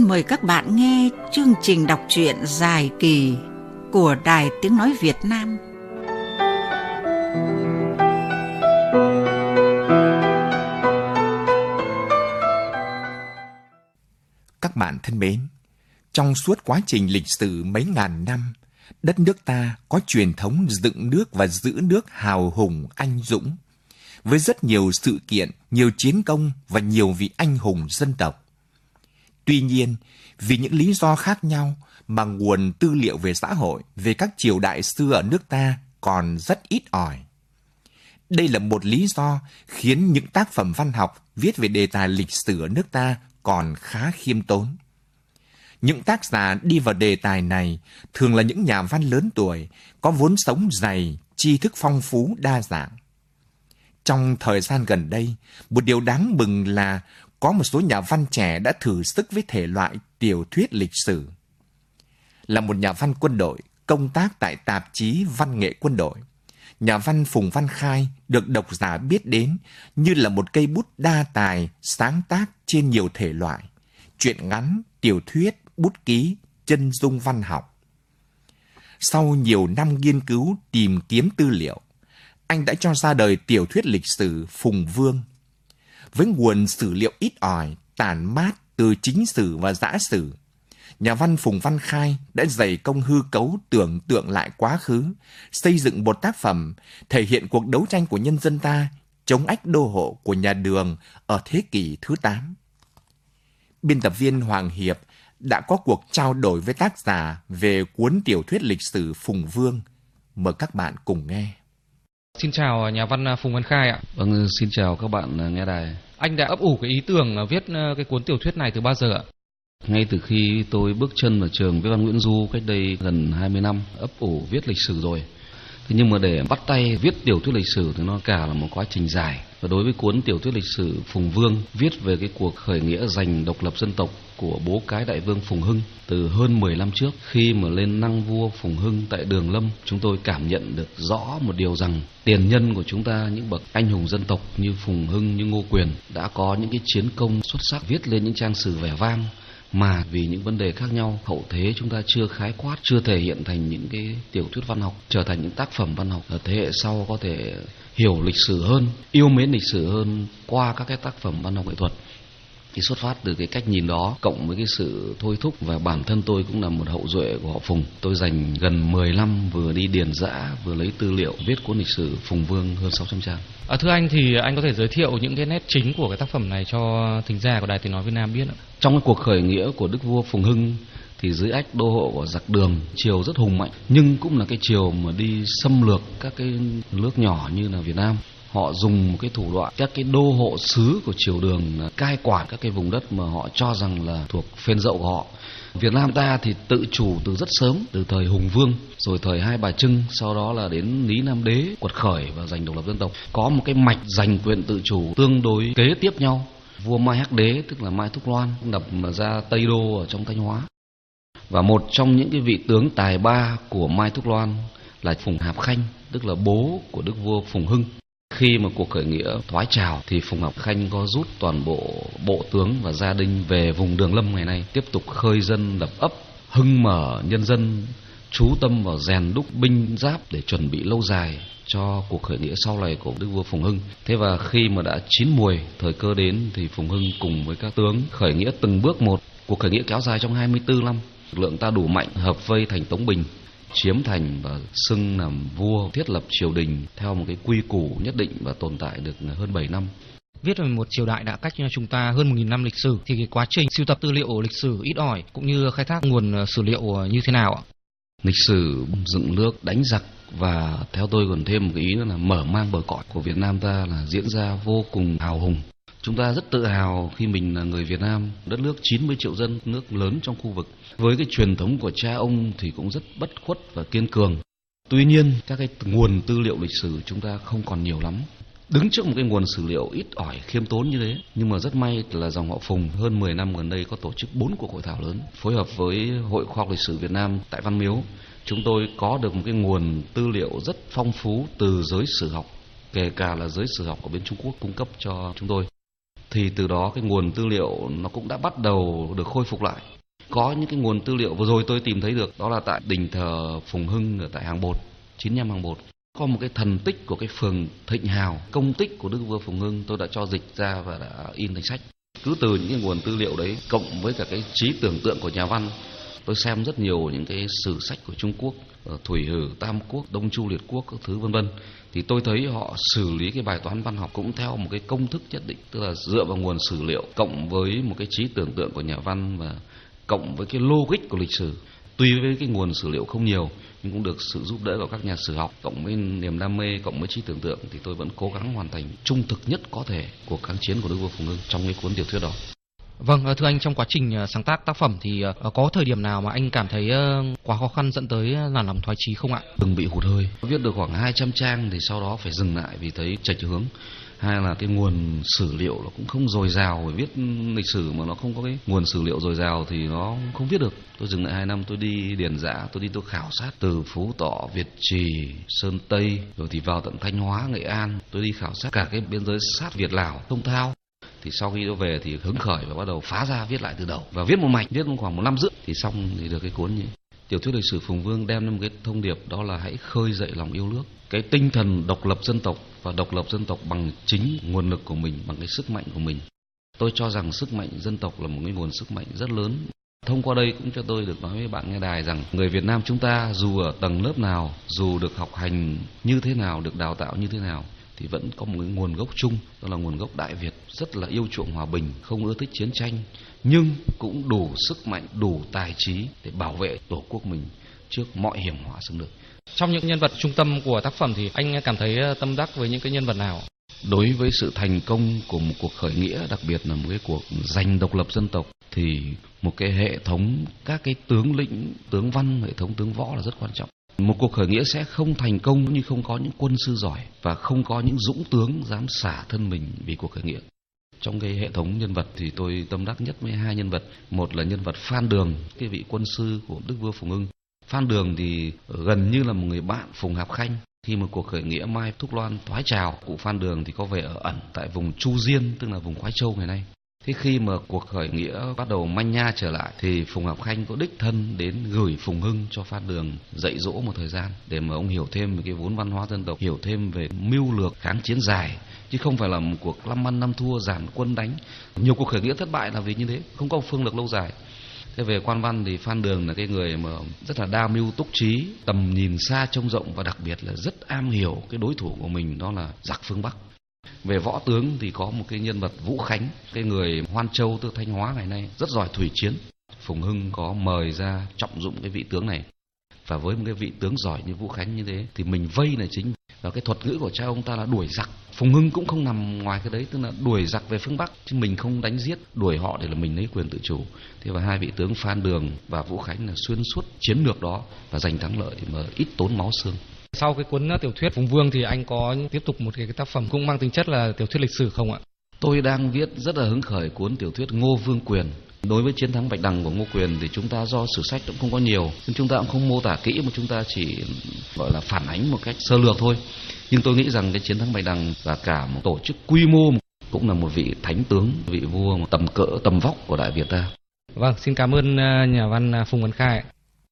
mời các bạn nghe chương trình đọc truyện dài kỳ của Đài Tiếng Nói Việt Nam. Các bạn thân mến, trong suốt quá trình lịch sử mấy ngàn năm, đất nước ta có truyền thống dựng nước và giữ nước hào hùng anh dũng, với rất nhiều sự kiện, nhiều chiến công và nhiều vị anh hùng dân tộc. Tuy nhiên, vì những lý do khác nhau mà nguồn tư liệu về xã hội, về các triều đại xưa ở nước ta còn rất ít ỏi. Đây là một lý do khiến những tác phẩm văn học viết về đề tài lịch sử ở nước ta còn khá khiêm tốn. Những tác giả đi vào đề tài này thường là những nhà văn lớn tuổi, có vốn sống dày, tri thức phong phú đa dạng. Trong thời gian gần đây, một điều đáng mừng là có một số nhà văn trẻ đã thử sức với thể loại tiểu thuyết lịch sử. Là một nhà văn quân đội, công tác tại tạp chí Văn nghệ Quân đội, nhà văn Phùng Văn Khai được độc giả biết đến như là một cây bút đa tài sáng tác trên nhiều thể loại, truyện ngắn, tiểu thuyết, bút ký, chân dung văn học. Sau nhiều năm nghiên cứu tìm kiếm tư liệu, anh đã cho ra đời tiểu thuyết lịch sử Phùng Vương. Với nguồn sử liệu ít ỏi, tản mát từ chính sử và dã sử, nhà văn Phùng Văn Khai đã dày công hư cấu tưởng tượng lại quá khứ, xây dựng một tác phẩm thể hiện cuộc đấu tranh của nhân dân ta chống ách đô hộ của nhà Đường ở thế kỷ thứ 8. Biên tập viên Hoàng Hiệp đã có cuộc trao đổi với tác giả về cuốn tiểu thuyết lịch sử Phùng Vương. Mời các bạn cùng nghe. Xin chào nhà văn Phùng Văn Khai ạ. Vâng, xin chào các bạn nghe đài. Anh đã ấp ủ cái ý tưởng viết cái cuốn tiểu thuyết này từ bao giờ ạ? Ngay từ khi tôi bước chân vào trường Viết văn Nguyễn Du cách đây gần 20 năm, ấp ủ viết lịch sử rồi. Thế nhưng mà để bắt tay viết tiểu thuyết lịch sử thì nó cả là một quá trình dài. Và đối với cuốn tiểu thuyết lịch sử Phùng Vương, viết về cái cuộc khởi nghĩa giành độc lập dân tộc của bố cái đại vương Phùng Hưng từ hơn 10 năm trước, khi mà lên năng vua Phùng Hưng tại Đường Lâm, chúng tôi cảm nhận được rõ một điều rằng tiền nhân của chúng ta, những bậc anh hùng dân tộc như Phùng Hưng, như Ngô Quyền đã có những cái chiến công xuất sắc, viết lên những trang sử vẻ vang, mà vì những vấn đề khác nhau, hậu thế chúng ta chưa khái quát, chưa thể hiện thành những cái tiểu thuyết văn học, trở thành những tác phẩm văn học ở thế hệ sau có thể hiểu lịch sử hơn, yêu mến lịch sử hơn qua các cái tác phẩm văn học nghệ thuật. Thì xuất phát từ cái cách nhìn đó, cộng với cái sự thôi thúc, và bản thân tôi cũng là một hậu duệ của họ Phùng. Tôi dành gần 10 năm vừa đi điền giã, vừa lấy tư liệu viết cuốn lịch sử Phùng Vương hơn 600 trang. Thưa anh, thì anh có thể giới thiệu những cái nét chính của cái tác phẩm này cho thính giả của Đài Tiếng Nói Việt Nam biết ạ? Trong cái cuộc khởi nghĩa của đức vua Phùng Hưng thì dưới ách đô hộ của giặc Đường, triều rất hùng mạnh, nhưng cũng là cái triều mà đi xâm lược các cái nước nhỏ như là Việt Nam. Họ dùng một cái thủ đoạn, các cái đô hộ sứ của triều Đường cai quản các cái vùng đất mà họ cho rằng là thuộc phên dậu của họ. Việt Nam ta thì tự chủ từ rất sớm, từ thời Hùng Vương, rồi thời Hai Bà Trưng, sau đó là đến Lý Nam Đế quật khởi và giành độc lập dân tộc. Có một cái mạch giành quyền tự chủ tương đối kế tiếp nhau. Vua Mai Hắc Đế, tức là Mai Thúc Loan, lập ra Tây Đô ở trong Thanh Hóa. Và một trong những cái vị tướng tài ba của Mai Thúc Loan là Phùng Hạp Khanh, tức là bố của đức vua Phùng Hưng. Khi mà cuộc khởi nghĩa thoái trào thì Phùng Hạp Khanh có rút toàn bộ bộ tướng và gia đình về vùng Đường Lâm ngày nay, tiếp tục khơi dân lập ấp, hưng mở nhân dân, chú tâm vào rèn đúc binh giáp để chuẩn bị lâu dài cho cuộc khởi nghĩa sau này của đức vua Phùng Hưng. Thế và khi mà đã chín muồi, thời cơ đến thì Phùng Hưng cùng với các tướng khởi nghĩa từng bước một. Cuộc khởi nghĩa kéo dài trong 24 năm, lực lượng ta đủ mạnh, hợp vây thành Tống Bình, chiếm thành và xưng làm vua, thiết lập triều đình theo một cái quy củ nhất định và tồn tại được hơn 7 năm. Viết về một triều đại đã cách chúng ta hơn 1.000 năm lịch sử thì cái quá trình sưu tập tư liệu lịch sử ít ỏi cũng như khai thác nguồn sử liệu như thế nào ạ? Lịch sử dựng nước, đánh giặc và theo tôi còn thêm một cái ý nữa là mở mang bờ cõi của Việt Nam ta là diễn ra vô cùng hào hùng. Chúng ta rất tự hào khi mình là người Việt Nam, đất nước 90 triệu dân, nước lớn trong khu vực. Với cái truyền thống của cha ông thì cũng rất bất khuất và kiên cường. Tuy nhiên, các cái nguồn tư liệu lịch sử chúng ta không còn nhiều lắm. Đứng trước một cái nguồn sử liệu ít ỏi, khiêm tốn như thế, nhưng mà rất may là dòng họ Phùng hơn 10 năm gần đây có tổ chức 4 cuộc hội thảo lớn, phối hợp với Hội Khoa học Lịch sử Việt Nam tại Văn Miếu. Chúng tôi có được một cái nguồn tư liệu rất phong phú từ giới sử học, kể cả là giới sử học của bên Trung Quốc cung cấp cho chúng tôi. Thì từ đó cái nguồn tư liệu nó cũng đã bắt đầu được khôi phục lại. Có những cái nguồn tư liệu vừa rồi tôi tìm thấy được, đó là tại đền thờ Phùng Hưng ở tại Hàng Bột, 95 Hàng Bột. Có một cái thần tích của cái phường Thịnh Hào, công tích của Đức Vua Phùng Hưng, tôi đã cho dịch ra và đã in thành sách. Cứ từ những cái nguồn tư liệu đấy cộng với cả cái trí tưởng tượng của nhà văn, tôi xem rất nhiều những cái sử sách của Trung Quốc, Thủy Hử, Tam Quốc, Đông Chu Liệt Quốc, các thứ vân vân, thì tôi thấy họ xử lý cái bài toán văn học cũng theo một cái công thức nhất định, tức là dựa vào nguồn sử liệu cộng với một cái trí tưởng tượng của nhà văn và cộng với cái logic của lịch sử. Tuy với cái nguồn sử liệu không nhiều nhưng cũng được sự giúp đỡ của các nhà sử học, cộng với niềm đam mê, cộng với trí tưởng tượng, thì tôi vẫn cố gắng hoàn thành trung thực nhất có thể cuộc kháng chiến của Đức Vua Phùng Hưng trong cái cuốn tiểu thuyết đó. Vâng, thưa anh, trong quá trình sáng tác tác phẩm thì có thời điểm nào mà anh cảm thấy quá khó khăn dẫn tới nản lòng thoái chí không ạ? Từng bị hụt hơi. Viết được khoảng 200 trang thì sau đó phải dừng lại vì thấy chệch hướng. Hay là cái nguồn sử liệu nó cũng không dồi dào, bởi viết lịch sử mà nó không có cái nguồn sử liệu dồi dào thì nó không viết được. Tôi dừng lại 2 năm, tôi đi Điền Dã, tôi khảo sát từ Phú Thọ, Việt Trì, Sơn Tây, rồi thì vào tận Thanh Hóa, Nghệ An. Tôi đi khảo sát cả cái biên giới sát Việt Lào, Thông Thao. Thì sau khi tôi về thì hứng khởi và bắt đầu phá ra viết lại từ đầu và viết một mạch, viết khoảng 1 năm rưỡi thì xong thì được cái cuốn như tiểu thuyết lịch sử Phùng Vương, đem đến một cái thông điệp, đó là hãy khơi dậy lòng yêu nước, cái tinh thần độc lập dân tộc, và độc lập dân tộc bằng chính nguồn lực của mình, bằng cái sức mạnh của mình. Tôi cho rằng sức mạnh dân tộc là một cái nguồn sức mạnh rất lớn. Thông qua đây cũng cho tôi được nói với bạn nghe đài rằng người Việt Nam chúng ta dù ở tầng lớp nào, dù được học hành như thế nào, được đào tạo như thế nào, thì vẫn có một cái nguồn gốc chung, đó là nguồn gốc Đại Việt, rất là yêu chuộng hòa bình, không ưa thích chiến tranh, nhưng cũng đủ sức mạnh, đủ tài trí để bảo vệ tổ quốc mình trước mọi hiểm họa xâm lược. Trong những nhân vật trung tâm của tác phẩm thì anh cảm thấy tâm đắc với những cái nhân vật nào? Đối với sự thành công của một cuộc khởi nghĩa, đặc biệt là một cái cuộc giành độc lập dân tộc, thì một cái hệ thống các cái tướng lĩnh, tướng văn, hệ thống tướng võ là rất quan trọng. Một cuộc khởi nghĩa sẽ không thành công như không có những quân sư giỏi và không có những dũng tướng dám xả thân mình vì cuộc khởi nghĩa. Trong cái hệ thống nhân vật thì tôi tâm đắc nhất với 2 nhân vật. Một là nhân vật Phan Đường, cái vị quân sư của Đức Vua Phùng Hưng. Phan Đường thì gần như là một người bạn Phùng Hạp Khanh. Khi mà cuộc khởi nghĩa Mai Thúc Loan thoái trào, cụ Phan Đường thì có về ở ẩn tại vùng Chu Diên, tức là vùng Khoái Châu ngày nay. Thế khi mà cuộc khởi nghĩa bắt đầu manh nha trở lại thì Phùng Hạp Khanh có đích thân đến gửi Phùng Hưng cho Phan Đường dạy dỗ một thời gian để mà ông hiểu thêm về cái vốn văn hóa dân tộc, hiểu thêm về mưu lược kháng chiến dài, chứ không phải là một cuộc 5 ăn 5 thua dàn quân đánh. Nhiều cuộc khởi nghĩa thất bại là vì như thế, không có phương lược lâu dài. Thế về quan văn thì Phan Đường là cái người mà rất là đa mưu túc trí, tầm nhìn xa trông rộng và đặc biệt là rất am hiểu cái đối thủ của mình, đó là giặc phương Bắc. Về võ tướng thì có một cái nhân vật Vũ Khánh, cái người Hoan Châu từ Thanh Hóa ngày nay, rất giỏi thủy chiến. Phùng Hưng có mời ra trọng dụng cái vị tướng này. Và với một cái vị tướng giỏi như Vũ Khánh như thế thì mình vây là chính. Và cái thuật ngữ của cha ông ta là đuổi giặc. Phùng Hưng cũng không nằm ngoài cái đấy, tức là đuổi giặc về phương Bắc, chứ mình không đánh giết, đuổi họ để là mình lấy quyền tự chủ. Thế và 2 vị tướng Phan Đường và Vũ Khánh là xuyên suốt chiến lược đó và giành thắng lợi thì mà ít tốn máu xương. Sau cái cuốn tiểu thuyết Phùng Vương thì anh có tiếp tục một cái tác phẩm cũng mang tính chất là tiểu thuyết lịch sử không ạ? Tôi đang viết rất là hứng khởi cuốn tiểu thuyết Ngô Vương Quyền. Đối với chiến thắng Bạch Đằng của Ngô Quyền thì chúng ta do sử sách cũng không có nhiều, nhưng chúng ta cũng không mô tả kỹ mà chúng ta chỉ gọi là phản ánh một cách sơ lược thôi. Nhưng tôi nghĩ rằng cái chiến thắng Bạch Đằng và cả một tổ chức quy mô cũng là một vị thánh tướng, vị vua tầm cỡ tầm vóc của Đại Việt ta. Vâng, xin cảm ơn nhà văn Phùng Văn Khai.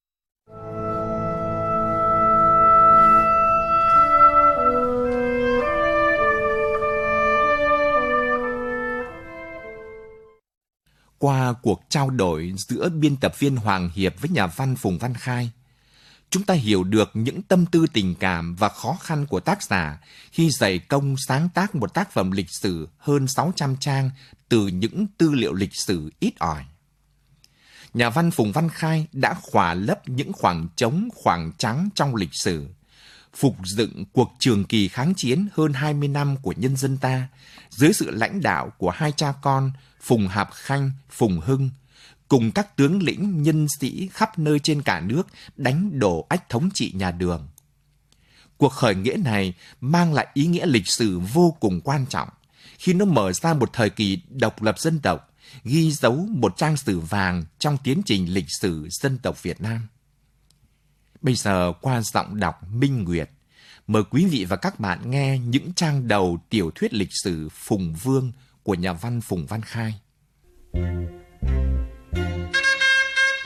Qua cuộc trao đổi giữa biên tập viên Hoàng Hiệp với nhà văn Phùng Văn Khai, chúng ta hiểu được những tâm tư tình cảm và khó khăn của tác giả khi dày công sáng tác một tác phẩm lịch sử hơn 600 trang từ những tư liệu lịch sử ít ỏi. Nhà văn Phùng Văn Khai đã khỏa lấp những khoảng trống, khoảng trắng trong lịch sử, phục dựng cuộc trường kỳ kháng chiến hơn 20 năm của nhân dân ta dưới sự lãnh đạo của 2 cha con Phùng Hạp Khanh, Phùng Hưng, cùng các tướng lĩnh nhân sĩ khắp nơi trên cả nước đánh đổ ách thống trị nhà Đường. Cuộc khởi nghĩa này mang lại ý nghĩa lịch sử vô cùng quan trọng khi nó mở ra một thời kỳ độc lập dân tộc, ghi dấu một trang sử vàng trong tiến trình lịch sử dân tộc Việt Nam. Bây giờ qua giọng đọc Minh Nguyệt, mời quý vị và các bạn nghe những trang đầu tiểu thuyết lịch sử Phùng Vương của nhà văn Phùng Văn Khai.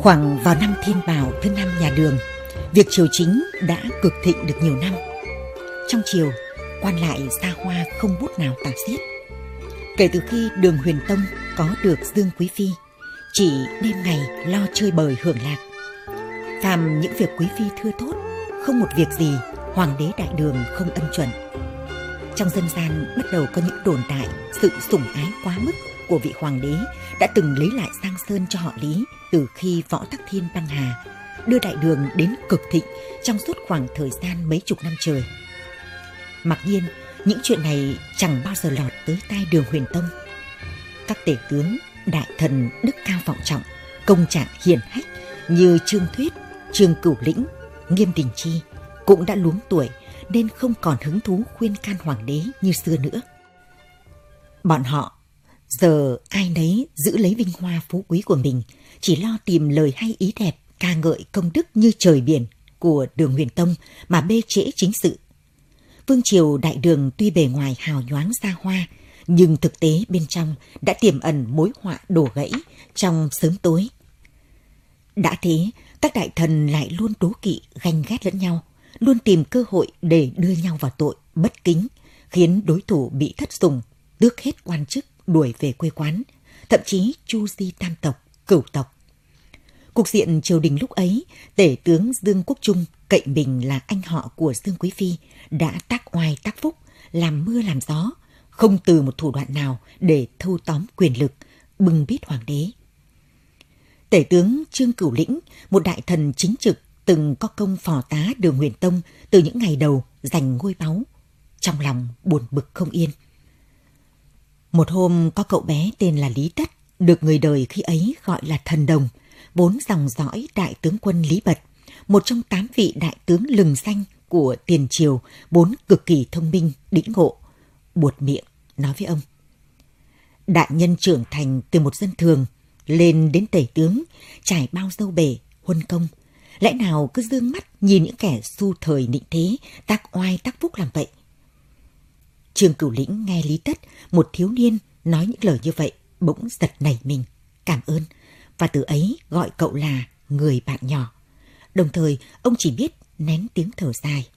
Khoảng vào năm Thiên Bảo thứ 5 nhà Đường, việc triều chính đã cực thịnh được nhiều năm. Trong triều, quan lại xa hoa không bút nào tả xiết. Kể từ khi Đường Huyền Tông có được Dương Quý Phi, chỉ đêm ngày lo chơi bời hưởng lạc. Phàm những việc quý phi thưa thốt, không một việc gì Hoàng đế Đại Đường không ân chuẩn. Trong dân gian bắt đầu có những đồn đại sự sủng ái quá mức của vị hoàng đế đã từng lấy lại Giang Sơn cho họ Lý từ khi Võ Tắc Thiên băng hà, đưa Đại Đường đến cực thịnh trong suốt khoảng thời gian mấy chục năm trời. Mặc nhiên, những chuyện này chẳng bao giờ lọt tới tai Đường Huyền Tông. Các tể tướng, đại thần đức cao vọng trọng, công trạng hiển hách như Trương Thuyết, Trương Cửu Lĩnh, Nghiêm Đình Chi cũng đã luống tuổi nên không còn hứng thú khuyên can hoàng đế như xưa nữa. Bọn họ giờ ai nấy giữ lấy vinh hoa phú quý của mình, chỉ lo tìm lời hay ý đẹp ca ngợi công đức như trời biển của Đường Huyền Tông mà bê trễ chính sự. Vương triều Đại Đường tuy bề ngoài hào nhoáng xa hoa, nhưng thực tế bên trong đã tiềm ẩn mối họa đổ gãy trong sớm tối. Đã thế, các đại thần lại luôn đố kỵ ganh ghét lẫn nhau, luôn tìm cơ hội để đưa nhau vào tội bất kính, khiến đối thủ bị thất sủng, tước hết quan chức, đuổi về quê quán, thậm chí chu di tam tộc, cửu tộc. Cục diện triều đình lúc ấy, tể tướng Dương Quốc Trung cậy mình là anh họ của Dương Quý Phi đã tác oai tác phúc, làm mưa làm gió, không từ một thủ đoạn nào để thâu tóm quyền lực, bưng bít hoàng đế. Tể tướng Trương Cửu Lĩnh, một đại thần chính trực từng có công phò tá Đường Huyền Tông từ những ngày đầu giành ngôi báu, trong lòng buồn bực không yên. Một hôm có cậu bé tên là Lý Tất, được người đời khi ấy gọi là Thần Đồng, vốn dòng dõi đại tướng quân Lý Bật, một trong 8 vị đại tướng lừng danh của tiền triều, vốn cực kỳ thông minh, đĩnh ngộ, buột miệng nói với ông: đại nhân trưởng thành từ một dân thường lên đến tể tướng, trải bao dâu bể, huân công, lẽ nào cứ dương mắt nhìn những kẻ xu thời nịnh thế, tác oai tác phúc làm vậy? Trương Cửu Lĩnh nghe Lý Tất, một thiếu niên, nói những lời như vậy, bỗng giật nảy mình, cảm ơn, và từ ấy gọi cậu là người bạn nhỏ. Đồng thời, ông chỉ biết nén tiếng thở dài.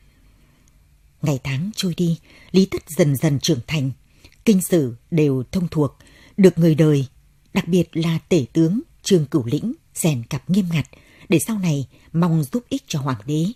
Ngày tháng trôi đi, Lý Tất dần dần trưởng thành, kinh sử đều thông thuộc, được người đời, đặc biệt là tể tướng Trương Cửu Lĩnh rèn cặp nghiêm ngặt để sau này mong giúp ích cho hoàng đế.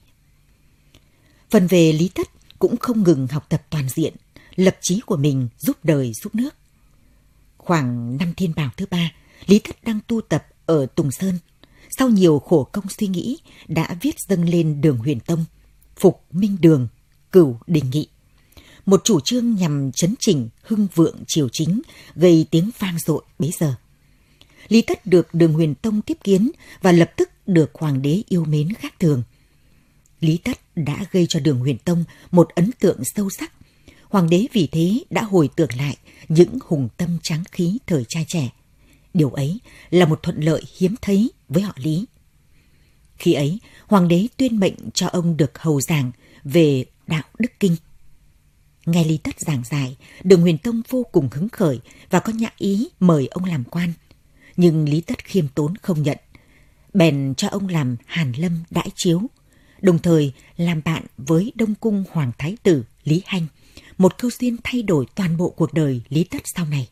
Phần về Lý Tất cũng không ngừng học tập toàn diện, lập chí của mình giúp đời giúp nước. Khoảng năm Thiên Bảo thứ 3, Lý Tất đang tu tập ở Tùng Sơn. Sau nhiều khổ công suy nghĩ, đã viết dâng lên Đường Huyền Tông, phục Minh Đường, Cửu Đình Nghị. Một chủ trương nhằm chấn chỉnh hưng vượng triều chính, gây tiếng vang dội bấy giờ. Lý Tất được Đường Huyền Tông tiếp kiến và lập tức được hoàng đế yêu mến khác thường. Lý Tất đã gây cho Đường Huyền Tông một ấn tượng sâu sắc. Hoàng đế vì thế đã hồi tưởng lại những hùng tâm tráng khí thời trai trẻ. Điều ấy là một thuận lợi hiếm thấy với họ Lý. Khi ấy, hoàng đế tuyên mệnh cho ông được hầu giảng về đạo đức kinh. Nghe Lý Tất giảng giải, Đường Huyền Tông vô cùng hứng khởi và có nhã ý mời ông làm quan. Nhưng Lý Tất khiêm tốn không nhận, bèn cho ông làm Hàn Lâm đãi chiếu, đồng thời làm bạn với Đông Cung Hoàng Thái tử Lý Hanh, một câu duyên thay đổi toàn bộ cuộc đời Lý Tất sau này.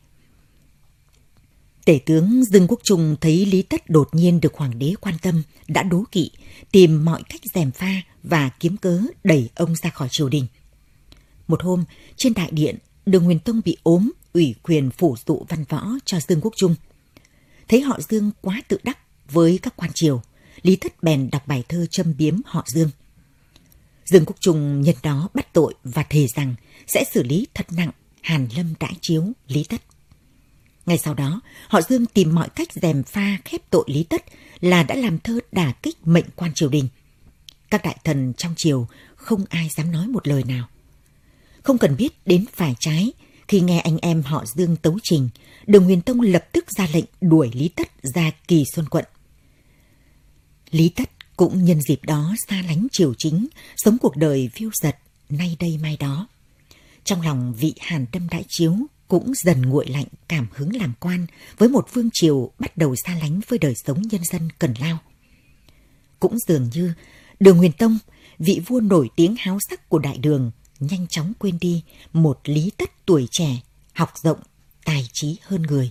Tể tướng Dương Quốc Trung thấy Lý Tất đột nhiên được hoàng đế quan tâm, đã đố kỵ, tìm mọi cách gièm pha và kiếm cớ đẩy ông ra khỏi triều đình. Một hôm, trên đại điện, Đường Huyền Tông bị ốm, ủy quyền phủ dụ văn võ cho Dương Quốc Trung. Thấy họ Dương quá tự đắc với các quan triều, Lý Tất bèn đọc bài thơ châm biếm họ Dương. Dương Quốc Trung nhân đó bắt tội và thề rằng sẽ xử lý thật nặng Hàn Lâm đãi chiếu Lý Tất. Ngay sau đó, họ Dương tìm mọi cách gièm pha khép tội Lý Tất là đã làm thơ đả kích mệnh quan triều đình. Các đại thần trong triều không ai dám nói một lời nào. Không cần biết đến phải trái, khi nghe anh em họ Dương tấu trình, Đường Huyền Tông lập tức ra lệnh đuổi Lý Tất ra Kỳ Xuân quận. Lý Tất cũng nhân dịp đó xa lánh triều chính, sống cuộc đời phiêu dật, nay đây mai đó. Trong lòng vị Hàn Lâm đãi chiếu cũng dần nguội lạnh cảm hứng làm quan với một vương triều bắt đầu xa lánh với đời sống nhân dân cần lao. Cũng dường như Đường Huyền Tông, vị vua nổi tiếng háo sắc của Đại Đường, nhanh chóng quên đi một Lý Tất tuổi trẻ, học rộng, tài trí hơn người.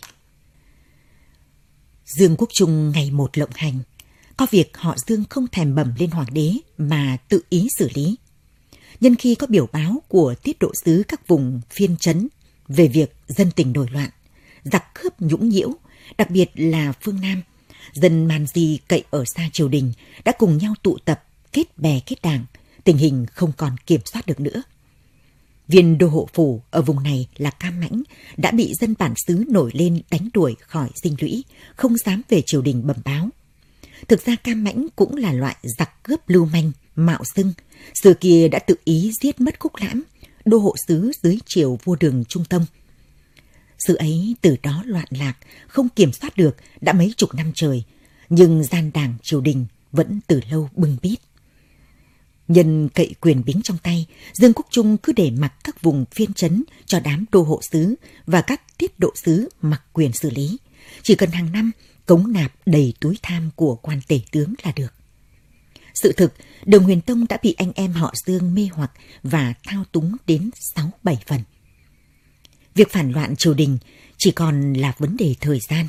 Dương Quốc Trung ngày một lộng hành, có việc họ Dương không thèm bẩm lên hoàng đế mà tự ý xử lý. Nhân khi có biểu báo của tiết độ sứ các vùng phiên trấn về việc dân tình nổi loạn, giặc cướp nhũng nhiễu, đặc biệt là phương Nam, dân màn di cậy ở xa triều đình đã cùng nhau tụ tập, kết bè kết đảng, tình hình không còn kiểm soát được nữa. Viên đô hộ phủ ở vùng này là Cam Mãnh đã bị dân bản xứ nổi lên đánh đuổi khỏi dinh lũy, không dám về triều đình bẩm báo. Thực ra Cam Mãnh cũng là loại giặc cướp lưu manh, mạo xưng, xưa kia đã tự ý giết mất Khúc Lãm, đô hộ sứ dưới triều vua Đường Trung Tông. Sự ấy từ đó loạn lạc, không kiểm soát được đã mấy chục năm trời, nhưng gian đảng triều đình vẫn từ lâu bưng bít. Nhân cậy quyền bính trong tay, Dương Quốc Trung cứ để mặc các vùng phiên trấn cho đám đô hộ sứ và các tiết độ sứ mặc quyền xử lý. Chỉ cần hàng năm cống nạp đầy túi tham của quan tể tướng là được. Sự thực, Đường Huyền Tông đã bị anh em họ Dương mê hoặc và thao túng đến 6-7 phần. Việc phản loạn triều đình chỉ còn là vấn đề thời gian.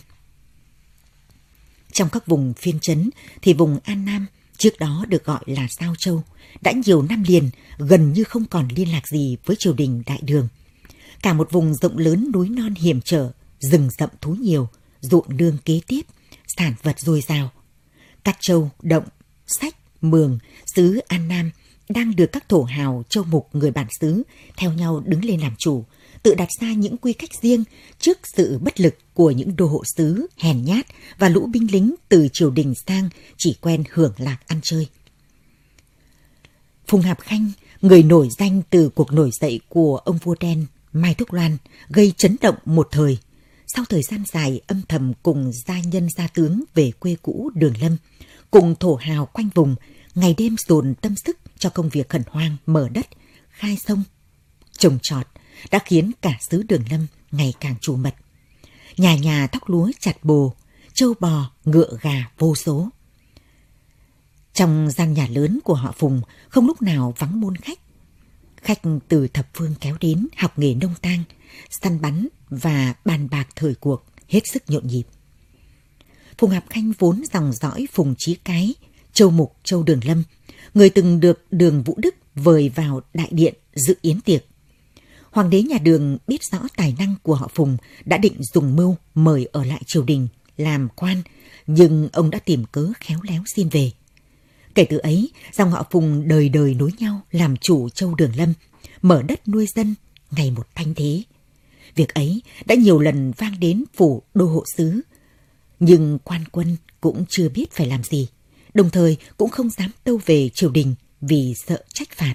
Trong các vùng phiên trấn thì vùng An Nam, trước đó được gọi là Giao Châu, đã nhiều năm liền gần như không còn liên lạc gì với triều đình Đại Đường. Cả một vùng rộng lớn núi non hiểm trở, rừng rậm thú nhiều, ruộng nương kế tiếp, sản vật dồi dào. Các châu, động, sách, mường, xứ An Nam đang được các thổ hào châu mục người bản xứ theo nhau đứng lên làm chủ, tự đặt ra những quy cách riêng trước sự bất lực của những đô hộ sứ hèn nhát và lũ binh lính từ triều đình sang chỉ quen hưởng lạc ăn chơi. Phùng Hạp Khanh, người nổi danh từ cuộc nổi dậy của ông vua đen Mai Thúc Loan, gây chấn động một thời. Sau thời gian dài âm thầm cùng gia nhân gia tướng về quê cũ Đường Lâm, cùng thổ hào quanh vùng, ngày đêm dồn tâm sức cho công việc khẩn hoang mở đất, khai sông, trồng trọt, đã khiến cả xứ Đường Lâm ngày càng trù mật. Nhà nhà thóc lúa chặt bồ, trâu bò, ngựa gà vô số. Trong gian nhà lớn của họ Phùng không lúc nào vắng môn khách. Khách từ thập phương kéo đến học nghề nông tang, săn bắn và bàn bạc thời cuộc hết sức nhộn nhịp. Phùng Hạp Khanh vốn dòng dõi Phùng Chí Cái, châu mục châu Đường Lâm, người từng được Đường Vũ Đức vời vào đại điện dự yến tiệc. Hoàng đế nhà Đường biết rõ tài năng của họ Phùng, đã định dùng mưu mời ở lại triều đình làm quan, nhưng ông đã tìm cớ khéo léo xin về. Kể từ ấy, dòng họ Phùng đời đời nối nhau làm chủ châu Đường Lâm, mở đất nuôi dân, ngày một thanh thế. Việc ấy đã nhiều lần vang đến phủ đô hộ sứ, nhưng quan quân cũng chưa biết phải làm gì, đồng thời cũng không dám tâu về triều đình vì sợ trách phạt.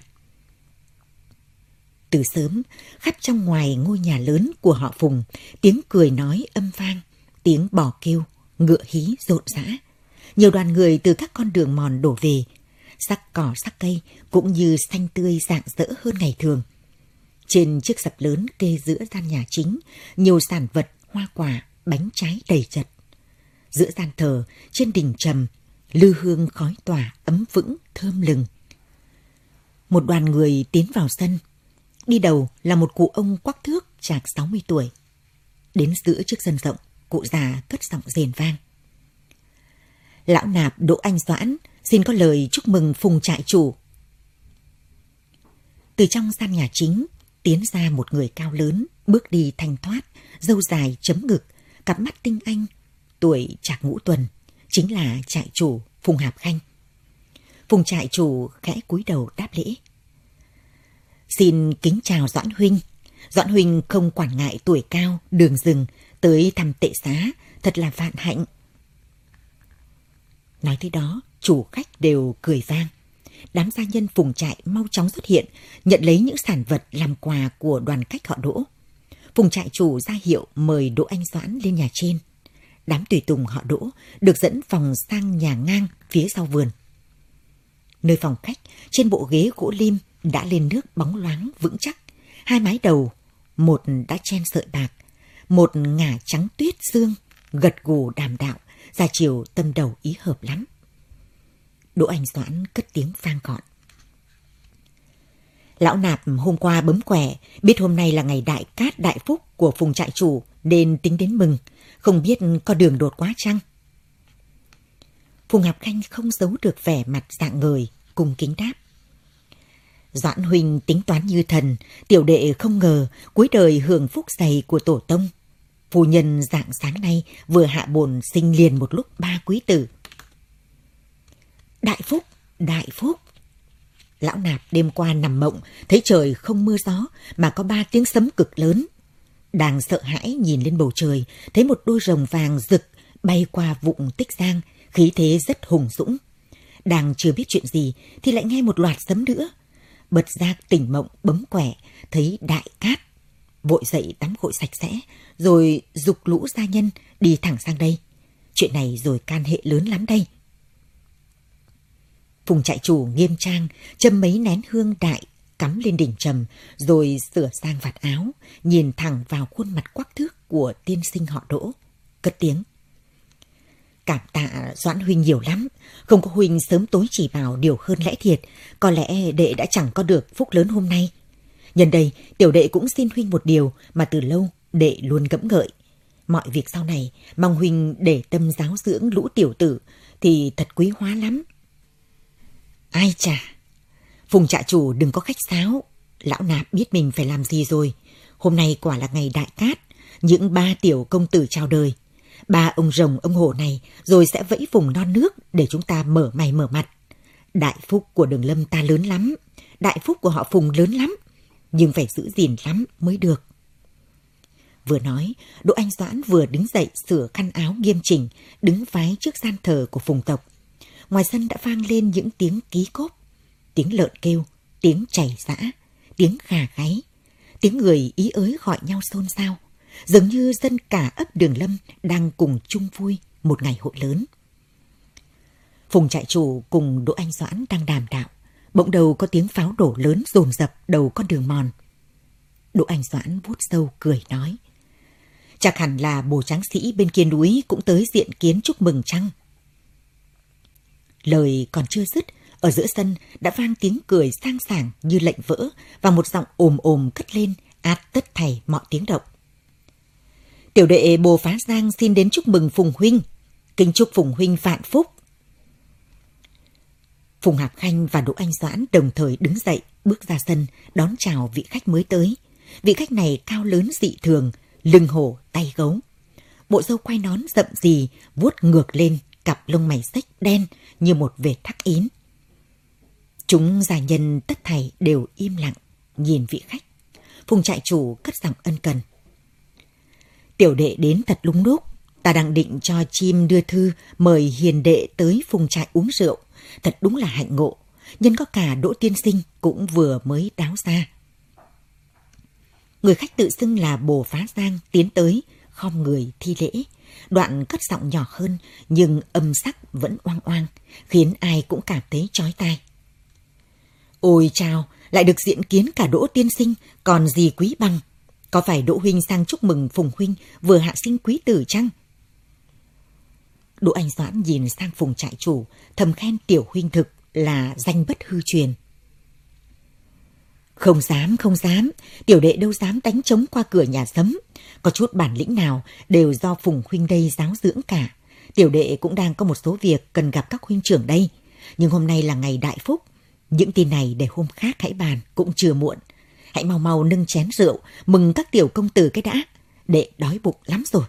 Từ sớm, khắp trong ngoài ngôi nhà lớn của họ Phùng, tiếng cười nói âm vang, tiếng bò kêu, ngựa hí rộn rã. Nhiều đoàn người từ các con đường mòn đổ về, sắc cỏ sắc cây cũng như xanh tươi rạng rỡ hơn ngày thường. Trên chiếc sập lớn kê giữa gian nhà chính, nhiều sản vật, hoa quả, bánh trái đầy chật. Giữa gian thờ, trên đình trầm, lư hương khói tỏa ấm vững thơm lừng. Một đoàn người tiến vào sân. Đi đầu là một cụ ông quắc thước chạc 60 tuổi. Đến giữa chiếc sân rộng, cụ già cất giọng rền vang. Lão nạp Đỗ Anh Doãn xin có lời chúc mừng Phùng trại chủ. Từ trong gian nhà chính tiến ra một người cao lớn, bước đi thanh thoát, râu dài chấm ngực, cặp mắt tinh anh, tuổi chạc ngũ tuần, chính là trại chủ Phùng Hạp Khanh. Phùng trại chủ khẽ cúi đầu đáp lễ. Xin kính chào Doãn huynh. Doãn huynh không quản ngại tuổi cao, đường rừng tới thăm tệ xá, thật là vạn hạnh. Nói tới đó, chủ khách đều cười vang. Đám gia nhân Phùng trại mau chóng xuất hiện, nhận lấy những sản vật làm quà của đoàn khách họ Đỗ. Phùng trại chủ ra hiệu mời Đỗ Anh Doãn lên nhà trên. Đám tùy tùng họ Đỗ được dẫn vòng sang nhà ngang phía sau vườn. Nơi phòng khách, trên bộ ghế gỗ lim đã lên nước bóng loáng vững chắc, hai mái đầu, một đã chen sợi bạc, một ngả trắng tuyết sương, gật gù đàm đạo, ra chiều tâm đầu ý hợp lắm. Đỗ Anh Doãn cất tiếng vang gọn. Lão Nạp hôm qua bấm quẻ, biết hôm nay là ngày đại cát đại phúc của Phùng trại chủ nên tính đến mừng, không biết có đường đột quá chăng? Phùng Hạp Khanh không giấu được vẻ mặt rạng ngời, cung kính đáp. Doãn huynh tính toán như thần, tiểu đệ không ngờ cuối đời hưởng phúc dày của tổ tông. Phu nhân rạng sáng nay vừa hạ bồn sinh liền một lúc 3 quý tử. Đại phúc, đại phúc. Lão Nạp đêm qua nằm mộng, thấy trời không mưa gió mà có 3 tiếng sấm cực lớn. Đang sợ hãi nhìn lên bầu trời, thấy một đôi rồng vàng rực bay qua vụng Tích Giang, khí thế rất hùng dũng. Đang chưa biết chuyện gì thì lại nghe một loạt sấm nữa. Bật giác tỉnh mộng bấm quẻ, thấy đại cát. Vội dậy tắm gội sạch sẽ, rồi giục lũ gia nhân đi thẳng sang đây. Chuyện này rồi can hệ lớn lắm đây. Phùng trại chủ nghiêm trang, châm mấy nén hương đại, cắm lên đỉnh trầm, rồi sửa sang vạt áo, nhìn thẳng vào khuôn mặt quắc thước của tiên sinh họ Đỗ, cất tiếng. Cảm tạ Doãn huynh nhiều lắm, không có huynh sớm tối chỉ bảo điều hơn lẽ thiệt, có lẽ đệ đã chẳng có được phúc lớn hôm nay. Nhân đây, tiểu đệ cũng xin huynh một điều mà từ lâu đệ luôn ngẫm ngợi. Mọi việc sau này, mong huynh để tâm giáo dưỡng lũ tiểu tử thì thật quý hóa lắm. Ai chà, Phùng trại chủ đừng có khách sáo, lão Nạp biết mình phải làm gì rồi. Hôm nay quả là ngày đại cát, những 3 tiểu công tử chào đời. 3 ông rồng ông hổ này rồi sẽ vẫy vùng non nước để chúng ta mở mày mở mặt. Đại phúc của Đường Lâm ta lớn lắm, đại phúc của họ Phùng lớn lắm, nhưng phải giữ gìn lắm mới được. Vừa nói, Đỗ Anh Doãn vừa đứng dậy sửa khăn áo nghiêm chỉnh, đứng vái trước gian thờ của Phùng tộc. Ngoài sân đã vang lên những tiếng ký cốp, tiếng lợn kêu, tiếng chảy giã, tiếng gà gáy, tiếng người ý ới gọi nhau xôn xao, dường như dân cả ấp Đường Lâm đang cùng chung vui một ngày hội lớn. Phùng trại chủ cùng Đỗ Anh Doãn đang đàm đạo, bỗng đầu có tiếng pháo nổ lớn dồn dập đầu con đường mòn. Đỗ Anh Doãn vuốt râu cười nói, chắc hẳn là bồ tráng sĩ bên kia núi cũng tới diện kiến chúc mừng chăng? Lời còn chưa dứt, ở giữa sân đã vang tiếng cười sang sảng như lệnh vỡ và một giọng ồm ồm cất lên át tất thảy mọi tiếng động. Tiểu đệ Bồ Phá Giang xin đến chúc mừng Phùng huynh, kính chúc Phùng huynh vạn phúc. Phùng Hạp Khanh và Đỗ Anh Doãn đồng thời đứng dậy, bước ra sân đón chào vị khách mới tới. Vị khách này cao lớn dị thường, lưng hổ tay gấu, bộ râu quai nón rậm rì vuốt ngược lên, cặp lông mày xếch đen như một vệt thắc ín. Chúng gia nhân tất thảy đều im lặng nhìn vị khách. Phùng trại chủ cất giọng ân cần. Tiểu đệ đến thật đúng lúc, ta đang định cho chim đưa thư mời hiền đệ tới Phùng trại uống rượu. Thật đúng là hạnh ngộ, nhân có cả Đỗ tiên sinh cũng vừa mới đáo ra. Người khách tự xưng là Bồ Phá Giang tiến tới, khom người thi lễ, đoạn cất giọng nhỏ hơn nhưng âm sắc vẫn oang oang, khiến ai cũng cảm thấy chói tai. Ôi chào, lại được diện kiến cả Đỗ tiên sinh, còn gì quý bằng. Có phải Đỗ huynh sang chúc mừng Phùng huynh vừa hạ sinh quý tử chăng? Đỗ Anh Doãn nhìn sang Phùng trại chủ, thầm khen tiểu huynh thực là danh bất hư truyền. Không dám, tiểu đệ đâu dám đánh trống qua cửa nhà Sấm. Có chút bản lĩnh nào đều do Phùng huynh đây giáo dưỡng cả. Tiểu đệ cũng đang có một số việc cần gặp các huynh trưởng đây. Nhưng hôm nay là ngày đại phúc, những tin này để hôm khác hãy bàn cũng chưa muộn. Hãy mau mau nâng chén rượu, mừng các tiểu công tử cái đã. Đệ đói bụng lắm rồi.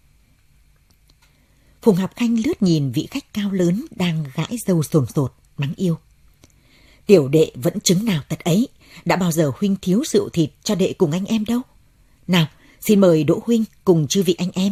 Phùng Hạp Khanh lướt nhìn vị khách cao lớn đang gãi râu sồn sột, mắng yêu. Tiểu đệ vẫn chứng nào tật ấy, đã bao giờ huynh thiếu rượu thịt cho đệ cùng anh em đâu. Nào, xin mời Đỗ huynh cùng chư vị anh em.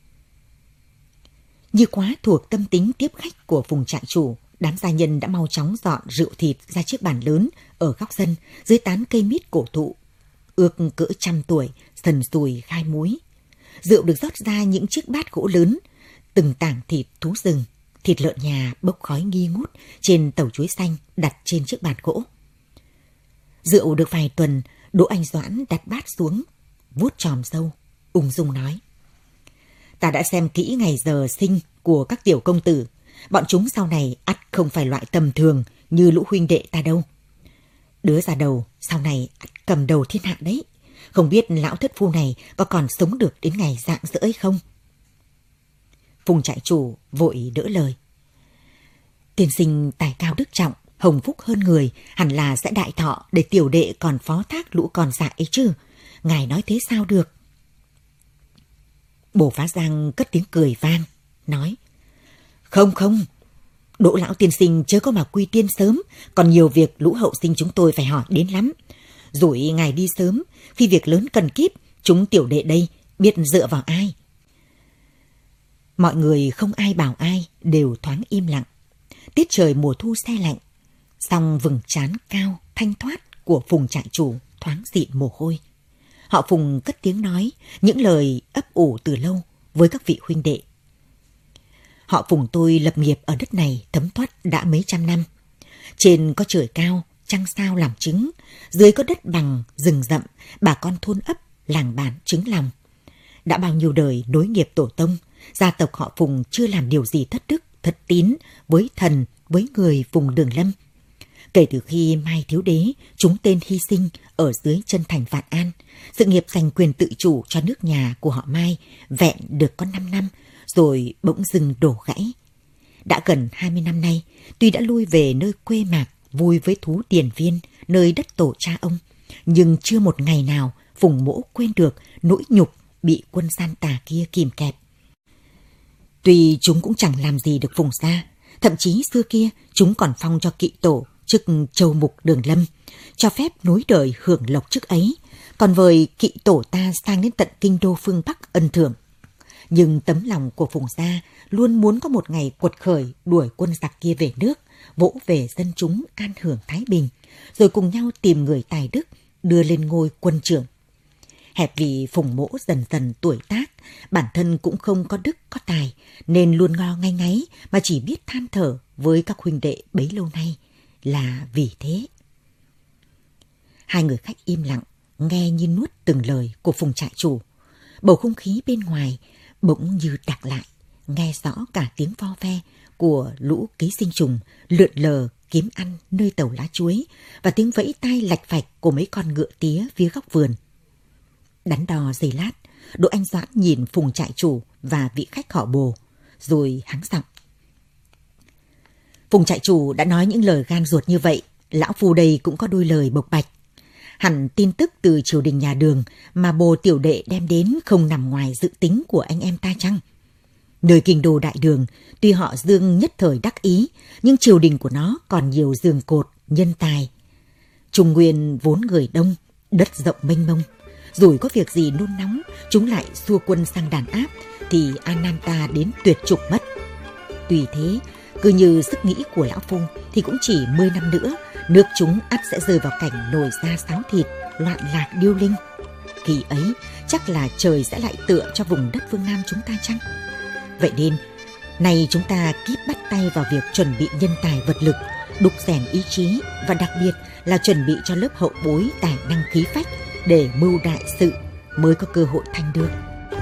Như quá thuộc tâm tính tiếp khách của Phùng trại chủ, đám gia nhân đã mau chóng dọn rượu thịt ra chiếc bàn lớn ở góc sân dưới tán cây mít cổ thụ. Ước cỡ 100 tuổi, sần sùi gai muối. Rượu được rót ra những chiếc bát gỗ lớn, từng tảng thịt thú rừng, thịt lợn nhà bốc khói nghi ngút trên tàu chuối xanh đặt trên chiếc bàn gỗ. Rượu được vài tuần, Đỗ Anh Doãn đặt bát xuống, vuốt chòm râu, ung dung nói. Ta đã xem kỹ ngày giờ sinh của các tiểu công tử. Bọn chúng sau này ắt không phải loại tầm thường như lũ huynh đệ ta đâu. Đứa già đầu sau này ắt cầm đầu thiên hạ đấy. Không biết lão thất phu này có còn sống được đến ngày rạng rỡ ấy không? Phùng trại chủ vội đỡ lời. Tiên sinh tài cao đức trọng, hồng phúc hơn người, hẳn là sẽ đại thọ để tiểu đệ còn phó thác lũ còn dại ấy chứ. Ngài nói thế sao được? Bồ Phá Giang cất tiếng cười vang, nói. Không, Đỗ lão tiên sinh chớ có mà quy tiên sớm, còn nhiều việc lũ hậu sinh chúng tôi phải hỏi đến lắm. Rủi ngài đi sớm, khi việc lớn cần kíp, chúng tiểu đệ đây biết dựa vào ai? Mọi người không ai bảo ai, đều thoáng im lặng. Tiết trời mùa thu se lạnh, song vầng trán cao, thanh thoát của Phùng trại chủ thoáng dịn mồ hôi. Họ Phùng cất tiếng nói những lời ấp ủ từ lâu với các vị huynh đệ. Họ Phùng tôi lập nghiệp ở đất này thấm thoát đã mấy trăm năm. Trên có trời cao, trăng sao làm chứng, dưới có đất bằng, rừng rậm, bà con thôn ấp, làng bản chứng lòng. Đã bao nhiêu đời nối nghiệp tổ tông, gia tộc họ Phùng chưa làm điều gì thất đức, thất tín với thần, với người vùng Đường Lâm. Kể từ khi Mai Thiếu Đế trúng tên hy sinh ở dưới chân thành Vạn An, sự nghiệp giành quyền tự chủ cho nước nhà của họ Mai vẹn được có 5 năm, rồi bỗng dưng đổ gãy. Đã gần 20 năm nay, tuy đã lui về nơi quê mạc, vui với thú điền viên, nơi đất tổ cha ông, nhưng chưa một ngày nào Phùng Mỗ quên được nỗi nhục bị quân gian tà kia kìm kẹp. Tuy chúng cũng chẳng làm gì được Phùng gia, thậm chí xưa kia chúng còn phong cho kỵ tổ chức châu mục Đường Lâm, cho phép nối đời hưởng lộc chức ấy, còn với kỵ tổ ta sang đến tận kinh đô phương Bắc ân thưởng. Nhưng tấm lòng của Phùng gia luôn muốn có một ngày quật khởi đuổi quân giặc kia về nước, vỗ về dân chúng an hưởng thái bình, rồi cùng nhau tìm người tài đức đưa lên ngôi quân trưởng. Hẹp vì Phùng Mỗ dần dần tuổi tác, bản thân cũng không có đức có tài, nên luôn ngo ngay ngáy mà chỉ biết than thở với các huynh đệ bấy lâu nay là vì thế. Hai người khách im lặng, nghe như nuốt từng lời của Phùng trại chủ. Bầu không khí bên ngoài bỗng như đặc lại, nghe rõ cả tiếng vo ve của lũ ký sinh trùng lượn lờ kiếm ăn nơi tàu lá chuối và tiếng vẫy tay lạch phạch của mấy con ngựa tía phía góc vườn. Đắn đo giây lát, Đỗ Anh Doãn nhìn Phùng trại chủ và vị khách họ Bồ, rồi hắng giọng. Phùng trại chủ đã nói những lời gan ruột như vậy, lão phu đây cũng có đôi lời bộc bạch. Hẳn tin tức từ triều đình nhà Đường mà Bồ tiểu đệ đem đến không nằm ngoài dự tính của anh em ta chăng? Nơi kinh đô đại Đường, tuy họ Dương nhất thời đắc ý, nhưng triều đình của nó còn nhiều giường cột, nhân tài. Trung Nguyên vốn người đông, đất rộng mênh mông. Rồi có việc gì nôn nóng, chúng lại xua quân sang đàn áp, thì An Nam ta đến tuyệt chủng mất. Tuy thế, cứ như sức nghĩ của lão phu, thì cũng chỉ 10 năm nữa, nước chúng ắt sẽ rơi vào cảnh nổi da sáo thịt, loạn lạc điêu linh. Khi ấy, chắc là trời sẽ lại tựa cho vùng đất phương Nam chúng ta chăng? Vậy nên, nay chúng ta kíp bắt tay vào việc chuẩn bị nhân tài vật lực, đúc rèn ý chí và đặc biệt là chuẩn bị cho lớp hậu bối tài năng khí phách để mưu đại sự mới có cơ hội thành được.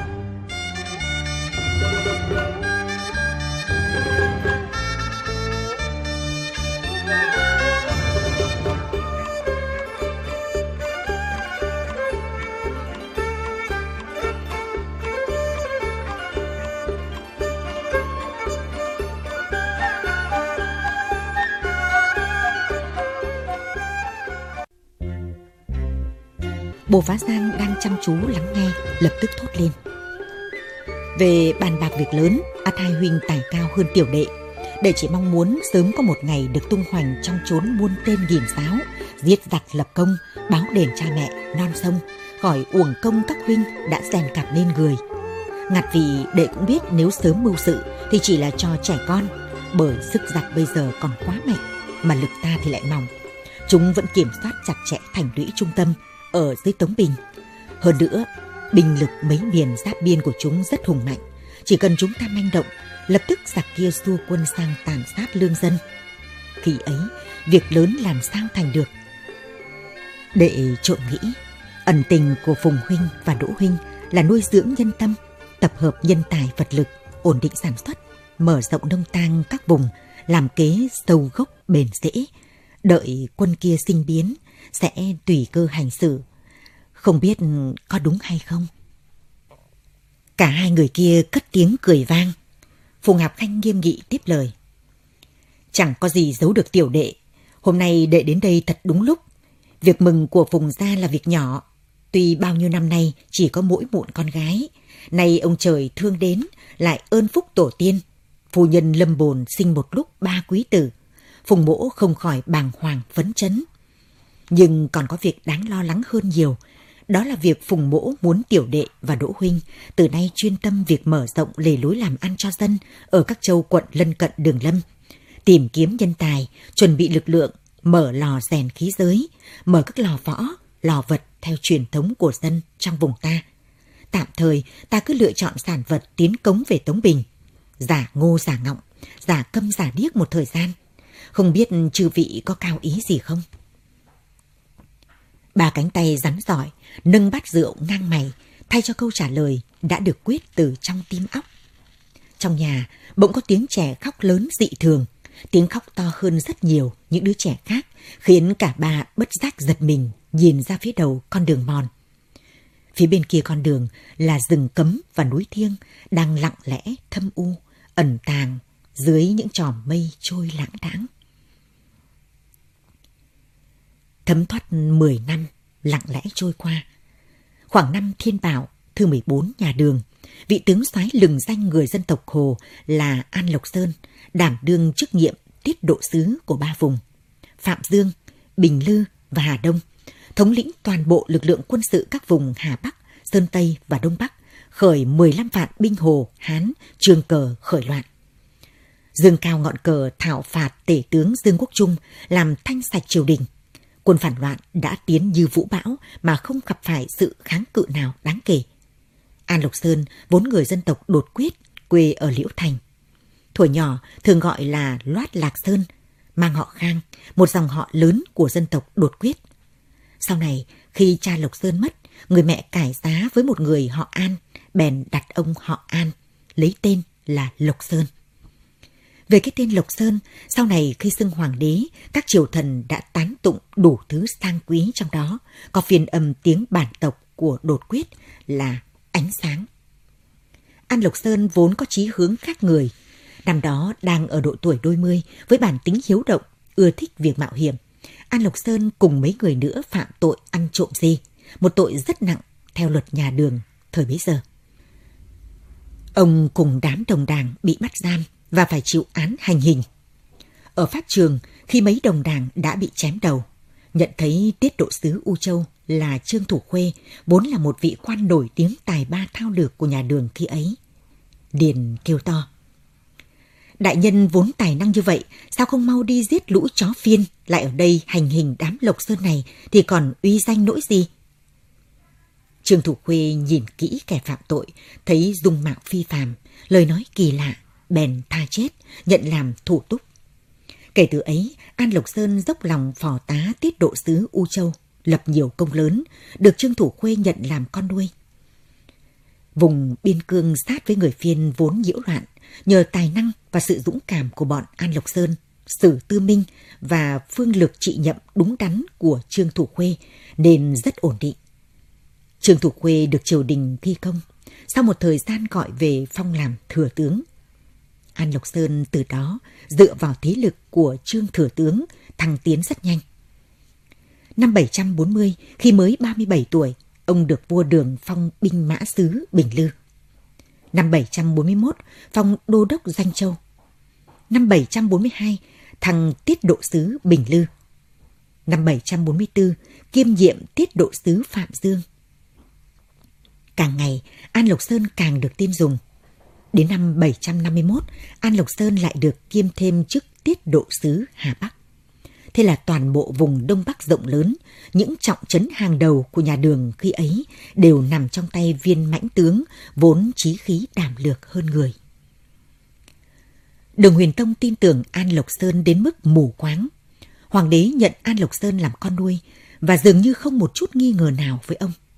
Bồ Phá Giang đang chăm chú lắng nghe, lập tức thốt lên. Về bàn bạc việc lớn, ắt hai huynh tài cao hơn tiểu đệ. Đệ chỉ mong muốn sớm có một ngày được tung hoành trong chốn muôn tên nghìn giáo, giết giặc lập công, báo đền cha mẹ, non sông, khỏi uổng công các huynh đã rèn cặp nên người. Ngặt vì đệ cũng biết nếu sớm mưu sự thì chỉ là cho trẻ con, bởi sức giặc bây giờ còn quá mạnh, mà lực ta thì lại mỏng. Chúng vẫn kiểm soát chặt chẽ thành lũy trung tâm ở dưới Tống Bình. Hơn nữa, binh lực mấy miền giáp biên của chúng rất hùng mạnh. Chỉ cần chúng ta manh động, lập tức giặc kia xua quân sang tàn sát lương dân. Khi ấy, việc lớn làm sao thành được? Đệ trộm nghĩ, Ẩn tình của Phùng huynh và Đỗ huynh là nuôi dưỡng nhân tâm, tập hợp nhân tài vật lực, ổn định sản xuất, mở rộng nông tang các vùng, làm kế sâu gốc bền rễ. Đợi quân kia sinh biến, sẽ tùy cơ hành xử. Không biết có đúng hay không? Cả hai người kia cất tiếng cười vang. Phùng Hạp Khanh nghiêm nghị tiếp lời. Chẳng có gì giấu được tiểu đệ. Hôm nay đệ đến đây thật đúng lúc. Việc mừng của Phùng gia là việc nhỏ. Tuy bao nhiêu năm nay chỉ có mỗi muộn con gái. Nay ông trời thương đến, lại ơn phúc tổ tiên. Phu nhân lâm bồn sinh một lúc 3 quý tử. Phùng mỗ không khỏi bàng hoàng phấn chấn. Nhưng còn có việc đáng lo lắng hơn nhiều. Đó là việc Phùng mỗ muốn tiểu đệ và Đỗ huynh từ nay chuyên tâm việc mở rộng lề lối làm ăn cho dân ở các châu quận lân cận Đường Lâm, tìm kiếm nhân tài, chuẩn bị lực lượng, mở lò rèn khí giới, mở các lò võ, lò vật theo truyền thống của dân trong vùng ta. Tạm thời ta cứ lựa chọn sản vật tiến cống về Tống Bình, giả ngô giả ngọng, giả câm giả điếc một thời gian. Không biết chư vị có cao ý gì không? Ba cánh tay rắn giỏi, nâng bát rượu ngang mày, thay cho câu trả lời đã được quyết từ trong tim óc. Trong nhà bỗng có tiếng trẻ khóc lớn dị thường, tiếng khóc to hơn rất nhiều những đứa trẻ khác, khiến cả ba bất giác giật mình nhìn ra phía đầu con đường mòn. Phía bên kia con đường là rừng cấm và núi thiêng đang lặng lẽ thâm u, ẩn tàng dưới những chòm mây trôi lãng đãng. Thấm thoát 10 năm lặng lẽ trôi qua. Khoảng năm Thiên Bảo, thứ 14 nhà Đường, vị tướng soái lừng danh người dân tộc Hồ là An Lộc Sơn đảm đương chức nhiệm tiết độ sứ của 3 vùng Phạm Dương, Bình Lư và Hà Đông, thống lĩnh toàn bộ lực lượng quân sự các vùng Hà Bắc, Sơn Tây và Đông Bắc, khởi 15 vạn binh Hồ, Hán, trường cờ khởi loạn. Dương cao ngọn cờ thảo phạt tể tướng Dương Quốc Trung, làm thanh sạch triều đình. Quân phản loạn đã tiến như vũ bão mà không gặp phải sự kháng cự nào đáng kể. An Lộc Sơn vốn người dân tộc Đột Quyết, quê ở Liễu Thành. Thuở nhỏ thường gọi là Loát Lạc Sơn, mang họ Khang, một dòng họ lớn của dân tộc Đột Quyết. Sau này, khi cha Lộc Sơn mất, người mẹ cải giá với một người họ An, bèn đặt ông họ An, lấy tên là Lộc Sơn. Về cái tên Lộc Sơn, sau này khi xưng hoàng đế, các triều thần đã tán tụng đủ thứ sang quý, trong đó có phiên âm tiếng bản tộc của Đột Quyết là ánh sáng. An Lộc Sơn vốn có chí hướng khác người. Năm đó đang ở độ tuổi đôi mươi, với bản tính hiếu động, ưa thích việc mạo hiểm. An Lộc Sơn cùng mấy người nữa phạm tội ăn trộm dê, một tội rất nặng theo luật nhà Đường thời bấy giờ. Ông cùng đám đồng đảng bị bắt giam và phải chịu án hành hình. Ở pháp trường, khi mấy đồng đảng đã bị chém đầu, nhận thấy tiết độ sứ U Châu là Trương Thủ Khuê, vốn là một vị quan nổi tiếng tài ba thao lược của nhà Đường khi ấy, liền kêu to: đại nhân vốn tài năng như vậy, sao không mau đi giết lũ chó phiên, lại ở đây hành hình đám Lộc Sơn này thì còn uy danh nỗi gì? Trương Thủ Khuê nhìn kỹ kẻ phạm tội, thấy dung mạo phi phàm, lời nói kỳ lạ, bèn tha chết, nhận làm thủ túc. Kể từ ấy, An Lộc Sơn dốc lòng phò tá tiết độ sứ U Châu, lập nhiều công lớn, được Trương Thủ Khuê nhận làm con nuôi. Vùng biên cương sát với người Phiên vốn nhiễu loạn, nhờ tài năng và sự dũng cảm của bọn An Lộc Sơn, Sử Tư Minh và phương lược trị nhậm đúng đắn của Trương Thủ Khuê nên rất ổn định. Trương Thủ Khuê được triều đình ghi công, sau một thời gian gọi về phong làm thừa tướng. An Lộc Sơn từ đó dựa vào thế lực của Trương Thừa Tướng thăng tiến rất nhanh. Năm 740, khi mới 37 tuổi, ông được vua Đường phong binh mã sứ Bình Lư. Năm 741, phong đô đốc Doanh Châu. Năm 742, thăng tiết độ sứ Bình Lư. Năm 744, kiêm nhiệm tiết độ sứ Phạm Dương. Càng ngày, An Lộc Sơn càng được tin dùng. Đến năm 751, An Lộc Sơn lại được kiêm thêm chức tiết độ sứ Hà Bắc. Thế là toàn bộ vùng Đông Bắc rộng lớn, những trọng trấn hàng đầu của nhà Đường khi ấy đều nằm trong tay viên mãnh tướng vốn chí khí đảm lược hơn người. Đường Huyền Tông tin tưởng An Lộc Sơn đến mức mù quáng. Hoàng đế nhận An Lộc Sơn làm con nuôi và dường như không một chút nghi ngờ nào với ông.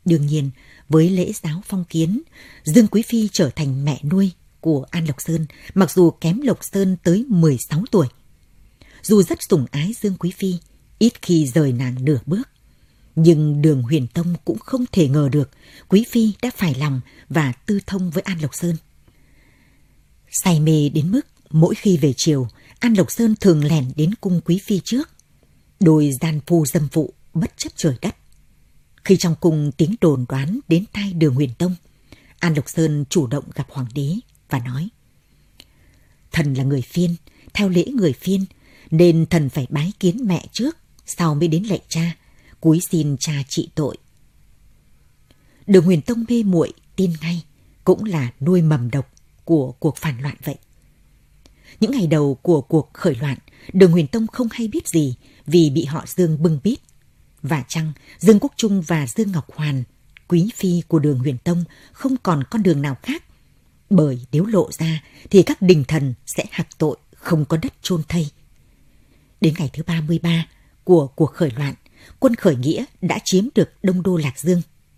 Đương nhiên, với lễ giáo phong kiến, Dương Quý Phi trở thành mẹ nuôi của An Lộc Sơn, mặc dù kém Lộc Sơn tới 16 tuổi. Dù rất sủng ái Dương Quý Phi, ít khi rời nàng nửa bước. Nhưng Đường Huyền Tông cũng không thể ngờ được Quý Phi đã phải lòng và tư thông với An Lộc Sơn. Say mê đến mức mỗi khi về chiều, An Lộc Sơn thường lẻn đến cung Quý Phi trước. Đôi gian phu dâm phụ bất chấp trời đất. Khi trong cung tiếng đồn đoán đến tai Đường Huyền Tông, An Lộc Sơn chủ động gặp hoàng đế và nói: thần là người Phiên, theo lễ người Phiên, nên thần phải bái kiến mẹ trước, sau mới đến lạy cha, cúi xin cha trị tội. Đường Huyền Tông mê muội tin ngay, cũng là nuôi mầm độc của cuộc phản loạn vậy. Những ngày đầu của cuộc khởi loạn, Đường Huyền Tông không hay biết gì vì bị họ Dương bưng bít. Và chăng Dương Quốc Trung và Dương Ngọc Hoàn, quý phi của Đường Huyền Tông, không còn con đường nào khác, bởi nếu lộ ra thì các đình thần sẽ hặc tội không có đất chôn thây. Đến ngày thứ 33 của cuộc khởi loạn, quân khởi nghĩa đã chiếm được Đông Đô Lạc Dương.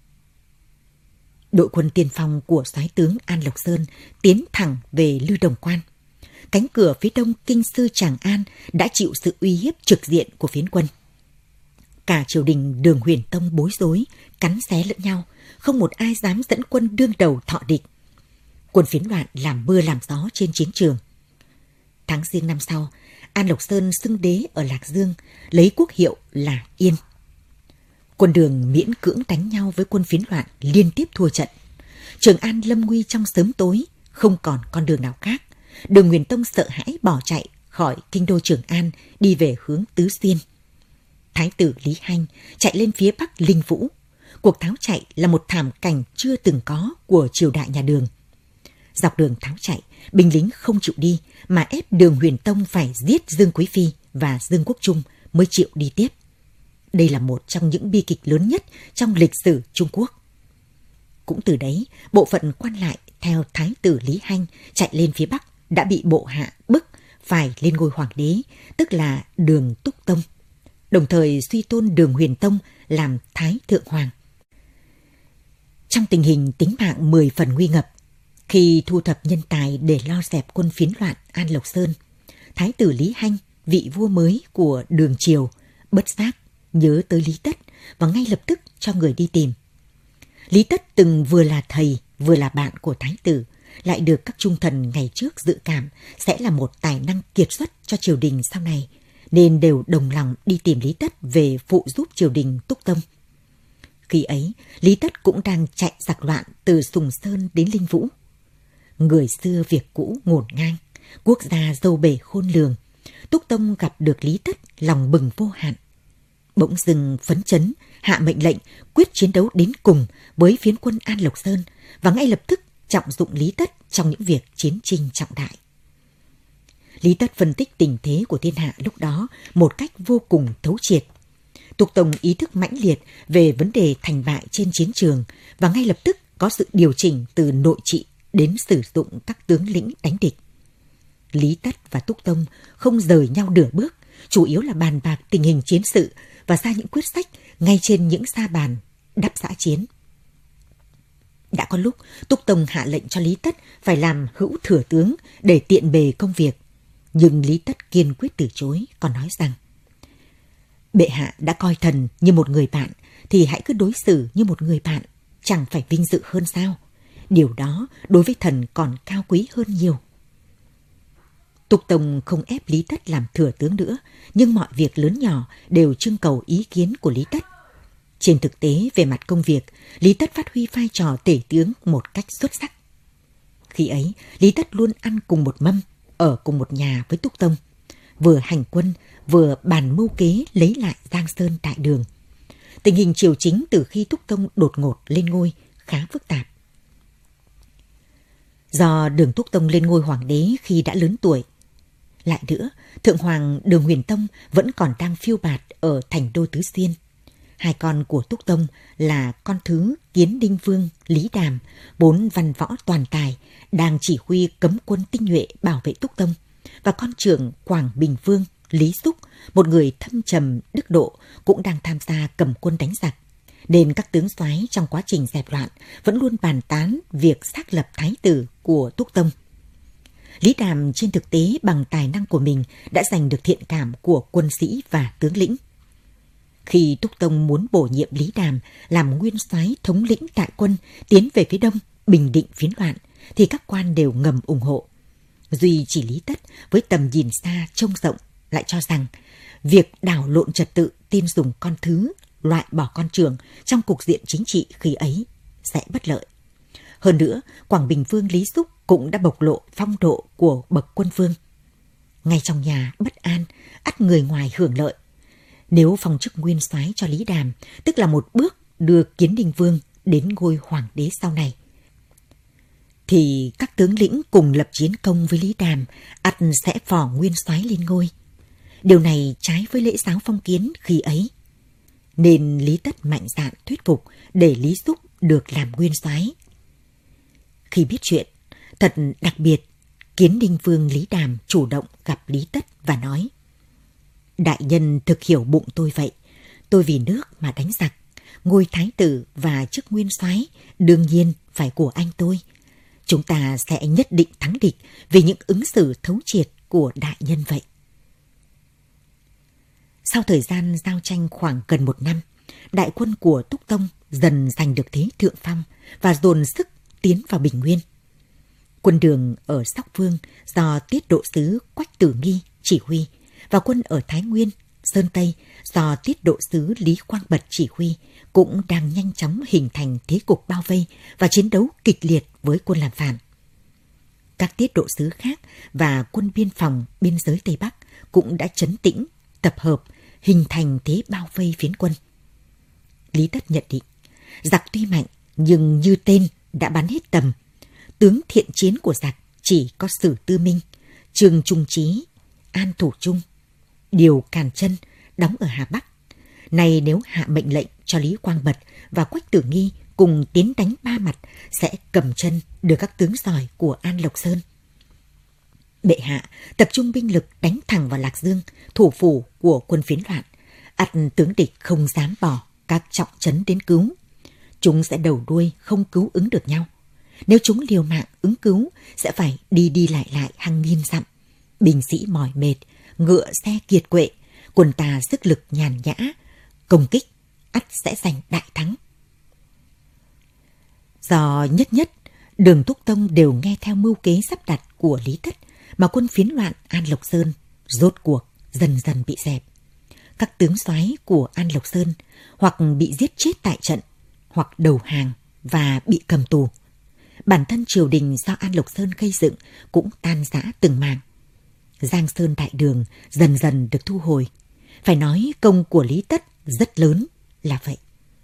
Đội quân tiên phong của soái tướng An Lộc Sơn tiến thẳng về Lư Đồng Quan. Cánh cửa phía đông kinh sư Tràng An đã chịu sự uy hiếp trực diện của phiến quân. Cả triều đình Đường Huyền Tông bối rối, cắn xé lẫn nhau, không một ai dám dẫn quân đương đầu thọ địch. Quân phiến loạn làm mưa làm gió trên chiến trường. Tháng Giêng năm sau, An Lộc Sơn xưng đế ở Lạc Dương, lấy quốc hiệu là Yên. Quân Đường miễn cưỡng đánh nhau với quân phiến loạn, liên tiếp thua trận. Trường An lâm nguy trong sớm tối, không còn con đường nào khác. Đường Huyền Tông sợ hãi bỏ chạy khỏi kinh đô Trường An, đi về hướng Tứ Xuyên. Thái tử Lý Hanh chạy lên phía bắc Linh Vũ. Cuộc tháo chạy là một thảm cảnh chưa từng có của triều đại nhà Đường. Dọc đường tháo chạy, binh lính không chịu đi mà ép Đường Huyền Tông phải giết Dương Quý Phi và Dương Quốc Trung mới chịu đi tiếp. Đây là một trong những bi kịch lớn nhất trong lịch sử Trung Quốc. Cũng từ đấy, bộ phận quan lại theo Thái tử Lý Hanh chạy lên phía bắc đã bị bộ hạ bức phải lên ngôi hoàng đế, tức là Đường Túc Tông, đồng thời suy tôn Đường Huyền Tông làm Thái Thượng Hoàng. Trong tình hình tính mạng 10 phần nguy ngập, khi thu thập nhân tài để lo dẹp quân phiến loạn An Lộc Sơn, Thái tử Lý Hanh, vị vua mới của Đường Triều, bất giác nhớ tới Lý Tất và ngay lập tức cho người đi tìm. Lý Tất từng vừa là thầy vừa là bạn của Thái tử, lại được các trung thần ngày trước dự cảm sẽ là một tài năng kiệt xuất cho triều đình sau này, nên đều đồng lòng đi tìm Lý Tất về phụ giúp triều đình Túc Tông. Khi ấy, Lý Tất cũng đang chạy giặc loạn từ Sùng Sơn đến Linh Vũ. Người xưa việc cũ ngổn ngang, quốc gia dâu bể khôn lường. Túc Tông gặp được Lý Tất lòng bừng vô hạn. Bỗng dưng phấn chấn, hạ mệnh lệnh quyết chiến đấu đến cùng với phiến quân An Lộc Sơn và ngay lập tức trọng dụng Lý Tất trong những việc chiến tranh trọng đại. Lý Tất phân tích tình thế của thiên hạ lúc đó một cách vô cùng thấu triệt. Túc Tông ý thức mãnh liệt về vấn đề thành bại trên chiến trường và ngay lập tức có sự điều chỉnh từ nội trị đến sử dụng các tướng lĩnh đánh địch. Lý Tất và Túc Tông không rời nhau nửa bước, chủ yếu là bàn bạc tình hình chiến sự và ra những quyết sách ngay trên những sa bàn đắp giã chiến. Đã có lúc Túc Tông hạ lệnh cho Lý Tất phải làm hữu thừa tướng để tiện bề công việc, nhưng Lý Tất kiên quyết từ chối, còn nói rằng: bệ hạ đã coi thần như một người bạn thì hãy cứ đối xử như một người bạn, chẳng phải vinh dự hơn sao? Điều đó đối với thần còn cao quý hơn nhiều. Túc Tông không ép Lý Tất làm thừa tướng nữa, nhưng mọi việc lớn nhỏ đều trưng cầu ý kiến của Lý Tất. Trên thực tế, về mặt công việc, Lý Tất phát huy vai trò tể tướng một cách xuất sắc. Khi ấy, Lý Tất luôn ăn cùng một mâm, ở cùng một nhà với Túc Tông, vừa hành quân, vừa bàn mưu kế lấy lại Giang Sơn Đại Đường. Tình hình triều chính từ khi Túc Tông đột ngột lên ngôi khá phức tạp. Do Đường Túc Tông lên ngôi hoàng đế khi đã lớn tuổi. Lại nữa, Thượng Hoàng Đường Huyền Tông vẫn còn đang phiêu bạt ở thành đô Tứ Xuyên. Hai con của Túc Tông là con thứ Kiến Đinh Vương Lý Đàm, 4 văn võ toàn tài, đang chỉ huy cấm quân tinh nhuệ bảo vệ Túc Tông, và con trưởng Quảng Bình Vương Lý Xúc, một người thâm trầm đức độ, cũng đang tham gia cầm quân đánh giặc. nên các tướng soái trong quá trình dẹp loạn vẫn luôn bàn tán việc xác lập thái tử của Túc Tông. Lý Đàm trên thực tế bằng tài năng của mình đã giành được thiện cảm của quân sĩ và tướng lĩnh. Khi Túc Tông muốn bổ nhiệm Lý Đàm làm nguyên soái thống lĩnh đại quân tiến về phía đông bình định phiến loạn, thì các quan đều ngầm ủng hộ. Duy chỉ Lý Tất với tầm nhìn xa trông rộng lại cho rằng việc đảo lộn trật tự, tin dùng con thứ, loại bỏ con trưởng trong cục diện chính trị khi ấy sẽ bất lợi. Hơn nữa, Quảng Bình Vương Lý Xúc cũng đã bộc lộ phong độ của bậc quân vương. Ngay trong nhà bất an, ắt người ngoài hưởng lợi. Nếu phong chức nguyên soái cho Lý Đàm, tức là một bước đưa Kiến Ninh Vương đến ngôi hoàng đế sau này, thì các tướng lĩnh cùng lập chiến công với Lý Đàm, ắt sẽ phò nguyên soái lên ngôi. Điều này trái với lễ giáo phong kiến khi ấy. Nên Lý Tất mạnh dạn thuyết phục để Lý Xúc được làm nguyên soái. Khi biết chuyện, thật đặc biệt, Kiến Ninh Vương Lý Đàm chủ động gặp Lý Tất và nói: Đại nhân thực hiểu bụng tôi vậy. Tôi vì nước mà đánh giặc, ngôi thái tử và chức nguyên soái đương nhiên phải của anh tôi. Chúng ta sẽ nhất định thắng địch vì những ứng xử thấu triệt của đại nhân vậy. Sau thời gian giao tranh khoảng gần 1 năm, đại quân của Túc Tông dần giành được thế thượng phong và dồn sức tiến vào Bình Nguyên. Quân Đường ở Sóc Phương do Tiết Độ sứ Quách Tử Nghi chỉ huy, và quân ở Thái Nguyên, Sơn Tây do Tiết Độ sứ Lý Quang Bật chỉ huy cũng đang nhanh chóng hình thành thế cục bao vây và chiến đấu kịch liệt với quân làm phản. Các tiết độ sứ khác và quân biên phòng biên giới Tây Bắc cũng đã trấn tĩnh, tập hợp, hình thành thế bao vây phiến quân. Lý Tất nhận định, giặc tuy mạnh nhưng như tên đã bắn hết tầm. Tướng thiện chiến của giặc chỉ có Sử Tư Minh, Trương Trung Chí, An Thủ Trung, Điều Càn Chân đóng ở Hà Bắc. Này nếu hạ mệnh lệnh cho Lý Quang Bật và Quách Tử Nghi cùng tiến đánh ba mặt, sẽ cầm chân được các tướng giỏi của An Lộc Sơn. Bệ hạ tập trung binh lực đánh thẳng vào Lạc Dương, thủ phủ của quân phiến loạn. ắt tướng địch không dám bỏ các trọng trấn đến cứu. Chúng sẽ đầu đuôi không cứu ứng được nhau. Nếu chúng liều mạng ứng cứu, sẽ phải đi đi lại lại hàng nghìn dặm. Binh sĩ mỏi mệt, ngựa xe kiệt quệ, quân ta sức lực nhàn nhã, công kích ắt sẽ giành đại thắng. Do nhất Đường Túc Tông đều nghe theo mưu kế sắp đặt của Lý Tất, mà quân phiến loạn An Lộc Sơn rốt cuộc dần dần bị dẹp. Các tướng soái của An Lộc Sơn hoặc bị giết chết tại trận, hoặc đầu hàng và bị cầm tù. Bản thân triều đình do An Lộc Sơn gây dựng cũng tan rã từng mảng. Giang Sơn Đại Đường dần dần được thu hồi. Phải nói công của Lý Tất rất lớn là vậy.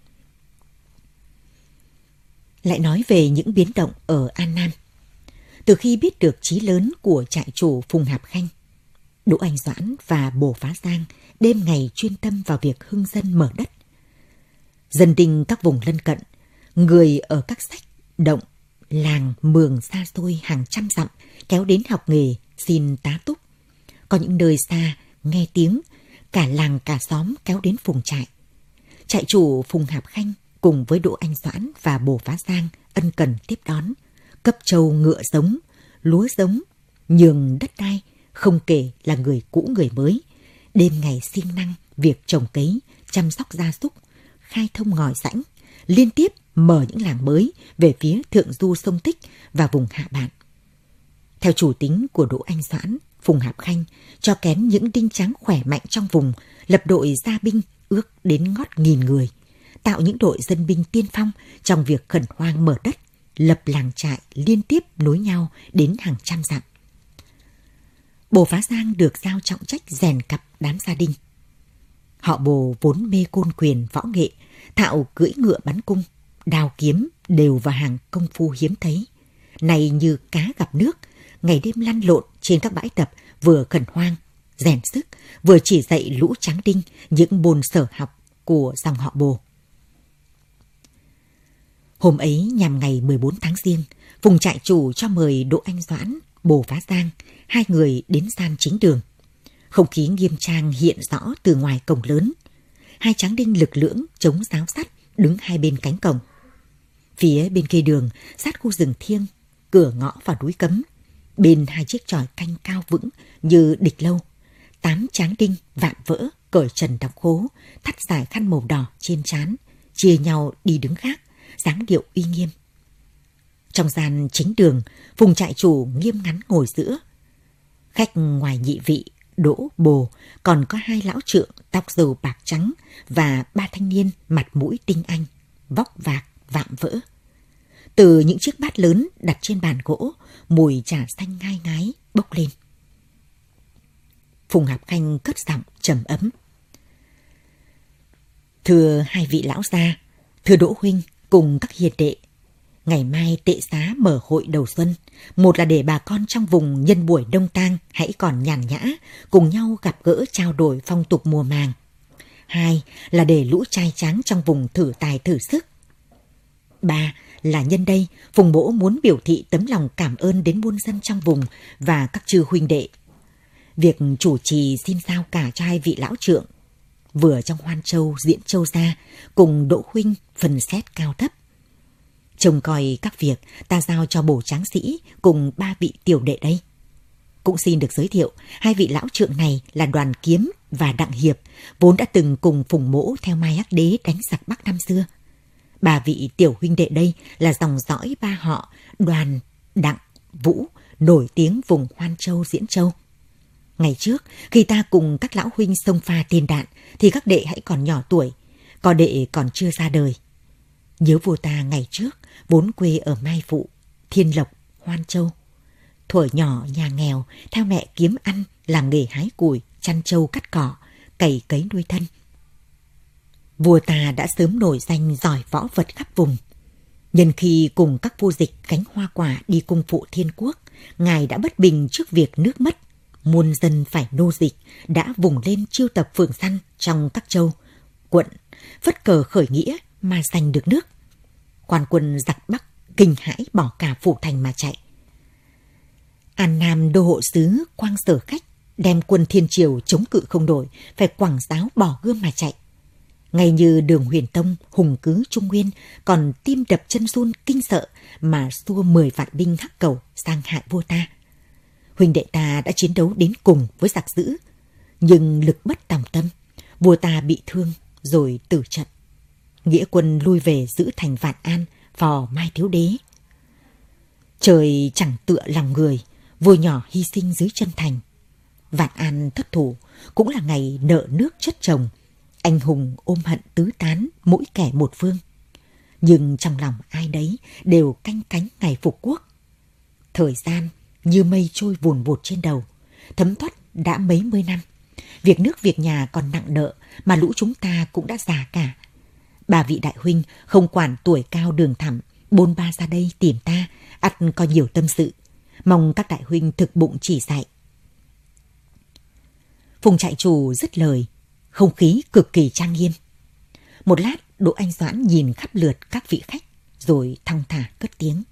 Lại nói về những biến động ở An Nam. Từ khi biết được chí lớn của trại chủ Phùng Hạp Khanh, Đỗ Anh Doãn và Bồ Phá Giang đêm ngày chuyên tâm vào việc hưng dân mở đất. Dân đinh các vùng lân cận, người ở các sách, động, làng, mường xa xôi hàng trăm dặm kéo đến học nghề xin tá túc. Có những nơi xa nghe tiếng, cả làng cả xóm kéo đến phùng trại. Trại chủ Phùng Hạp Khanh cùng với Đỗ Anh Doãn và Bồ Phá Giang ân cần tiếp đón, cấp trâu ngựa giống, lúa giống, nhường đất đai, không kể là người cũ người mới, đêm ngày siêng năng việc trồng cấy, chăm sóc gia súc, khai thông ngòi rãnh, liên tiếp mở những làng mới về phía thượng du sông Tích và vùng hạ bạn. Theo chủ tính của Đỗ Anh Doãn, Phùng Hạp Khanh cho kén những đinh trắng khỏe mạnh trong vùng, lập đội gia binh ước đến ngót 1000 người, tạo những đội dân binh tiên phong trong việc khẩn hoang mở đất, lập làng trại liên tiếp nối nhau đến hàng trăm dặm. Bồ Phá Giang được giao trọng trách rèn cặp đám gia đình. Họ Bồ vốn mê côn quyền võ nghệ, thạo cưỡi ngựa bắn cung, đào kiếm đều vào hàng công phu hiếm thấy. Này như cá gặp nước, ngày đêm lăn lộn trên các bãi tập, vừa khẩn hoang, rèn sức, vừa chỉ dạy lũ tráng đinh những môn sở học của dòng họ Bồ. Hôm ấy nhằm ngày 14 tháng Giêng, Phùng trại chủ cho mời Đỗ Anh Doãn, Bồ Phá Giang, hai người đến gian chính đường. Không khí nghiêm trang hiện rõ từ ngoài cổng lớn. Hai tráng đinh lực lưỡng chống giáo sắt đứng hai bên cánh cổng. Phía bên kia đường, sát khu rừng thiêng, cửa ngõ vào núi Cấm, bên hai chiếc chòi canh cao vững như địch lâu, 8 tráng đinh vạm vỡ cởi trần đóng khố, thắt dài khăn màu đỏ trên trán, chia nhau đi đứng gác, dáng điệu uy nghiêm. Trong gian chính đường, Phùng trại chủ nghiêm ngắn ngồi giữa. Khách ngoài nhị vị, Đỗ, Bồ, còn có 2 lão trượng tóc râu bạc trắng và 3 thanh niên mặt mũi tinh anh, vóc vạc vạm vỡ. Từ những chiếc bát lớn đặt trên bàn gỗ, mùi trà xanh ngai ngái bốc lên. Phùng Hạp Khanh cất giọng trầm ấm: "Thưa 2 vị lão gia, thưa Đỗ huynh cùng các hiền đệ, ngày mai tệ xá mở hội đầu xuân, một là để bà con trong vùng nhân buổi đông tang hãy còn nhàn nhã, cùng nhau gặp gỡ trao đổi phong tục mùa màng. 2 là để lũ trai tráng trong vùng thử tài thử sức. 3 là nhân đây, Phùng Mỗ muốn biểu thị tấm lòng cảm ơn đến muôn dân trong vùng và các chư huynh đệ. Việc chủ trì xin giao cả cho 2 vị lão trượng, vừa trong Hoan Châu, Diễn Châu ra, cùng Đỗ huynh phần xét cao thấp. Trông coi các việc ta giao cho bổ tráng sĩ cùng 3 vị tiểu đệ đây. Cũng xin được giới thiệu, 2 vị lão trượng này là Đoàn Kiếm và Đặng Hiệp, vốn đã từng cùng Phùng Mỗ theo Mai Hắc Đế đánh giặc Bắc năm xưa. 3 vị tiểu huynh đệ đây là dòng dõi 3 họ Đoàn, Đặng, Vũ, nổi tiếng vùng Hoan Châu, Diễn Châu. Ngày trước, khi ta cùng các lão huynh xông pha tiền đạn, thì các đệ hãy còn nhỏ tuổi, có đệ còn chưa ra đời. Nhớ vua ta ngày trước, vốn quê ở Mai Phụ, Thiên Lộc, Hoan Châu. Thuở nhỏ nhà nghèo, theo mẹ kiếm ăn, làm nghề hái củi, chăn trâu cắt cỏ, cày cấy nuôi thân. Vua ta đã sớm nổi danh giỏi võ vật khắp vùng. Nhân khi cùng các vua dịch gánh hoa quả đi cung phụ Thiên Quốc, ngài đã bất bình trước việc nước mất, muôn dân phải nô dịch, đã vùng lên chiêu tập phường săn trong các châu, quận, phất cờ khởi nghĩa mà giành được nước. Quan quân giặc Bắc kinh hãi bỏ cả phủ thành mà chạy. An Nam đô hộ sứ Quang Sở Khách đem quân Thiên Triều chống cự không nổi, phải quẳng giáo bỏ gươm mà chạy. Ngay như Đường Huyền Tông hùng cứ Trung Nguyên, còn tim đập chân run kinh sợ mà xua 10 vạn binh Hắc Cẩu sang hại vua ta. Huynh đệ ta đã chiến đấu đến cùng với giặc dữ, nhưng lực bất tòng tâm, vua ta bị thương rồi tử trận. Nghĩa quân lui về giữ thành Vạn An, phò Mai Thiếu Đế. Trời chẳng tựa lòng người, vua nhỏ hy sinh dưới chân thành. Vạn An thất thủ, cũng là ngày nợ nước chất chồng, anh hùng ôm hận tứ tán, mỗi kẻ một phương. Nhưng trong lòng ai đấy đều canh cánh ngày phục quốc. Thời gian như mây trôi vùn vụt trên đầu, thấm thoát đã mấy mươi năm. Việc nước việc nhà còn nặng nợ, mà lũ chúng ta cũng đã già cả. 3 vị đại huynh không quản tuổi cao đường thẳm, bôn ba ra đây tìm ta, ắt có nhiều tâm sự. Mong các đại huynh thực bụng chỉ dạy. Phùng trại chủ dứt lời, không khí cực kỳ trang nghiêm. Một lát, Đỗ Anh Doãn nhìn khắp lượt các vị khách, rồi thong thả cất tiếng: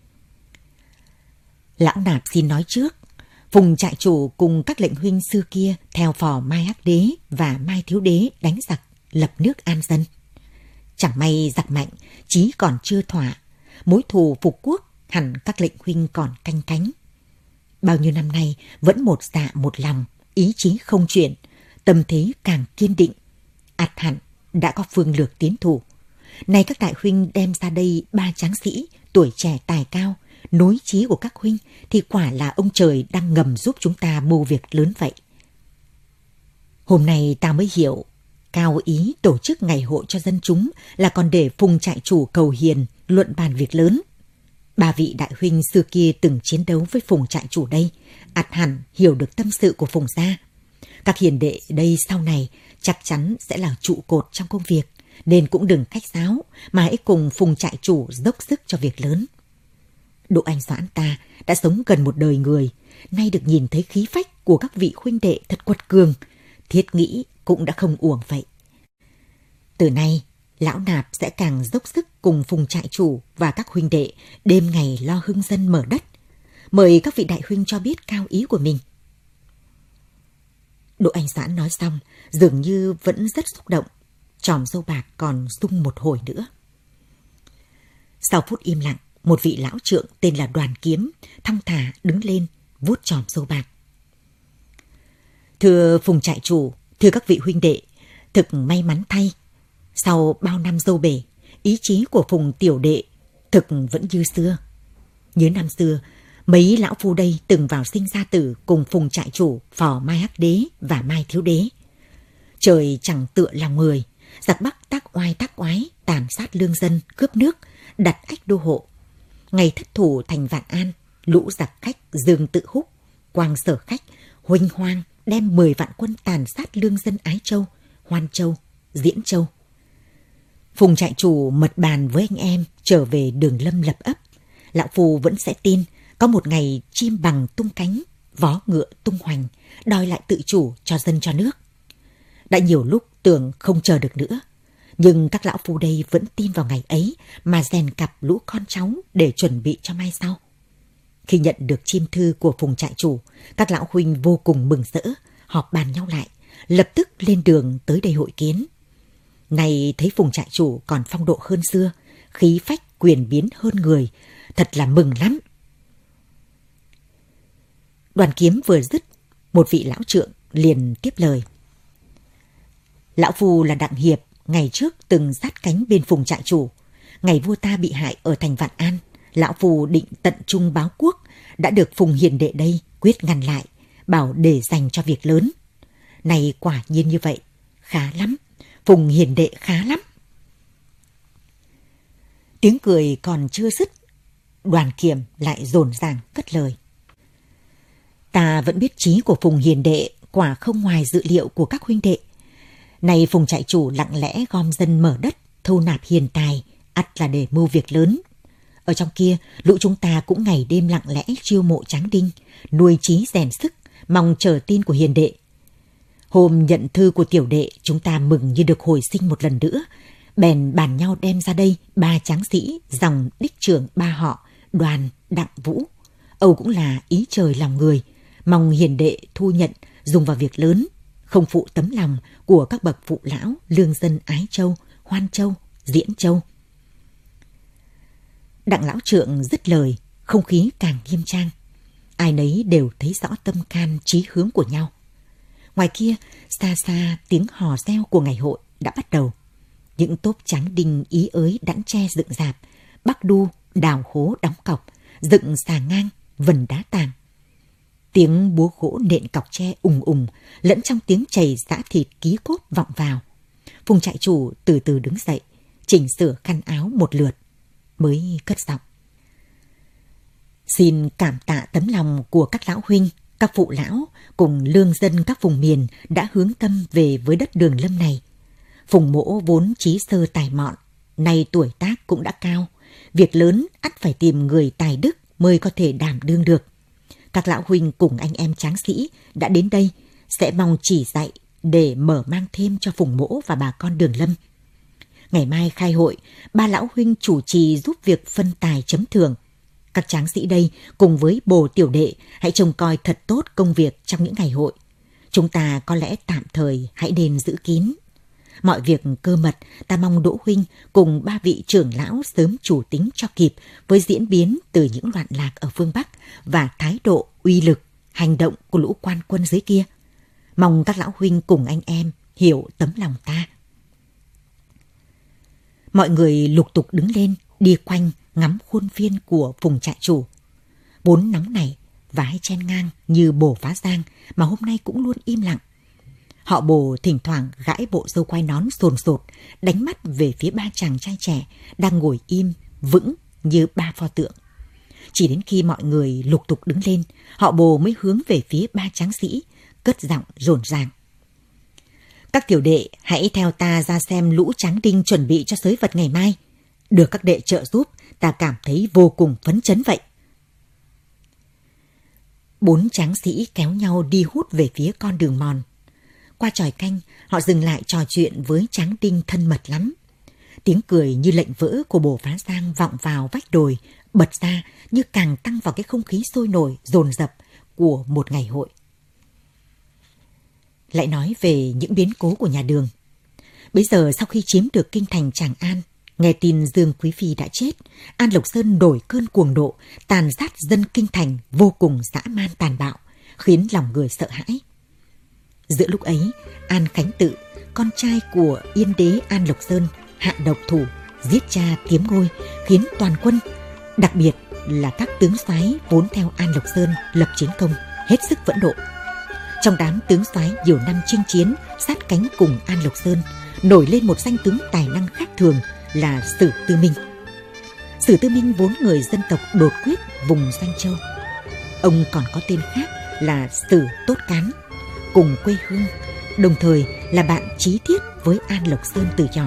"Lão nạp xin nói trước, Phùng trại chủ cùng các lệnh huynh xưa kia theo phò Mai Hắc Đế và Mai Thiếu Đế đánh giặc, lập nước an dân. Chẳng may giặc mạnh, chí còn chưa thỏa, mối thù phục quốc hẳn các lệnh huynh còn canh cánh. Bao nhiêu năm nay vẫn một dạ một lòng, ý chí không chuyển, tâm thế càng kiên định, ắt hẳn đã có phương lược tiến thủ. Nay các đại huynh đem ra đây 3 tráng sĩ tuổi trẻ tài cao, nối chí của các huynh, thì quả là ông trời đang ngầm giúp chúng ta mưu việc lớn vậy. Hôm nay ta mới hiểu, cao ý tổ chức ngày hội cho dân chúng là còn để Phùng trại chủ cầu hiền, luận bàn việc lớn. 3 vị đại huynh xưa kia từng chiến đấu với Phùng trại chủ đây, ắt hẳn hiểu được tâm sự của Phùng gia. Các hiền đệ đây sau này chắc chắn sẽ là trụ cột trong công việc, nên cũng đừng khách sáo, mà hãy cùng Phùng trại chủ dốc sức cho việc lớn. Đỗ Anh Doãn ta đã sống gần một đời người, nay được nhìn thấy khí phách của các vị huynh đệ thật quật cường, thiết nghĩ cũng đã không uổng vậy. Từ nay, lão nạp sẽ càng dốc sức cùng Phùng trại chủ và các huynh đệ đêm ngày lo hưng dân mở đất. Mời các vị đại huynh cho biết cao ý của mình." Đỗ Anh Doãn nói xong, dường như vẫn rất xúc động. chòm râu bạc còn rung một hồi nữa. Sau phút im lặng, một vị lão trượng tên là Đoàn Kiếm thong thả đứng lên vuốt chòm râu bạc. Thưa Phùng trại chủ, thưa các vị huynh đệ, thực may mắn thay, sau bao năm dâu bể, ý chí của Phùng tiểu đệ thực vẫn như xưa. Nhớ năm xưa, mấy lão phu đây từng vào sinh ra tử cùng Phùng trại chủ, Phò Mai Hắc Đế và Mai Thiếu Đế. Trời chẳng tựa lòng người, giặc Bắc tác oái, tàn sát lương dân, cướp nước, đặt ách đô hộ. Ngày thất thủ thành Vạn An, lũ giặc khách Dương Tự Húc, Quang Sở Khách, huênh hoang đem 10 vạn quân tàn sát lương dân Ái Châu, Hoan Châu, Diễn Châu. Phùng trại chủ mật bàn với anh em trở về Đường Lâm lập ấp. Lão phu vẫn sẽ tin có một ngày chim bằng tung cánh, vó ngựa tung hoành, đòi lại tự chủ cho dân cho nước. Đã nhiều lúc tưởng không chờ được nữa, nhưng các lão phu đây vẫn tin vào ngày ấy mà rèn cặp lũ con cháu để chuẩn bị cho mai sau. Khi nhận được chim thư của Phùng trại chủ, các lão huynh vô cùng mừng rỡ, họp bàn nhau lại, lập tức lên đường tới đây hội kiến. Này thấy Phùng trại chủ còn phong độ hơn xưa, khí phách quyền biến hơn người, thật là mừng lắm. Đoàn Kiếm vừa dứt, một vị lão trượng liền tiếp lời. Lão phu là Đặng Hiệp, ngày trước từng sát cánh bên Phùng trại chủ. Ngày vua ta bị hại ở thành Vạn An, lão phu định tận trung báo quốc, đã được Phùng hiền đệ đây quyết ngăn lại, bảo để dành cho việc lớn. Này quả nhiên như vậy, khá lắm, Phùng hiền đệ khá lắm. Tiếng cười còn chưa dứt, Đoàn Kiểm lại dồn dàng cất lời. Ta vẫn biết trí của Phùng hiền đệ quả không ngoài dự liệu của các huynh đệ. Này Phùng trại chủ lặng lẽ gom dân mở đất, thu nạp hiền tài, ắt là để mưu việc lớn. Ở trong kia, lũ chúng ta cũng ngày đêm lặng lẽ chiêu mộ Tráng Đinh, nuôi trí rèn sức, mong chờ tin của hiền đệ. Hôm nhận thư của tiểu đệ, chúng ta mừng như được hồi sinh một lần nữa, bèn bàn nhau đem ra đây 3 tráng sĩ dòng đích trưởng 3 họ, Đoàn, Đặng, Vũ. Âu cũng là ý trời lòng người, mong hiền đệ thu nhận dùng vào việc lớn, không phụ tấm lòng của các bậc phụ lão lương dân Ái Châu, Hoan Châu, Diễn Châu. Đặng lão trượng dứt lời, không khí càng nghiêm trang. Ai nấy đều thấy rõ tâm can chí hướng của nhau. Ngoài kia, xa xa tiếng hò reo của ngày hội đã bắt đầu. Những tốp Tráng Đinh ý ới đẵn tre dựng rạp, bắc đu, đào hố đóng cọc, dựng xà ngang, vần đá tàng. Tiếng búa gỗ nện cọc tre ùng ùng, lẫn trong tiếng chày giã thịt ký cốt vọng vào. Phùng trại chủ từ từ đứng dậy, chỉnh sửa khăn áo một lượt, mới cất giọng. Xin cảm tạ tấm lòng của các lão huynh, các phụ lão cùng lương dân các vùng miền đã hướng tâm về với đất Đường Lâm này. Phùng mỗ vốn trí sơ tài mọn, nay tuổi tác cũng đã cao, việc lớn ắt phải tìm người tài đức mới có thể đảm đương được. Các lão huynh cùng anh em tráng sĩ đã đến đây sẽ mong chỉ dạy để mở mang thêm cho Phùng mỗ và bà con Đường Lâm. Ngày mai khai hội, 3 lão huynh chủ trì giúp việc phân tài chấm thưởng. Các tráng sĩ đây cùng với bồ tiểu đệ hãy trông coi thật tốt công việc trong những ngày hội. Chúng ta có lẽ tạm thời hãy nên giữ kín. Mọi việc cơ mật ta mong Đỗ huynh cùng 3 vị trưởng lão sớm chủ tính cho kịp với diễn biến từ những loạn lạc ở phương Bắc và thái độ, uy lực, hành động của lũ quan quân dưới kia. Mong các lão huynh cùng anh em hiểu tấm lòng ta. Mọi người lục tục đứng lên, đi quanh ngắm khuôn viên của Phùng trại chủ. Vốn nóng này và hay chen ngang như bồ phá giang mà hôm nay cũng luôn im lặng. Họ bồ thỉnh thoảng gãi bộ râu quai nón sồn sột, đánh mắt về phía 3 chàng trai trẻ đang ngồi im, vững như 3 pho tượng. Chỉ đến khi mọi người lục tục đứng lên, họ bồ mới hướng về phía 3 tráng sĩ, cất giọng rồn ràng. Các tiểu đệ hãy theo ta ra xem lũ Tráng Đinh chuẩn bị cho sới vật ngày mai. Được các đệ trợ giúp, ta cảm thấy vô cùng phấn chấn vậy. 4 tráng sĩ kéo nhau đi hút về phía con đường mòn. Qua chòi canh, họ dừng lại trò chuyện với Tráng Đinh thân mật lắm. Tiếng cười như lệnh vỡ của bồ phá giang vọng vào vách đồi, bật ra như càng tăng vào cái không khí sôi nổi, dồn dập của một ngày hội. Lại nói về những biến cố của nhà Đường. Bấy giờ sau khi chiếm được kinh thành Tràng An, nghe tin Dương Quý Phi đã chết, An Lộc Sơn nổi cơn cuồng nộ, tàn sát dân kinh thành vô cùng dã man tàn bạo, khiến lòng người sợ hãi. Giữa lúc ấy, An Khánh Tự, con trai của Yên đế An Lộc Sơn, hạ độc thủ, giết cha Tiếm Ngôi, khiến toàn quân, đặc biệt là các tướng soái vốn theo An Lộc Sơn lập chiến công, hết sức phẫn nộ. Trong đám tướng soái nhiều năm chinh chiến, sát cánh cùng An Lộc Sơn, nổi lên một danh tướng tài năng khác thường là Sử Tư Minh. Sử Tư Minh vốn người dân tộc Đột Quyết vùng Doanh Châu. Ông còn có tên khác là Sử Tốt Cán, cùng quê hương, đồng thời là bạn chí thiết với An Lộc Sơn từ nhỏ.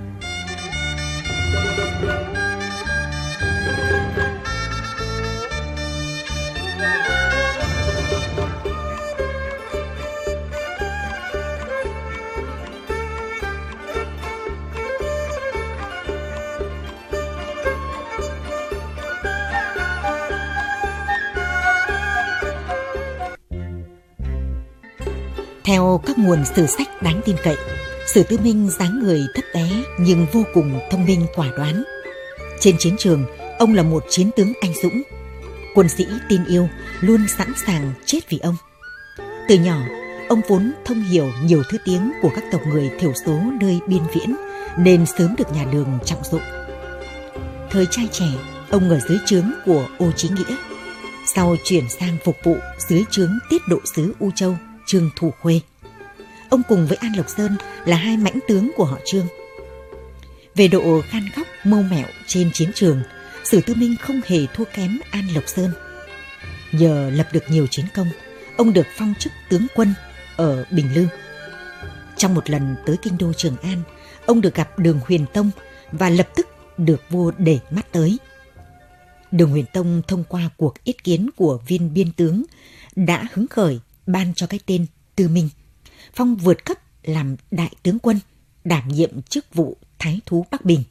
Theo các nguồn sử sách đáng tin cậy, Sử Tư Minh dáng người thấp bé nhưng vô cùng thông minh quả đoán. Trên chiến trường, ông là một chiến tướng anh dũng. Quân sĩ tin yêu luôn sẵn sàng chết vì ông. Từ nhỏ, ông vốn thông hiểu nhiều thứ tiếng của các tộc người thiểu số nơi biên viễn, nên sớm được nhà Đường trọng dụng. Thời trai trẻ, ông ở dưới trướng của Ô Chí Nghĩa, sau chuyển sang phục vụ dưới trướng tiết độ sứ U Châu Trương Thủ Khuê. Ông cùng với An Lộc Sơn là hai mãnh tướng của họ Trương. Về độ khan góc mưu mẹo trên chiến trường, Sử Tư Minh không hề thua kém An Lộc Sơn. Nhờ lập được nhiều chiến công, ông được phong chức tướng quân ở Bình Lư. Trong một lần tới kinh đô Trường An, ông được gặp Đường Huyền Tông và lập tức được vua để mắt tới. Đường Huyền Tông thông qua cuộc yết kiến của viên biên tướng đã hứng khởi ban cho cái tên Tư Minh, phong vượt cấp làm đại tướng quân, đảm nhiệm chức vụ Thái thú Bắc Bình.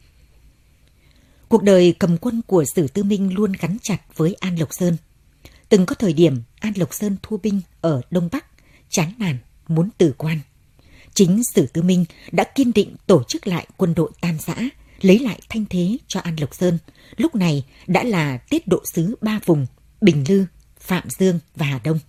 Cuộc đời cầm quân của Sử Tư Minh luôn gắn chặt với An Lộc Sơn. Từng có thời điểm An Lộc Sơn thua binh ở Đông Bắc, chán nản muốn từ quan. Chính Sử Tư Minh đã kiên định tổ chức lại quân đội tan rã, lấy lại thanh thế cho An Lộc Sơn, lúc này đã là tiết độ sứ ba vùng Bình Lư, Phạm Dương và Hà Đông.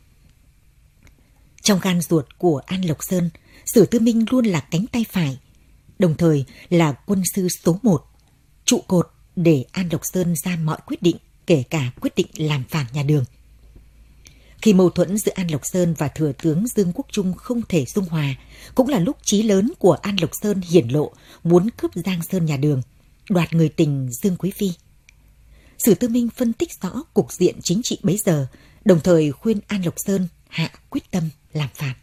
Trong gan ruột của An Lộc Sơn, Sử Tư Minh luôn là cánh tay phải, đồng thời là quân sư số 1, trụ cột để An Lộc Sơn ra mọi quyết định, kể cả quyết định làm phản nhà Đường. Khi mâu thuẫn giữa An Lộc Sơn và thừa tướng Dương Quốc Trung không thể dung hòa, cũng là lúc chí lớn của An Lộc Sơn hiển lộ muốn cướp Giang Sơn nhà Đường, đoạt người tình Dương Quý Phi. Sử Tư Minh phân tích rõ cục diện chính trị bấy giờ, đồng thời khuyên An Lộc Sơn hạ quyết tâm làm phản.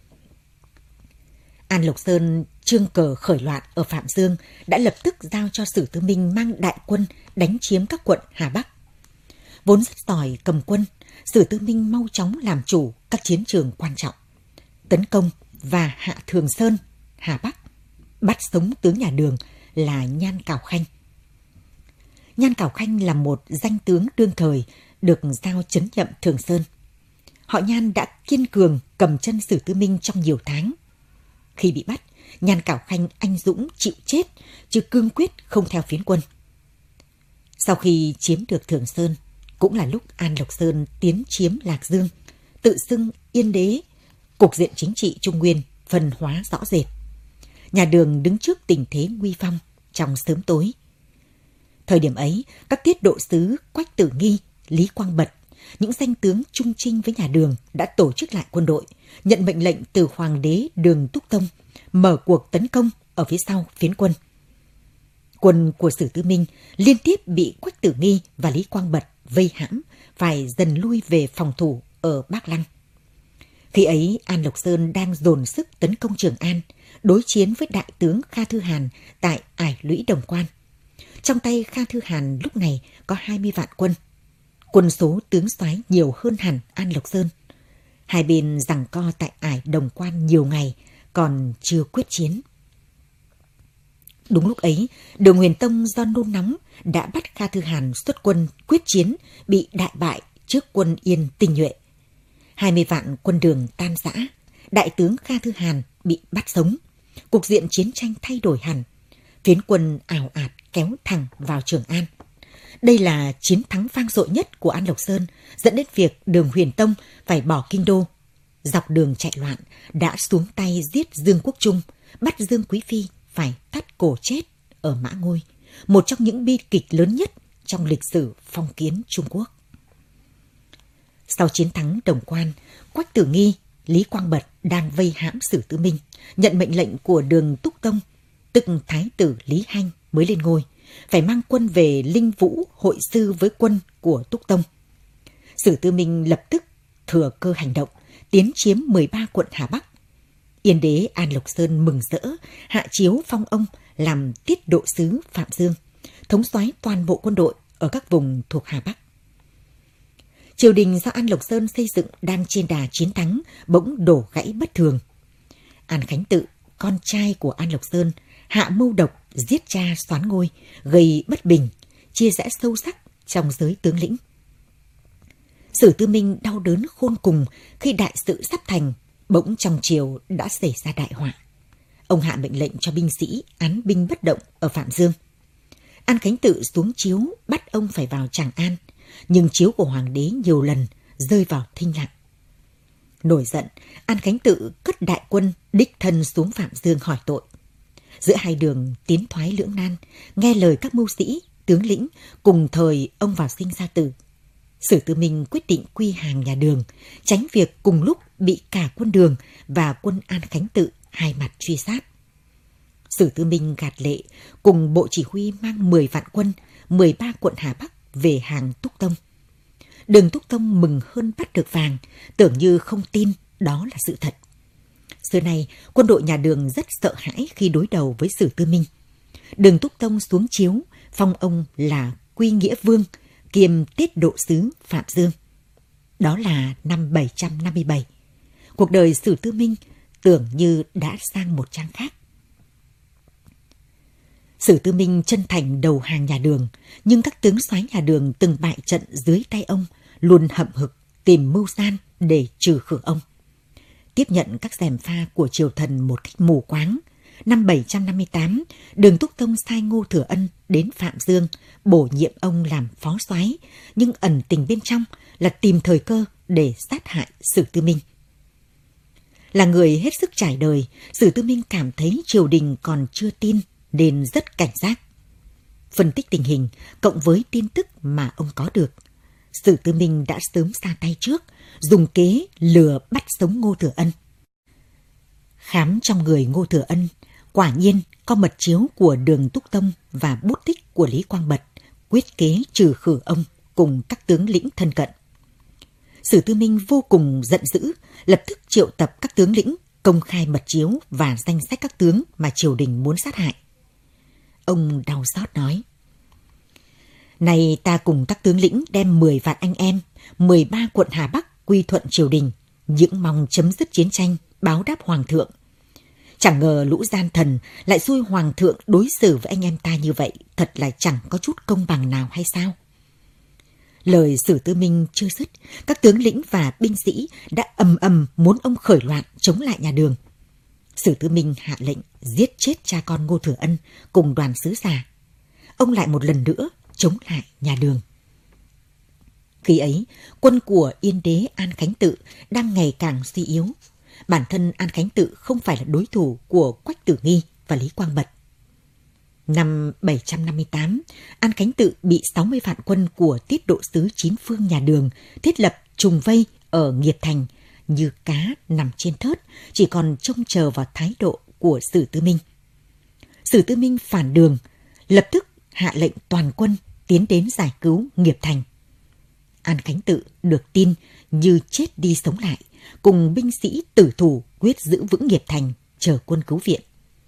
An Lộc Sơn trương cờ khởi loạn ở Phạm Dương đã lập tức giao cho Sử Tư Minh mang đại quân đánh chiếm các quận Hà Bắc. Vốn rất giỏi cầm quân, Sử Tư Minh mau chóng làm chủ các chiến trường quan trọng, tấn công và hạ Thường Sơn, Hà Bắc, bắt sống tướng nhà Đường là Nhan Cảo Khanh. Nhan Cảo Khanh là một danh tướng đương thời được giao trấn nhậm Thường Sơn. Họ Nhan đã kiên cường cầm chân Sử Tư Minh trong nhiều tháng. Khi bị bắt, Nhan Cảo Khanh anh dũng chịu chết, chứ cương quyết không theo phiến quân. Sau khi chiếm được Thường Sơn, cũng là lúc An Lộc Sơn tiến chiếm Lạc Dương, tự xưng Yên đế, cục diện chính trị Trung Nguyên phân hóa rõ rệt. Nhà Đường đứng trước tình thế nguy phong trong sớm tối. Thời điểm ấy, các tiết độ sứ Quách Tử Nghi, Lý Quang Bật, những danh tướng trung trinh với nhà Đường đã tổ chức lại quân đội, nhận mệnh lệnh từ Hoàng đế Đường Túc Tông, mở cuộc tấn công ở phía sau phiến quân. Quân của Sử Tư Minh liên tiếp bị Quách Tử Nghi và Lý Quang Bật vây hãm, phải dần lui về phòng thủ ở Bắc Lăng. Khi ấy, An Lộc Sơn đang dồn sức tấn công Trường An, đối chiến với đại tướng Kha Thư Hàn tại Ải Lũy Đồng Quan. Trong tay Kha Thư Hàn lúc này có 20 vạn quân. Quân số tướng soái nhiều hơn hẳn An Lộc Sơn. Hai bên giằng co tại Ải Đồng Quan nhiều ngày, còn chưa quyết chiến. Đúng lúc ấy, Đường Huyền Tông do nôn nóng đã bắt Kha Thư Hàn xuất quân quyết chiến, bị đại bại trước quân Yên tinh nhuệ. 20 vạn quân Đường tan rã, đại tướng Kha Thư Hàn bị bắt sống. Cục diện chiến tranh thay đổi hẳn. Phiến quân ào ạt kéo thẳng vào Trường An. Đây là chiến thắng vang dội nhất của An Lộc Sơn, dẫn đến việc Đường Huyền Tông phải bỏ kinh đô. Dọc đường chạy loạn, đã xuống tay giết Dương Quốc Trung, bắt Dương Quý Phi phải thắt cổ chết ở Mã Ngôi, một trong những bi kịch lớn nhất trong lịch sử phong kiến Trung Quốc. Sau chiến thắng Đồng Quan, Quách Tử Nghi, Lý Quang Bật đang vây hãm Sử Tư Minh, nhận mệnh lệnh của Đường Túc Tông, tức Thái tử Lý Hanh mới lên ngôi, phải mang quân về Linh Vũ hội sư với quân của Túc Tông. Sử Tư Minh lập tức thừa cơ hành động, tiến chiếm 13 quận Hà Bắc. Yên đế An Lộc Sơn mừng rỡ, hạ chiếu phong ông làm tiết độ sứ Phạm Dương, thống soái toàn bộ quân đội ở các vùng thuộc Hà Bắc. Triều đình do An Lộc Sơn xây dựng đang trên đà chiến thắng, bỗng đổ gãy bất thường. An Khánh Tự, con trai của An Lộc Sơn, hạ mưu độc giết cha soán ngôi, gây bất bình, chia rẽ sâu sắc trong giới tướng lĩnh. Sử Tư Minh đau đớn khôn cùng khi đại sự sắp thành, bỗng trong triều đã xảy ra đại họa. Ông hạ mệnh lệnh cho binh sĩ án binh bất động ở Phạm Dương. An Khánh Tự xuống chiếu bắt ông phải vào Tràng An, nhưng chiếu của hoàng đế nhiều lần rơi vào thinh lặng. Nổi giận, An Khánh Tự cất đại quân đích thân xuống Phạm Dương hỏi tội. Giữa hai đường tiến thoái lưỡng nan, nghe lời các mưu sĩ, tướng lĩnh, cùng thời ông vào sinh ra tử. Sử Tư Minh quyết định quy hàng nhà Đường, tránh việc cùng lúc bị cả quân Đường và quân An Khánh Tự hai mặt truy sát. Sử Tư Minh gạt lệ, cùng bộ chỉ huy mang 10 vạn quân, 13 quận Hà Bắc về hàng Túc Tông. Đường Túc Tông mừng hơn bắt được vàng, tưởng như không tin đó là sự thật. Xưa nay, quân đội nhà Đường rất sợ hãi khi đối đầu với Sử Tư Minh. Đường Túc Tông xuống chiếu, phong ông là Quy Nghĩa Vương, kiêm tiết độ sứ Phạm Dương. Đó là năm 757. Cuộc đời Sử Tư Minh tưởng như đã sang một trang khác. Sử Tư Minh chân thành đầu hàng nhà Đường, nhưng các tướng soái nhà Đường từng bại trận dưới tay ông luôn hậm hực tìm mưu gian để trừ khử ông. Tiếp nhận các gièm pha của triều thần một cách mù quáng, năm 758, Đường Túc Tông sai Ngô Thừa Ân đến Phạm Dương bổ nhiệm ông làm phó soái, nhưng ẩn tình bên trong là tìm thời cơ để sát hại Sử Tư Minh. Là người hết sức trải đời, Sử Tư Minh cảm thấy triều đình còn chưa tin nên rất cảnh giác. Phân tích tình hình cộng với tin tức mà ông có được, Sử Tư Minh đã sớm ra tay trước, dùng kế lừa bắt sống Ngô Thừa Ân. Khám trong người Ngô Thừa Ân, quả nhiên có mật chiếu của Đường Túc Tông và bút tích của Lý Quang Bật, quyết kế trừ khử ông cùng các tướng lĩnh thân cận. Sử Tư Minh vô cùng giận dữ, lập tức triệu tập các tướng lĩnh, công khai mật chiếu và danh sách các tướng mà triều đình muốn sát hại. Ông đau xót nói: "Này ta cùng các tướng lĩnh đem 10 vạn anh em, 13 quận Hà Bắc quy thuận triều đình, những mong chấm dứt chiến tranh, báo đáp hoàng thượng. Chẳng ngờ lũ gian thần lại xui hoàng thượng đối xử với anh em ta như vậy, thật là chẳng có chút công bằng nào hay sao?" Lời Sử Tư Minh chưa dứt, các tướng lĩnh và binh sĩ đã ầm ầm muốn ông khởi loạn chống lại nhà Đường. Sử Tư Minh hạ lệnh giết chết cha con Ngô Thừa Ân cùng đoàn sứ giả. Ông lại một lần nữa chống lại nhà Đường. Khi ấy, quân của Yên đế An Khánh Tự đang ngày càng suy yếu. Bản thân An Khánh Tự không phải là đối thủ của Quách Tử Nghi và Lý Quang Bật. Năm 758, An Khánh Tự bị 60 vạn quân của tiết độ sứ Chín Phương nhà Đường thiết lập trùng vây ở Nghiệp Thành, như cá nằm trên thớt, chỉ còn trông chờ vào thái độ của Sử Tư Minh. Sử Tư Minh phản Đường, lập tức hạ lệnh toàn quân tiến đến giải cứu Nghiệp Thành. An Khánh Tự được tin như chết đi sống lại, cùng binh sĩ tử thủ quyết giữ vững Nghiệp Thành, chờ quân cứu viện.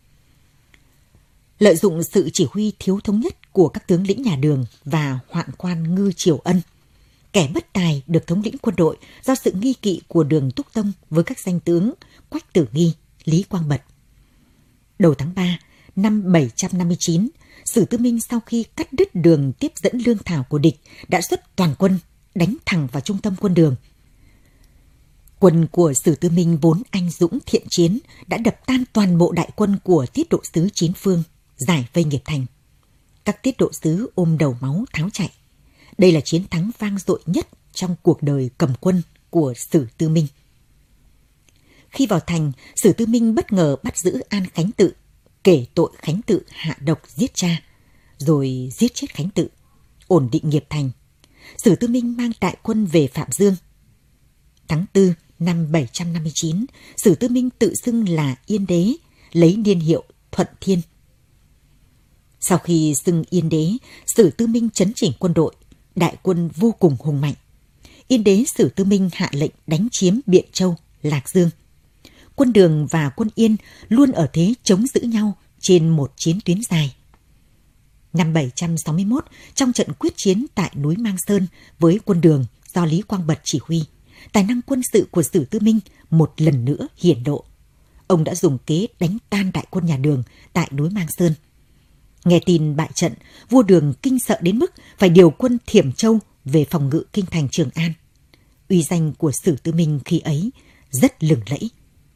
Lợi dụng sự chỉ huy thiếu thống nhất của các tướng lĩnh nhà Đường và hoạn quan Ngư Triều Ân, kẻ bất tài được thống lĩnh quân đội do sự nghi kỵ của Đường Túc Tông với các danh tướng Quách Tử Nghi, Lý Quang Bật. Đầu tháng 3 năm 759, Sử Tư Minh sau khi cắt đứt đường tiếp dẫn lương thảo của địch đã xuất toàn quân đánh thẳng vào trung tâm quân Đường. Quân của Sử Tư Minh vốn anh dũng thiện chiến đã đập tan toàn bộ đại quân của tiết độ sứ Chín Phương, giải vây Nghiệp Thành. Các tiết độ sứ ôm đầu máu tháo chạy. Đây là chiến thắng vang dội nhất trong cuộc đời cầm quân của Sử Tư Minh. Khi vào thành, Sử Tư Minh bất ngờ bắt giữ An Khánh Tự, kể tội Khánh Tự hạ độc giết cha, rồi giết chết Khánh Tự, ổn định Nghiệp Thành. Sử Tư Minh mang đại quân về Phạm Dương. Tháng 4 năm 759, Sử Tư Minh tự xưng là Yên Đế, lấy niên hiệu Thuận Thiên. Sau khi xưng Yên Đế, Sử Tư Minh trấn chỉnh quân đội, đại quân vô cùng hùng mạnh. Yên Đế Sử Tư Minh hạ lệnh đánh chiếm Biện Châu, Lạc Dương. Quân Đường và quân Yên luôn ở thế chống giữ nhau trên một chiến tuyến dài. Năm 761, trong trận quyết chiến tại núi Mang Sơn với quân Đường do Lý Quang Bật chỉ huy, tài năng quân sự của Sử Tư Minh một lần nữa hiển lộ. Ông đã dùng kế đánh tan đại quân nhà Đường tại núi Mang Sơn. Nghe tin bại trận, vua Đường kinh sợ đến mức phải điều quân Thiểm Châu về phòng ngự kinh thành Trường An. Uy danh của Sử Tư Minh khi ấy rất lừng lẫy.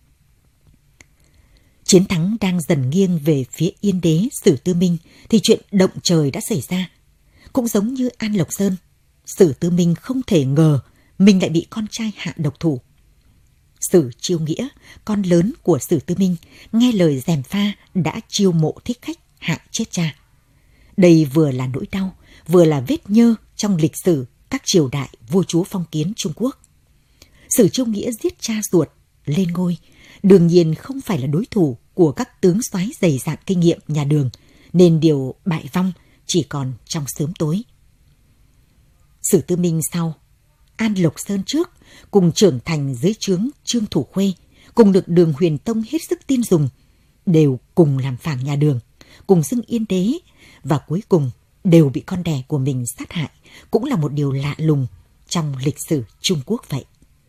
Chiến thắng đang dần nghiêng về phía Yên Đế Sử Tư Minh thì chuyện động trời đã xảy ra. Cũng giống như An Lộc Sơn, Sử Tư Minh không thể ngờ mình lại bị con trai hạ độc thủ. Sử Chiêu Nghĩa, con lớn của Sử Tư Minh, nghe lời gièm pha đã chiêu mộ thích khách hại chết cha. Đây vừa là nỗi đau, vừa là vết nhơ trong lịch sử các triều đại vua chúa phong kiến Trung Quốc. Sử Chiêu Nghĩa giết cha ruột, lên ngôi, đương nhiên không phải là đối thủ của các tướng soái dày dạn kinh nghiệm nhà Đường, nên điều bại vong chỉ còn trong sớm tối. Sử Tư Minh sau, An Lộc Sơn trước, cùng trưởng thành dưới trướng Trương Thủ Khuê, cùng được Đường Huyền Tông hết sức tin dùng, đều cùng làm phản nhà Đường, cùng xưng Yên Đế, và cuối cùng đều bị con đẻ của mình sát hại, cũng là một điều lạ lùng trong lịch sử Trung Quốc vậy.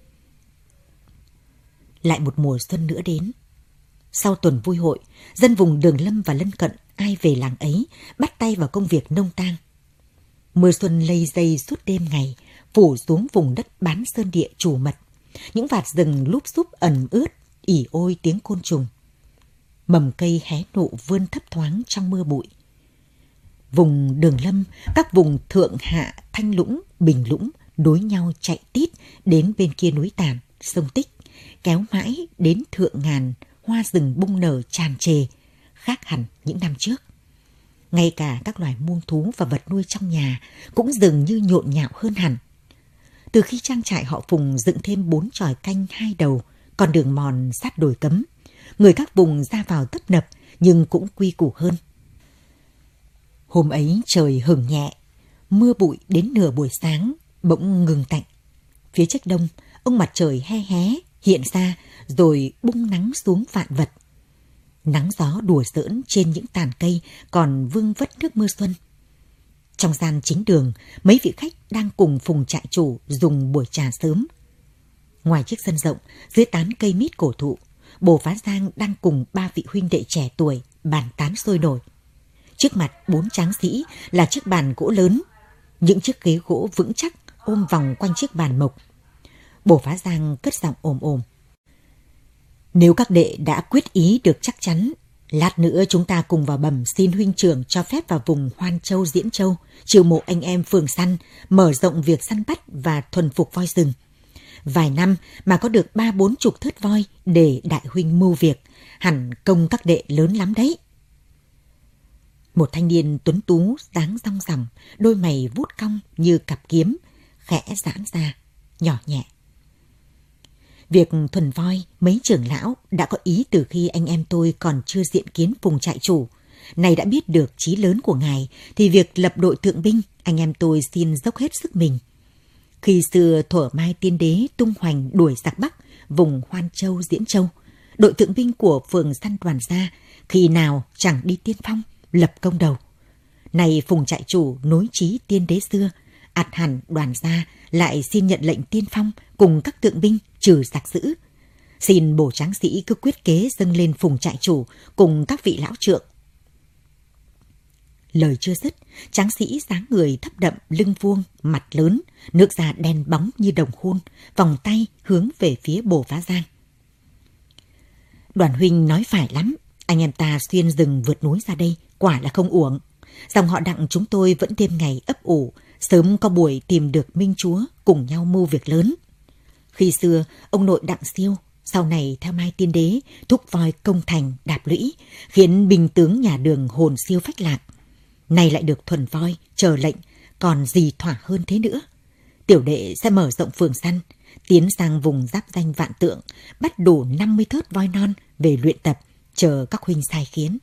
Lại một mùa xuân nữa đến. Sau tuần vui hội, dân vùng Đường Lâm và lân cận ai về làng ấy bắt tay vào công việc nông tang. Mưa xuân lây dây suốt đêm ngày, phủ xuống vùng đất bán sơn địa trù mật. Những vạt rừng lúp xúp ẩn ướt, ỉ ôi tiếng côn trùng. Mầm cây hé nụ vươn thấp thoáng trong mưa bụi. Vùng Đường Lâm, các vùng Thượng Hạ, Thanh Lũng, Bình Lũng nối nhau chạy tít đến bên kia núi Tản, sông Tích, kéo mãi đến Thượng Ngàn, hoa rừng bung nở tràn trề, khác hẳn những năm trước. Ngay cả các loài muông thú và vật nuôi trong nhà cũng dường như nhộn nhạo hơn hẳn. Từ khi trang trại họ Phùng dựng thêm 4 chòi canh 2 đầu, con đường mòn sát đồi cấm, người các vùng ra vào tấp nập nhưng cũng quy củ hơn. Hôm ấy trời hửng nhẹ, mưa bụi đến nửa buổi sáng bỗng ngừng tạnh. Phía trước đông, ông mặt trời he hé hiện ra rồi bung nắng xuống vạn vật. Nắng gió đùa giỡn trên những tàn cây còn vương vất nước mưa xuân. Trong gian chính đường, mấy vị khách đang cùng Phùng trại chủ dùng buổi trà sớm. Ngoài chiếc sân rộng, dưới tán cây mít cổ thụ, Bồ Phá Giang đang cùng 3 vị huynh đệ trẻ tuổi bàn tán sôi nổi. Trước mặt 4 tráng sĩ là chiếc bàn gỗ lớn, những chiếc ghế gỗ vững chắc ôm vòng quanh chiếc bàn mộc. Bồ Phá Giang cất giọng ồm ồm: "Nếu các đệ đã quyết ý được chắc chắn, lát nữa chúng ta cùng vào bẩm xin huynh trưởng cho phép vào vùng Hoan Châu, Diễn Châu, chiêu mộ anh em phường săn, mở rộng việc săn bắt và thuần phục voi rừng. Vài năm mà có được 30-40 thớt voi để đại huynh mưu việc, hẳn công các đệ lớn lắm đấy." Một thanh niên tuấn tú dáng rong ròng, đôi mày vuốt cong như cặp kiếm, khẽ giãn ra, nhỏ nhẹ: "Việc thuần voi, mấy trưởng lão đã có ý từ khi anh em tôi còn chưa diện kiến Phùng trại chủ. Này đã biết được chí lớn của ngài, thì việc lập đội thượng binh, anh em tôi xin dốc hết sức mình. Khi xưa Thuở Mai Tiên Đế tung hoành đuổi giặc Bắc, vùng Hoan Châu, Diễn Châu, đội thượng binh của phường săn Đoàn Gia khi nào chẳng đi tiên phong, lập công đầu. Này Phùng trại chủ nối chí Tiên Đế xưa, ắt hẳn Đoàn Gia lại xin nhận lệnh tiên phong cùng các thượng binh trừ giặc dữ. Xin bổ tráng sĩ cứ quyết kế dâng lên Phùng trại chủ cùng các vị lão trượng." Lời chưa dứt, tráng sĩ dáng người thấp đậm, lưng vuông, mặt lớn, nước da đen bóng như đồng khuôn, vòng tay hướng về phía Bồ Phá Giang. Đoàn huynh nói phải lắm, anh em ta xuyên rừng vượt núi ra đây, quả là không uổng. Dòng họ Đặng chúng tôi vẫn đêm ngày ấp ủ, sớm có buổi tìm được Minh Chúa, cùng nhau mưu việc lớn. Khi xưa, ông nội Đặng Siêu, sau này theo Mai Tiên Đế, thúc voi công thành, đạp lũy, khiến binh tướng nhà Đường hồn siêu phách lạc. Nay lại được thuần voi, chờ lệnh, còn gì thỏa hơn thế nữa. Tiểu đệ sẽ mở rộng phường săn, tiến sang vùng giáp danh Vạn Tượng, bắt đủ 50 thớt voi non về luyện tập, chờ các huynh sai khiến.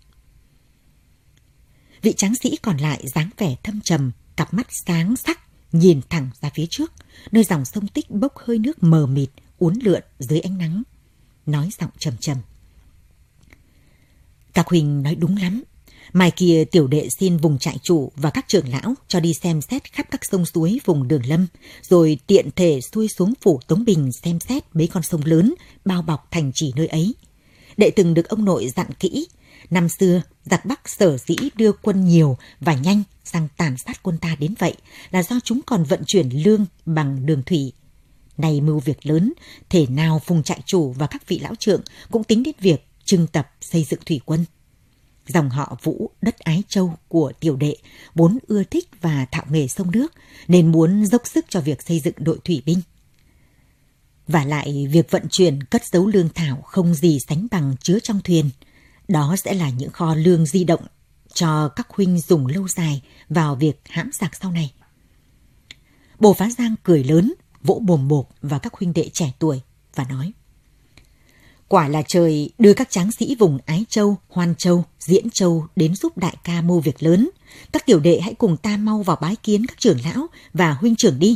Vị tráng sĩ còn lại dáng vẻ thâm trầm, cặp mắt sáng sắc, nhìn thẳng ra phía trước, nơi dòng sông Tích bốc hơi nước mờ mịt, uốn lượn dưới ánh nắng. Nói giọng trầm trầm. Các huynh nói đúng lắm. Mai kia tiểu đệ xin vùng trại chủ và các trưởng lão cho đi xem xét khắp các sông suối vùng Đường Lâm, rồi tiện thể xuôi xuống phủ Tống Bình xem xét mấy con sông lớn bao bọc thành trì nơi ấy. Đệ từng được ông nội dặn kỹ, năm xưa giặc Bắc sở dĩ đưa quân nhiều và nhanh sang tàn sát quân ta đến vậy là do chúng còn vận chuyển lương bằng đường thủy. Nay mưu việc lớn, thể nào vùng trại chủ và các vị lão trượng cũng tính đến việc trưng tập xây dựng thủy quân. Dòng họ Vũ, đất Ái Châu của tiểu đệ vốn ưa thích và thạo nghề sông nước, nên muốn dốc sức cho việc xây dựng đội thủy binh. Và lại việc vận chuyển cất giấu lương thảo không gì sánh bằng chứa trong thuyền. Đó sẽ là những kho lương di động cho các huynh dùng lâu dài vào việc hãm giặc sau này. Bồ Phá Giang cười lớn, vỗ bồm bộp vào các huynh đệ trẻ tuổi và nói: Quả là trời đưa các tráng sĩ vùng Ái Châu, Hoan Châu, Diễn Châu đến giúp đại ca mưu việc lớn. Các tiểu đệ hãy cùng ta mau vào bái kiến các trưởng lão và huynh trưởng đi.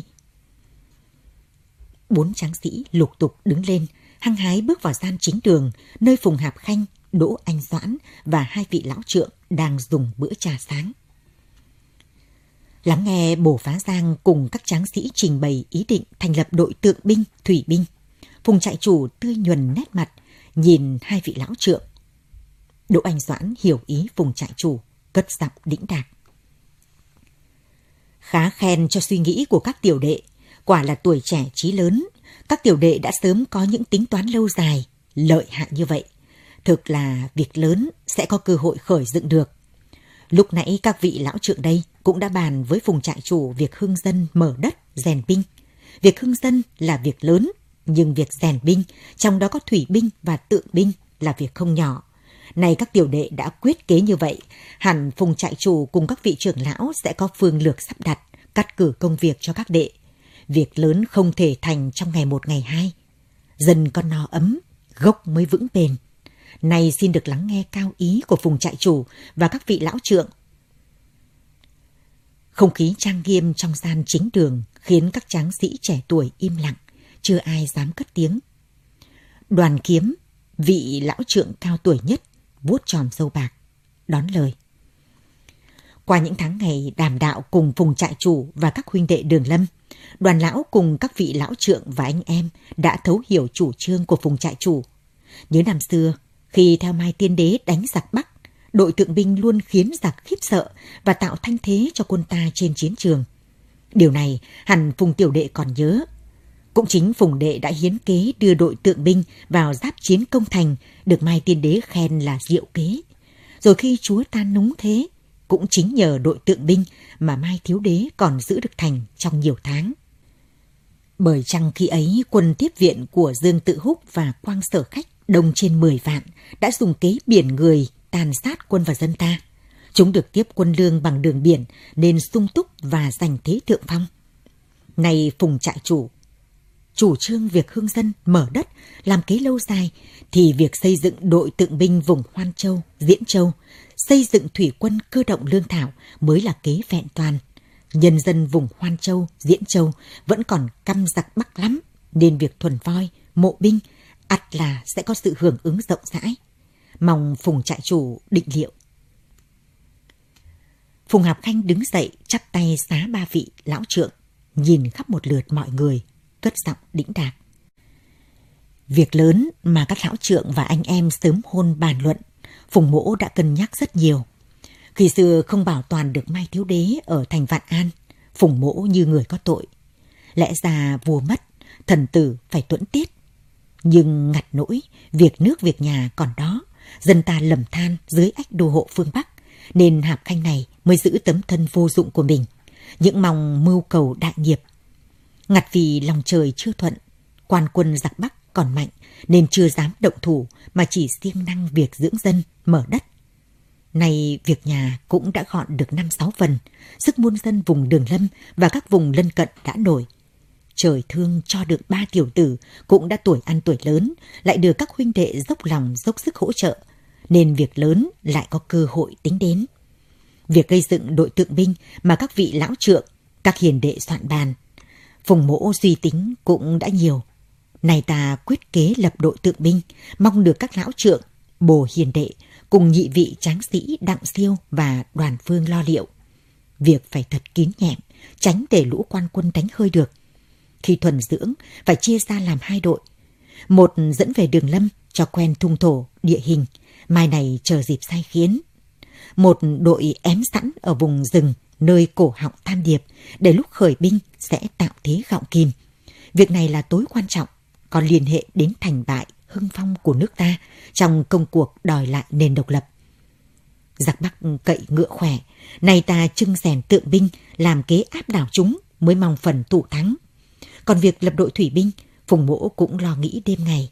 4 tráng sĩ lục tục đứng lên, hăng hái bước vào gian chính đường, nơi Phùng Hạp Khanh, Đỗ Anh Doãn và 2 vị lão trượng đang dùng bữa trà sáng. Lắng nghe Bồ Phá Giang cùng các tráng sĩ trình bày ý định thành lập đội tượng binh, thủy binh, Phùng trại chủ tươi nhuần nét mặt, nhìn 2 vị lão trượng. Đỗ Anh Doãn hiểu ý Phùng trại chủ, cất giọng đĩnh đạc: Khá khen cho suy nghĩ của các tiểu đệ, quả là tuổi trẻ trí lớn. Các tiểu đệ đã sớm có những tính toán lâu dài, lợi hại như vậy. Thực là việc lớn sẽ có cơ hội khởi dựng được. Lúc nãy các vị lão trượng đây cũng đã bàn với Phùng trại chủ việc hưng dân mở đất, rèn binh. Việc hưng dân là việc lớn, nhưng việc rèn binh, trong đó có thủy binh và tượng binh, là việc không nhỏ. Này các tiểu đệ đã quyết kế như vậy, hẳn Phùng trại chủ cùng các vị trưởng lão sẽ có phương lược sắp đặt, cắt cử công việc cho các đệ. Việc lớn không thể thành trong ngày 1 ngày 2. Dân con no ấm, gốc mới vững bền. Này xin được lắng nghe cao ý của Phùng trại chủ và các vị lão trượng. Không khí trang nghiêm trong gian chính đường khiến các tráng sĩ trẻ tuổi im lặng, chưa ai dám cất tiếng. Đoàn Kiếm, vị lão trượng cao tuổi nhất, vuốt tròm râu bạc, đón lời. Qua những tháng ngày đàm đạo cùng Phùng trại chủ và các huynh đệ Đường Lâm, Đoàn lão cùng các vị lão trượng và anh em đã thấu hiểu chủ trương của Phùng trại chủ. Nhớ năm xưa, khi theo Mai Tiên Đế đánh giặc Bắc, đội tượng binh luôn khiến giặc khiếp sợ và tạo thanh thế cho quân ta trên chiến trường. Điều này hẳn Phùng tiểu đệ còn nhớ. Cũng chính Phùng đệ đã hiến kế đưa đội tượng binh vào giáp chiến công thành, được Mai Tiên Đế khen là diệu kế. Rồi khi chúa ta núng thế, cũng chính nhờ đội tượng binh mà Mai Thiếu Đế còn giữ được thành trong nhiều tháng. Bởi chăng khi ấy quân tiếp viện của Dương Tự Húc và Quang Sở Khách đông trên 10 vạn đã dùng kế biển người tàn sát quân và dân ta. Chúng được tiếp quân lương bằng đường biển nên sung túc và giành thế thượng phong. Nay Phùng trại chủ trương việc hương dân mở đất làm kế lâu dài, thì việc xây dựng đội tượng binh vùng Hoan Châu, Diễn Châu, xây dựng thủy quân cơ động lương thảo mới là kế vẹn toàn. Nhân dân vùng Hoan Châu, Diễn Châu vẫn còn căm giặc Bắc lắm, nên việc thuần voi, mộ binh ắt là sẽ có sự hưởng ứng rộng rãi. Mong Phùng trại chủ định liệu. Phùng Hạp Khanh đứng dậy chắp tay xá 3 vị lão trượng, nhìn khắp một lượt mọi người, cất giọng đĩnh đạc. Việc lớn mà các lão trượng và anh em sớm hôn bàn luận, Phùng mỗ đã cân nhắc rất nhiều. Khi xưa không bảo toàn được Mai Thiếu Đế ở thành Vạn An, Phùng Mỗ như người có tội. Lẽ ra vua mất, thần tử phải tuẫn tiết. Nhưng ngặt nỗi, việc nước việc nhà còn đó, dân ta lầm than dưới ách đô hộ phương Bắc, nên Hạp Khanh này mới giữ tấm thân vô dụng của mình, những mong mưu cầu đại nghiệp. Ngặt vì lòng trời chưa thuận, quan quân giặc Bắc còn mạnh, nên chưa dám động thủ mà chỉ siêng năng việc dưỡng dân, mở đất. Nay việc nhà cũng đã gọn được 5-6 phần, sức muôn dân vùng Đường Lâm và các vùng lân cận đã nổi. Trời thương cho được 3 tiểu tử cũng đã tuổi ăn tuổi lớn, lại được các huynh đệ dốc lòng dốc sức hỗ trợ, nên việc lớn lại có cơ hội tính đến. Việc gây dựng đội tượng binh mà các vị lão trượng, các hiền đệ soạn bàn, Phùng Mỗ suy tính cũng đã nhiều. Này ta quyết kế lập đội tượng binh, mong được các lão trượng, bồ hiền đệ cùng nhị vị tráng sĩ Đặng Siêu và Đoàn Phương lo liệu. Việc phải thật kín nhẹm, tránh để lũ quan quân đánh hơi được. Khi thuần dưỡng, phải chia ra làm 2 đội. Một dẫn về Đường Lâm cho quen thung thổ, địa hình, mai này chờ dịp sai khiến. Một đội ém sẵn ở vùng rừng, nơi cổ họng Tam Điệp, để lúc khởi binh sẽ tạo thế gọng kìm. Việc này là tối quan trọng, còn liên hệ đến thành bại, hưng phong của nước ta trong công cuộc đòi lại nền độc lập. Giặc Bắc cậy ngựa khỏe, nay ta trưng rèn tượng binh, làm kế áp đảo chúng mới mong phần thủ thắng. Còn việc lập đội thủy binh, Phùng Mỗ cũng lo nghĩ đêm ngày.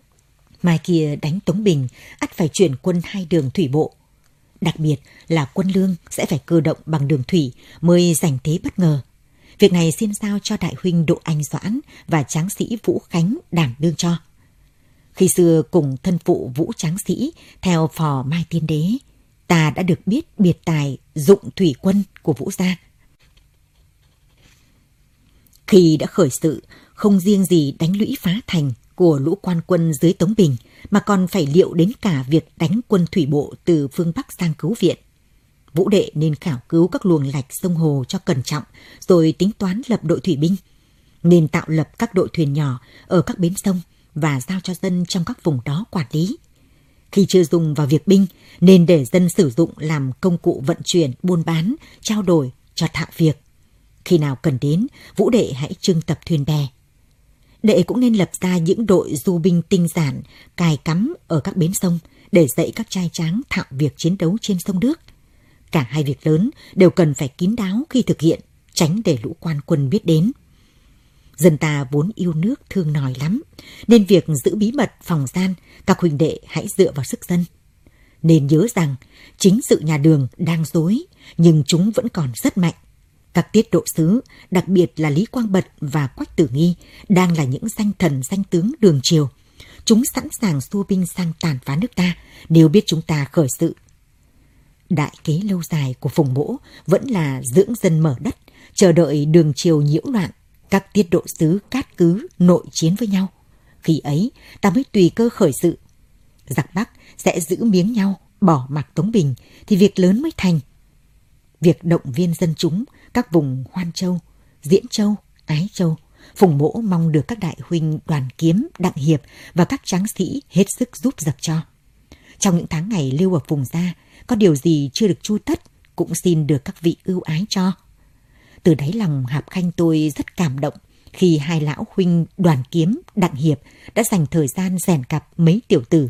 Mai kia đánh Tống Bình, ắt phải chuyển quân 2 đường thủy bộ. Đặc biệt là quân lương sẽ phải cơ động bằng đường thủy mới giành thế bất ngờ. Việc này xin giao cho đại huynh Đỗ Anh Doãn và tráng sĩ Vũ Khánh đảm đương cho. Khi xưa cùng thân phụ Vũ tráng sĩ theo phò Mai Tiên Đế, ta đã được biết biệt tài dụng thủy quân của Vũ gia. Khi đã khởi sự, không riêng gì đánh lũy phá thành của lũ quan quân dưới Tống Bình, mà còn phải liệu đến cả việc đánh quân thủy bộ từ phương Bắc sang cứu viện. Vũ đệ nên khảo cứu các luồng lạch sông hồ cho cẩn trọng, rồi tính toán lập đội thủy binh. Nên tạo lập các đội thuyền nhỏ ở các bến sông và giao cho dân trong các vùng đó quản lý. Khi chưa dùng vào việc binh, nên để dân sử dụng làm công cụ vận chuyển, buôn bán, trao đổi cho thạo việc. Khi nào cần đến, Vũ đệ hãy trưng tập thuyền bè. Đệ cũng nên lập ra những đội du binh tinh giản, cài cắm ở các bến sông để dạy các trai tráng thạo việc chiến đấu trên sông nước. Cả 2 việc lớn đều cần phải kín đáo khi thực hiện, tránh để lũ quan quân biết đến. Dân ta vốn yêu nước thương nòi lắm, nên việc giữ bí mật phòng gian, các huynh đệ hãy dựa vào sức dân. Nên nhớ rằng, chính sự nhà Đường đang rối, nhưng chúng vẫn còn rất mạnh. Các tiết độ sứ, đặc biệt là Lý Quang Bật và Quách Tử Nghi, đang là những danh thần danh tướng đường triều. Chúng sẵn sàng xua binh sang tàn phá nước ta nếu biết chúng ta khởi sự. Đại kế lâu dài của Phùng Mỗ vẫn là dưỡng dân mở đất, chờ đợi đường triều nhiễu loạn, các tiết độ sứ cát cứ nội chiến với nhau. Khi ấy, ta mới tùy cơ khởi sự. Giặc Bắc sẽ giữ miếng nhau, bỏ mặc Tống Bình, thì việc lớn mới thành. Việc động viên dân chúng, các vùng Hoan Châu, Diễn Châu, Ái Châu, Phùng Mỗ mong được các đại huynh Đoàn Kiếm, Đặng Hiệp và các tráng sĩ hết sức giúp giặc cho. Trong những tháng ngày lưu ở vùng gia, có điều gì chưa được chu tất, cũng xin được các vị ưu ái cho. Từ đáy lòng Hạp Khanh tôi rất cảm động khi 2 lão huynh Đoàn Kiếm, Đặng Hiệp đã dành thời gian rèn cặp mấy tiểu tử.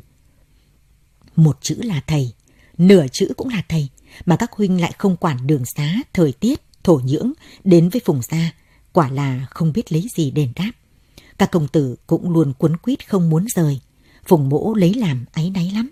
Một chữ là thầy, nửa chữ cũng là thầy, mà các huynh lại không quản đường xá, thời tiết, thổ nhưỡng đến với Phùng gia, quả là không biết lấy gì đền đáp. Các công tử cũng luôn quấn quýt không muốn rời, Phùng Mỗ lấy làm áy náy lắm.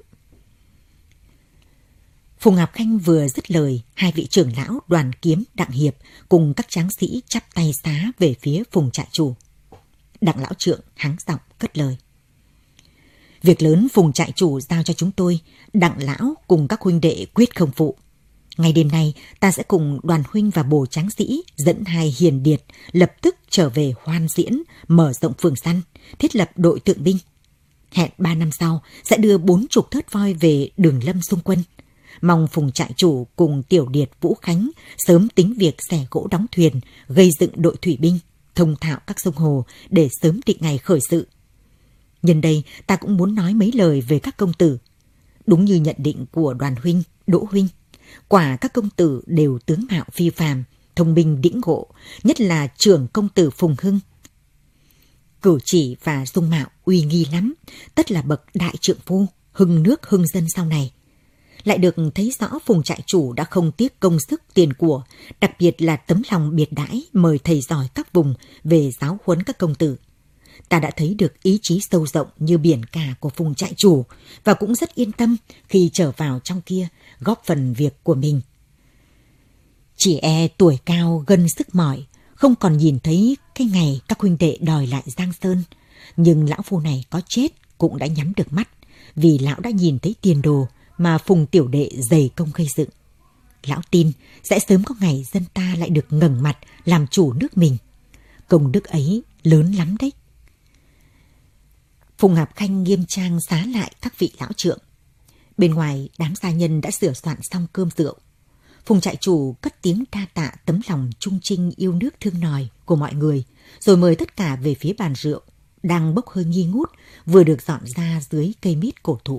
Phùng Hạp Khanh vừa dứt lời, 2 vị trưởng lão Đoàn Kiếm, Đặng Hiệp cùng các tráng sĩ chắp tay xá về phía Phùng trại chủ. Đặng lão trượng hắng giọng cất lời: Việc lớn Phùng trại chủ giao cho chúng tôi, Đặng lão cùng các huynh đệ quyết không phụ. Ngày đêm nay, ta sẽ cùng Đoàn huynh và bồ tráng sĩ dẫn 2 hiền điệt lập tức trở về Hoan Diễn, mở rộng phường săn, thiết lập đội tượng binh. Hẹn 3 năm sau sẽ đưa 40 thớt voi về Đường Lâm xung quân. Mong Phùng trại chủ cùng tiểu điệt Vũ Khánh sớm tính việc xẻ gỗ đóng thuyền, gây dựng đội thủy binh, thông thạo các sông hồ để sớm định ngày khởi sự. Nhân đây, ta cũng muốn nói mấy lời về các công tử. Đúng như nhận định của Đoàn huynh, Đỗ huynh, quả các công tử đều tướng mạo phi phàm, thông minh đĩnh ngộ, nhất là trưởng công tử Phùng Hưng. Cử chỉ và dung mạo uy nghi lắm, tất là bậc đại trượng phu, hưng nước hưng dân sau này. Lại được thấy rõ Phùng trại chủ đã không tiếc công sức tiền của, đặc biệt là tấm lòng biệt đãi mời thầy giỏi các vùng về giáo huấn các công tử. Ta đã thấy được ý chí sâu rộng như biển cả của Phùng trại chủ và cũng rất yên tâm khi trở vào trong kia góp phần việc của mình. Chỉ e tuổi cao gân sức mỏi, không còn nhìn thấy cái ngày các huynh đệ đòi lại Giang Sơn. Nhưng lão phu này có chết cũng đã nhắm được mắt, vì lão đã nhìn thấy tiền đồ mà Phùng tiểu đệ dày công gây dựng. Lão tin sẽ sớm có ngày dân ta lại được ngẩng mặt làm chủ nước mình. Công đức ấy lớn lắm đấy. Phùng Hạp Khanh nghiêm trang xá lại các vị lão trượng. Bên ngoài đám gia nhân đã sửa soạn xong cơm rượu. Phùng trại chủ cất tiếng đa tạ tấm lòng trung trinh yêu nước thương nòi của mọi người, rồi mời tất cả về phía bàn rượu đang bốc hơi nghi ngút vừa được dọn ra dưới cây mít cổ thụ.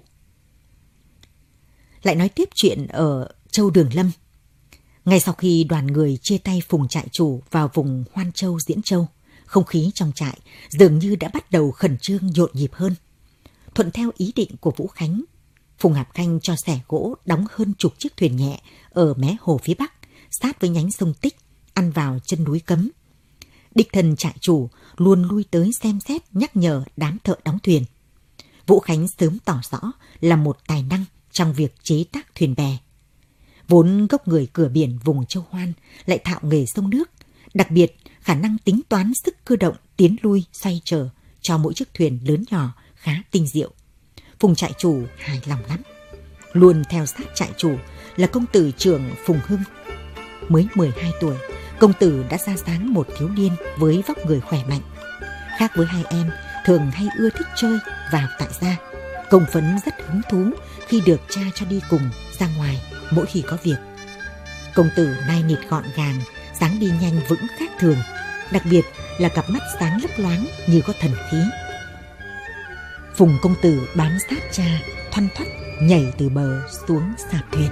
Lại nói tiếp chuyện ở Châu Đường Lâm. Ngay sau khi đoàn người chia tay Phùng trại chủ vào vùng Hoan Châu, Diễn Châu, không khí trong trại dường như đã bắt đầu khẩn trương nhộn nhịp hơn. Thuận theo ý định của Vũ Khánh, Phùng Hạp Khanh cho xẻ gỗ đóng hơn chục chiếc thuyền nhẹ ở mé hồ phía bắc, sát với nhánh sông Tích, ăn vào chân núi Cấm. Đích thân trại chủ luôn lui tới xem xét nhắc nhở đám thợ đóng thuyền. Vũ Khánh sớm tỏ rõ là một tài năng trong việc chế tác thuyền bè. Vốn gốc người cửa biển vùng Châu Hoan lại thạo nghề sông nước, đặc biệt khả năng tính toán sức cơ động tiến lui xoay trở cho mỗi chiếc thuyền lớn nhỏ khá tinh diệu. Phùng trại chủ hài lòng lắm. Luôn theo sát trại chủ là công tử trưởng Phùng Hưng. Mới 12 tuổi, công tử đã ra dáng một thiếu niên với vóc người khỏe mạnh. Khác với hai em thường hay ưa thích chơi vào tại gia, Công Phấn rất hứng thú khi được cha cho đi cùng ra ngoài mỗi khi có việc. Công tử nai nịt gọn gàng, dáng đi nhanh vững khác thường, đặc biệt là cặp mắt sáng lấp loáng như có thần khí. Phùng công tử bám sát cha, thoăn thoắt nhảy từ bờ xuống sạp thuyền.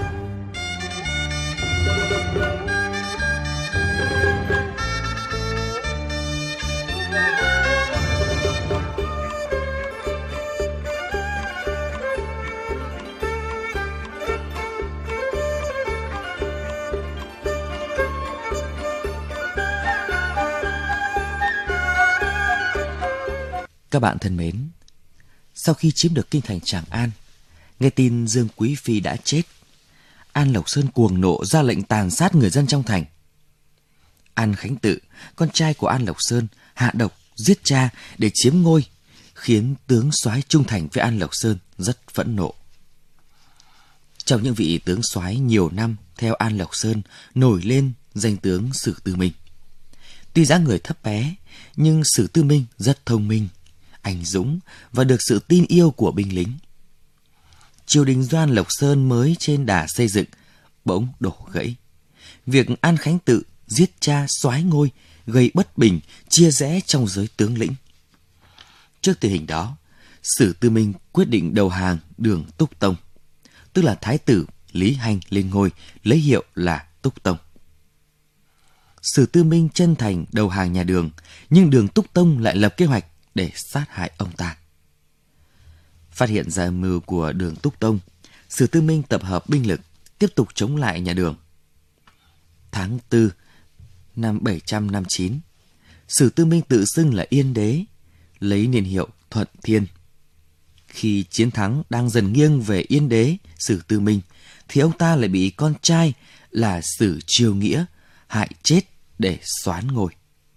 Các bạn thân mến, sau khi chiếm được kinh thành Tràng An, nghe tin Dương Quý Phi đã chết, An Lộc Sơn cuồng nộ ra lệnh tàn sát người dân trong thành. An Khánh Tự, con trai của An Lộc Sơn, hạ độc giết cha để chiếm ngôi, khiến tướng soái trung thành với An Lộc Sơn rất phẫn nộ. Trong những vị tướng soái nhiều năm theo An Lộc Sơn nổi lên danh tướng Sử Tư Minh. Tuy dáng người thấp bé, nhưng Sử Tư Minh rất thông minh, anh dũng và được sự tin yêu của binh lính. Triều đình do An Lộc Sơn mới trên đà xây dựng bỗng đổ gãy. Việc An Khánh Tự giết cha soái ngôi gây bất bình, chia rẽ trong giới tướng lĩnh. Trước tình hình đó, Sử Tư Minh quyết định đầu hàng Đường Túc Tông, tức là Thái tử Lý Hanh lên ngôi, lấy hiệu là Túc Tông. Sử Tư Minh chân thành đầu hàng nhà Đường, nhưng Đường Túc Tông lại lập kế hoạch để sát hại ông ta. Phát hiện ra âm mưu của Đường Túc Tông, Sử Tư Minh tập hợp binh lực tiếp tục chống lại nhà Đường. Tháng 4 năm 759, Sử Tư Minh tự xưng là Yên Đế, lấy niên hiệu Thuận Thiên. Khi chiến thắng đang dần nghiêng về Yên Đế Sử Tư Minh, thì ông ta lại bị con trai là Sử Chiêu Nghĩa hại chết để soán ngôi.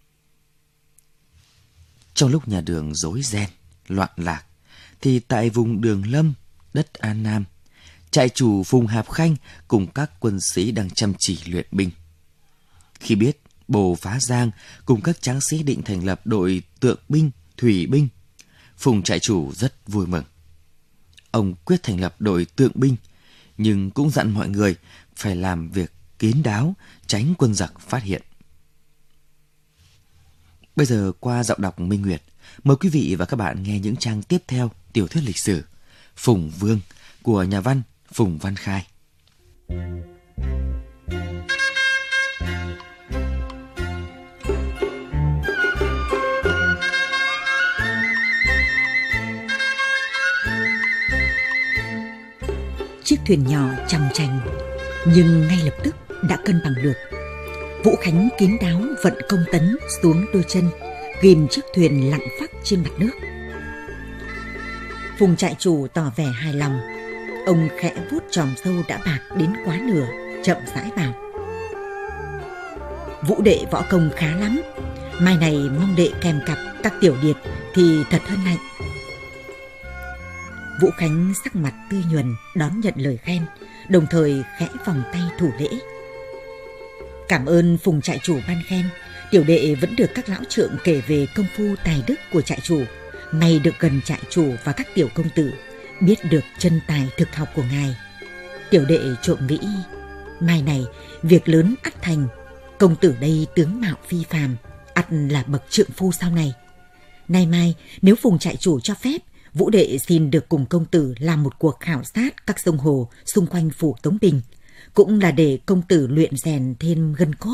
Trong lúc nhà Đường rối ren, loạn lạc, thì tại vùng Đường Lâm, đất An Nam, trại chủ Phùng Hạp Khanh cùng các quân sĩ đang chăm chỉ luyện binh. Khi biết Bồ Phá Giang cùng các tráng sĩ định thành lập đội tượng binh, thủy binh, Phùng trại chủ rất vui mừng. Ông quyết thành lập đội tượng binh, nhưng cũng dặn mọi người phải làm việc kín đáo, tránh quân giặc phát hiện. Bây giờ qua giọng đọc Minh Nguyệt, mời quý vị và các bạn nghe những trang tiếp theo tiểu thuyết lịch sử Phùng Vương của nhà văn Phùng Văn Khai. Chiếc thuyền nhỏ chòng chành nhưng ngay lập tức đã cân bằng được. Vũ Khánh kín đáo vận công tấn xuống đôi chân, ghìm chiếc thuyền lặng phắc trên mặt nước. Phùng trại chủ tỏ vẻ hài lòng. Ông khẽ vuốt chòm râu đã bạc đến quá nửa, chậm rãi bảo: Vũ đệ võ công khá lắm, mai này mong đệ kèm cặp các tiểu điệt thì thật hân hạnh. Vũ Khánh sắc mặt tươi nhuần đón nhận lời khen, đồng thời khẽ vòng tay thủ lễ. Cảm ơn Phùng trại chủ ban khen, tiểu đệ vẫn được các lão trượng kể về công phu tài đức của trại chủ. Nay được gần trại chủ và các tiểu công tử, biết được chân tài thực học của ngài. Tiểu đệ trộm nghĩ, mai này việc lớn ắt thành, công tử đây tướng mạo phi phàm, ắt là bậc trượng phu sau này. Nay mai nếu Phùng trại chủ cho phép, Vũ đệ xin được cùng công tử làm một cuộc khảo sát các sông hồ xung quanh phủ Tống Bình, cũng là để công tử luyện rèn thêm gân cốt.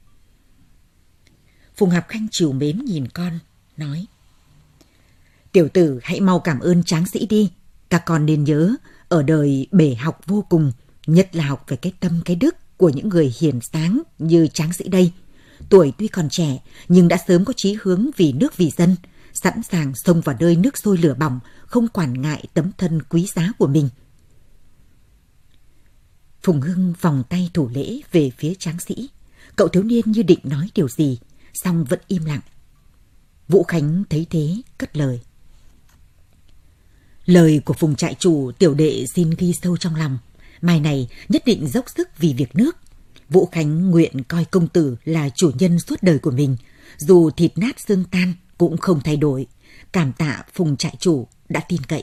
Phùng Hạp Khanh trìu mến nhìn con, nói: Tiểu tử hãy mau cảm ơn tráng sĩ đi. Các con nên nhớ, ở đời bể học vô cùng, nhất là học về cái tâm cái đức của những người hiền sáng như tráng sĩ đây. Tuổi tuy còn trẻ, nhưng đã sớm có chí hướng vì nước vì dân, sẵn sàng xông vào nơi nước sôi lửa bỏng, không quản ngại tấm thân quý giá của mình. Phùng Hưng vòng tay thủ lễ về phía tráng sĩ. Cậu thiếu niên như định nói điều gì, song vẫn im lặng. Vũ Khánh thấy thế, cất lời: Lời của Phùng trại chủ tiểu đệ xin ghi sâu trong lòng. Mai này nhất định dốc sức vì việc nước. Vũ Khánh nguyện coi công tử là chủ nhân suốt đời của mình, dù thịt nát xương tan cũng không thay đổi. Cảm tạ Phùng trại chủ đã tin cậy.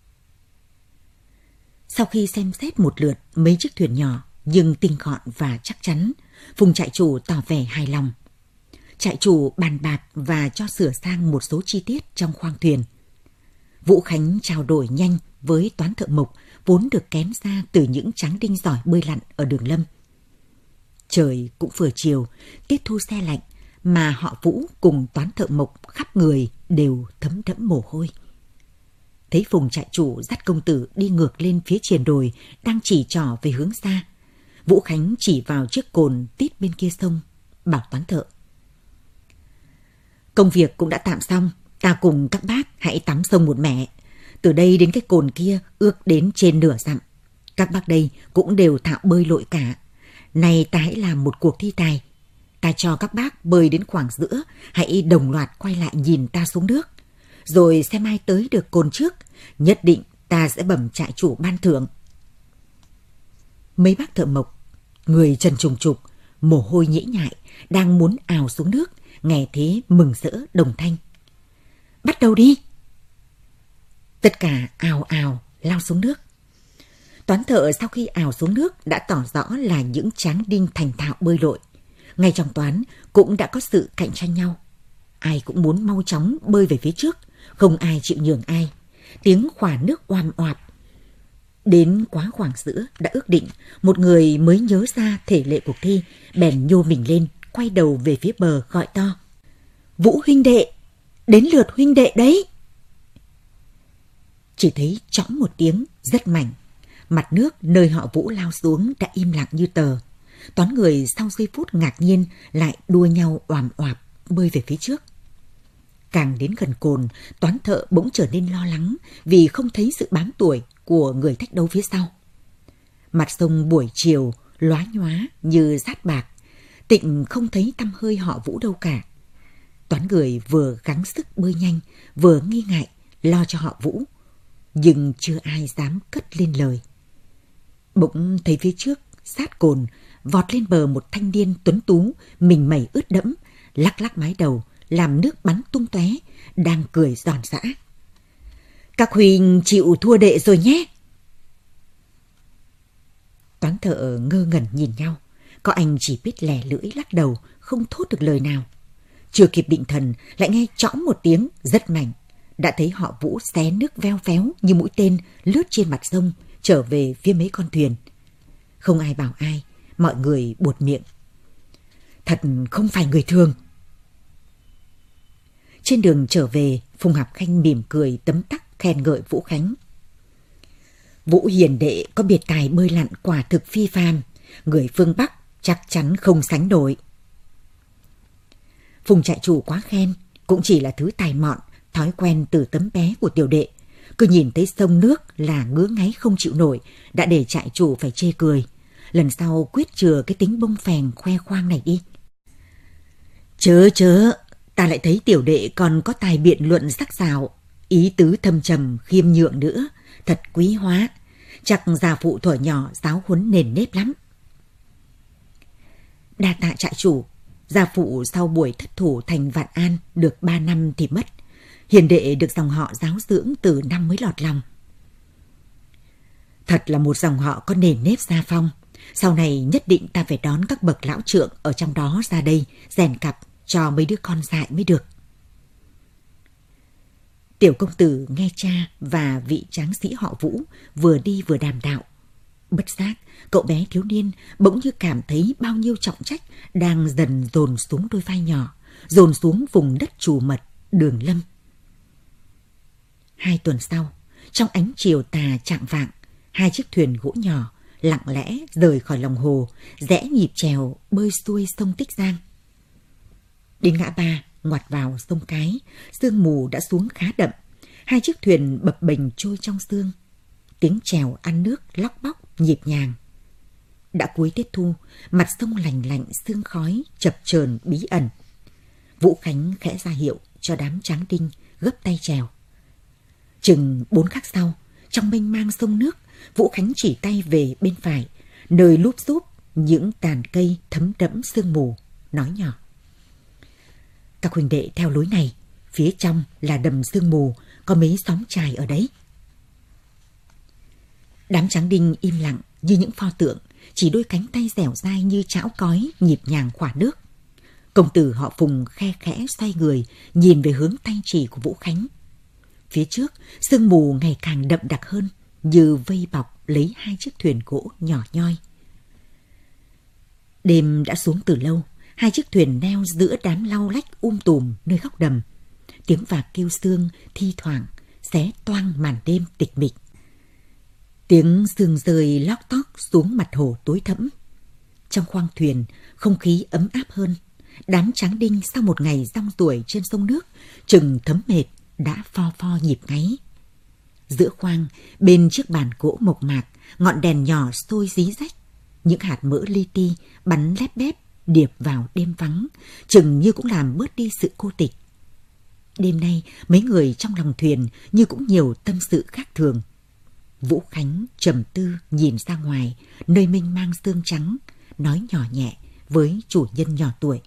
Sau khi xem xét một lượt mấy chiếc thuyền nhỏ nhưng tinh gọn và chắc chắn, Phùng trại chủ tỏ vẻ hài lòng. Trại chủ bàn bạc và cho sửa sang một số chi tiết trong khoang thuyền. Vũ Khánh trao đổi nhanh với toán thợ mộc vốn được kén ra từ những tráng đinh giỏi bơi lặn ở Đường Lâm. Trời cũng vừa chiều, tiết thu se lạnh, mà họ Vũ cùng toán thợ mộc khắp người đều thấm đẫm mồ hôi. Thấy Phùng trại chủ dắt công tử đi ngược lên phía triền đồi, đang chỉ trỏ về hướng xa, Vũ Khánh chỉ vào chiếc cồn tít bên kia sông, bảo toán thợ: Công việc cũng đã tạm xong, ta cùng các bác hãy tắm sông một mẻ. Từ đây đến cái cồn kia ước đến trên nửa dặm. Các bác đây cũng đều thạo bơi lội cả. Này ta hãy làm một cuộc thi tài. Ta cho các bác bơi đến khoảng giữa, hãy đồng loạt quay lại nhìn ta xuống nước. Rồi xem ai tới được cồn trước, nhất định ta sẽ bẩm trại chủ ban thưởng. Mấy bác thợ mộc, người trần trùng trục, mồ hôi nhễ nhại, đang muốn ào xuống nước, nghe thế mừng rỡ đồng thanh: Bắt đầu đi! Tất cả ào ào lao xuống nước. Toán thợ sau khi ào xuống nước đã tỏ rõ là những tráng đinh thành thạo bơi lội. Ngay trong toán cũng đã có sự cạnh tranh nhau. Ai cũng muốn mau chóng bơi về phía trước, không ai chịu nhường ai. Tiếng khỏa nước oàm oạp. Đến quá khoảng giữa đã ước định, một người mới nhớ ra thể lệ cuộc thi, bèn nhô mình lên, quay đầu về phía bờ gọi to: Vũ huynh đệ, đến lượt huynh đệ đấy! Chỉ thấy chõng một tiếng rất mạnh, mặt nước nơi họ Vũ lao xuống đã im lặng như tờ. Toán người sau giây phút ngạc nhiên lại đua nhau oàm oạp bơi về phía trước. Càng đến gần cồn, toán thợ bỗng trở nên lo lắng vì không thấy sự bám đuổi của người thách đấu phía sau. Mặt sông buổi chiều lóa nhóa như dát bạc, Tịnh không thấy tăm hơi họ Vũ đâu cả. Toán người vừa gắng sức bơi nhanh, vừa nghi ngại lo cho họ Vũ, nhưng chưa ai dám cất lên lời. Bỗng thấy phía trước sát cồn vọt lên bờ một thanh niên tuấn tú, mình mẩy ướt đẫm, lắc lắc mái đầu làm nước bắn tung tóe, đang cười giòn giã: Các huynh chịu thua đệ rồi nhé. Toán thợ ngơ ngẩn nhìn nhau, có anh chỉ biết lè lưỡi lắc đầu, không thốt được lời nào. Chưa kịp định thần lại nghe chõng một tiếng rất mạnh, đã thấy họ Vũ xé nước veo véo như mũi tên lướt trên mặt sông trở về phía mấy con thuyền. Không ai bảo ai, mọi người buột miệng. Thật không phải người thường. Trên đường trở về, Phùng Học Khanh mỉm cười tấm tắc khen ngợi Vũ Khánh. Vũ hiền đệ có biệt tài bơi lặn quả thực phi phàm, người phương Bắc chắc chắn không sánh nổi. Phùng trại chủ quá khen, cũng chỉ là thứ tài mọn, thói quen từ tấm bé của tiểu đệ. Cứ nhìn thấy sông nước là ngứa ngáy không chịu nổi, đã để trại chủ phải chê cười. Lần sau quyết chừa cái tính bông phèn khoe khoang này đi. Chớ, ta lại thấy tiểu đệ còn có tài biện luận sắc sảo, ý tứ thâm trầm khiêm nhượng nữa, thật quý hóa. Chắc già phụ thuở nhỏ giáo huấn nền nếp lắm. Đa tạ trại chủ, gia phụ sau buổi thất thủ thành Vạn An được 3 năm thì mất. Hiền đệ được dòng họ giáo dưỡng từ năm mới lọt lòng. Thật là một dòng họ có nền nếp gia phong. Sau này nhất định ta phải đón các bậc lão trượng ở trong đó ra đây rèn cặp cho mấy đứa con dại mới được. Tiểu công tử nghe cha và vị tráng sĩ họ Vũ vừa đi vừa đàm đạo. Bất giác, cậu bé thiếu niên bỗng như cảm thấy bao nhiêu trọng trách đang dần dồn xuống đôi vai nhỏ, dồn xuống vùng đất trù mật, Đường Lâm. 2 tuần sau, trong ánh chiều tà chạng vạng, 2 chiếc thuyền gỗ nhỏ lặng lẽ rời khỏi lòng hồ, rẽ nhịp chèo bơi xuôi sông Tích Giang. Đến ngã ba, ngoặt vào sông Cái, sương mù đã xuống khá đậm. 2 chiếc thuyền bập bềnh trôi trong sương. Tiếng chèo ăn nước lóc bóc nhịp nhàng. Đã cuối Tết Thu, mặt sông lành lạnh sương khói chập chờn bí ẩn. Vũ Khánh khẽ ra hiệu cho đám tráng đinh gấp tay chèo. Chừng 4 khắc sau, trong mênh mang sông nước, Vũ Khánh chỉ tay về bên phải, nơi lúp xúp những tàn cây thấm đẫm sương mù, nói nhỏ. Các huynh đệ theo lối này, phía trong là đầm sương mù, có mấy xóm chài ở đấy. Đám tráng đinh im lặng như những pho tượng, chỉ đôi cánh tay dẻo dai như chảo cói nhịp nhàng khỏa nước. Công tử họ Phùng khe khẽ xoay người, nhìn về hướng tay chỉ của Vũ Khánh. Phía trước, sương mù ngày càng đậm đặc hơn, như vây bọc lấy 2 chiếc thuyền gỗ nhỏ nhoi. Đêm đã xuống từ lâu, 2 chiếc thuyền neo giữa đám lau lách tùm nơi góc đầm. Tiếng vạc kêu sương thi thoảng xé toang màn đêm tịch mịch. Tiếng sương rơi lóc tóc xuống mặt hồ tối thẫm. Trong khoang thuyền, không khí ấm áp hơn. Đám tráng đinh sau một ngày rong ruổi trên sông nước, chừng thấm mệt, đã pho pho nhịp ngáy. Giữa khoang, bên chiếc bàn gỗ mộc mạc, ngọn đèn nhỏ sôi rí rách. Những hạt mỡ li ti bắn lép bép điệp vào đêm vắng, chừng như cũng làm bớt đi sự cô tịch. Đêm nay, mấy người trong lòng thuyền như cũng nhiều tâm sự khác thường. Vũ Khánh trầm tư nhìn ra ngoài, nơi mênh mang sương trắng, nói nhỏ nhẹ với chủ nhân nhỏ tuổi.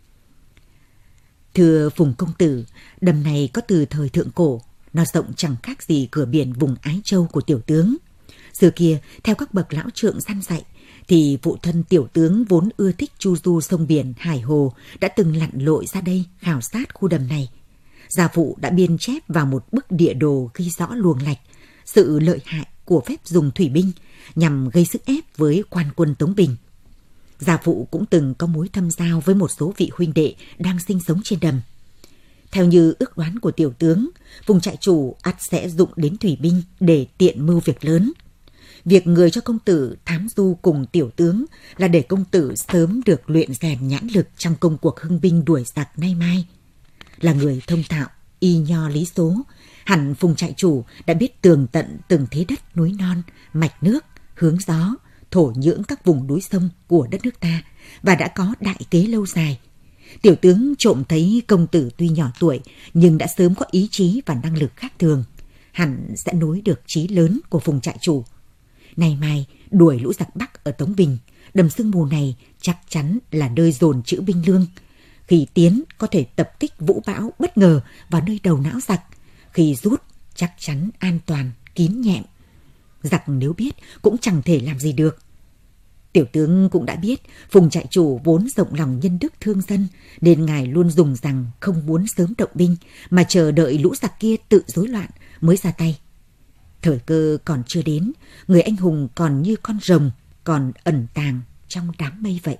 Thưa Phùng công tử, đầm này có từ thời thượng cổ, nó rộng chẳng khác gì cửa biển vùng Ái Châu của tiểu tướng. Xưa kia, theo các bậc lão trượng săn dạy, thì phụ thân tiểu tướng vốn ưa thích chu du sông biển, hải hồ, đã từng lặn lội ra đây khảo sát khu đầm này. Gia phụ đã biên chép vào một bức địa đồ ghi rõ luồng lạch, sự lợi hại của phép dùng thủy binh nhằm gây sức ép với quan quân Tống Bình. Gia phụ cũng từng có mối thâm giao với một số vị huynh đệ đang sinh sống trên đầm. Theo như ước đoán của tiểu tướng, vùng trại chủ ắt sẽ dụng đến thủy binh để tiện mưu việc lớn. Việc người cho công tử thám du cùng tiểu tướng là để công tử sớm được luyện rèn nhãn lực trong công cuộc hưng binh đuổi giặc nay mai. Là người thông thạo, y nho lý số, hẳn Phùng trại chủ đã biết tường tận từng thế đất núi non, mạch nước, hướng gió, thổ nhưỡng các vùng núi sông của đất nước ta và đã có đại kế lâu dài. Tiểu tướng trộm thấy công tử tuy nhỏ tuổi nhưng đã sớm có ý chí và năng lực khác thường, hẳn sẽ nối được chí lớn của Phùng trại chủ. Nay mai đuổi lũ giặc Bắc ở Tống Bình, đầm sương mù này chắc chắn là nơi dồn trữ binh lương. Khi tiến có thể tập kích vũ bão bất ngờ vào nơi đầu não giặc, khi rút chắc chắn an toàn, kín nhẹm. Giặc nếu biết cũng chẳng thể làm gì được. Tiểu tướng cũng đã biết Phùng trại chủ vốn rộng lòng nhân đức thương dân, nên ngài luôn dùng rằng không muốn sớm động binh mà chờ đợi lũ giặc kia tự rối loạn mới ra tay. Thời cơ còn chưa đến, người anh hùng còn như con rồng, còn ẩn tàng trong đám mây vậy.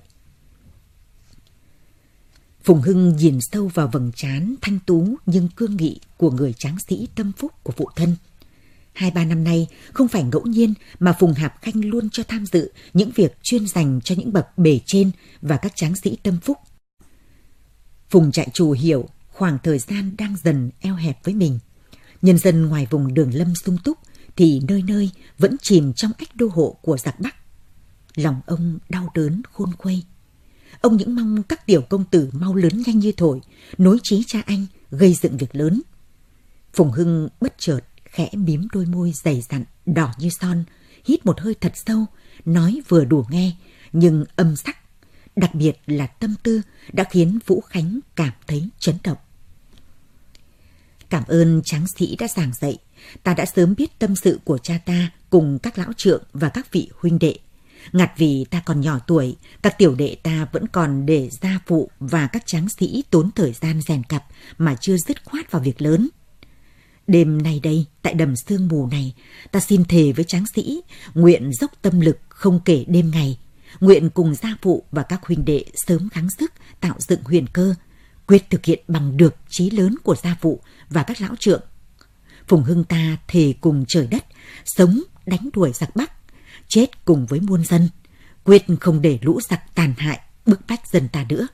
Phùng Hưng nhìn sâu vào vầng trán thanh tú nhưng cương nghị của người tráng sĩ tâm phúc của phụ thân. 2-3 năm nay, không phải ngẫu nhiên mà Phùng Hạp Khanh luôn cho tham dự những việc chuyên dành cho những bậc bề trên và các tráng sĩ tâm phúc. Phùng trại chủ hiểu khoảng thời gian đang dần eo hẹp với mình. Nhân dân ngoài vùng Đường Lâm sung túc thì nơi nơi vẫn chìm trong ách đô hộ của giặc Bắc. Lòng ông đau đớn khôn khuây. Ông những mong các tiểu công tử mau lớn nhanh như thổi, nối chí cha anh gây dựng việc lớn. Phùng Hưng bất chợt khẽ mím đôi môi dày dặn đỏ như son, hít một hơi thật sâu, nói vừa đủ nghe nhưng âm sắc, đặc biệt là tâm tư đã khiến Vũ Khánh cảm thấy chấn động. Cảm ơn tráng sĩ đã giảng dạy, ta đã sớm biết tâm sự của cha ta cùng các lão trượng và các vị huynh đệ. Ngặt vì ta còn nhỏ tuổi, các tiểu đệ ta vẫn còn để gia phụ và các tráng sĩ tốn thời gian rèn cặp mà chưa dứt khoát vào việc lớn. Đêm nay đây, tại đầm sương mù này, ta xin thề với tráng sĩ, nguyện dốc tâm lực không kể đêm ngày, nguyện cùng gia phụ và các huynh đệ sớm gắng sức tạo dựng huyền cơ, quyết thực hiện bằng được chí lớn của gia phụ và các lão trượng. Phùng Hưng ta thề cùng trời đất, sống đánh đuổi giặc Bắc, chết cùng với muôn dân, quyết không để lũ giặc tàn hại bức bách dân ta nữa.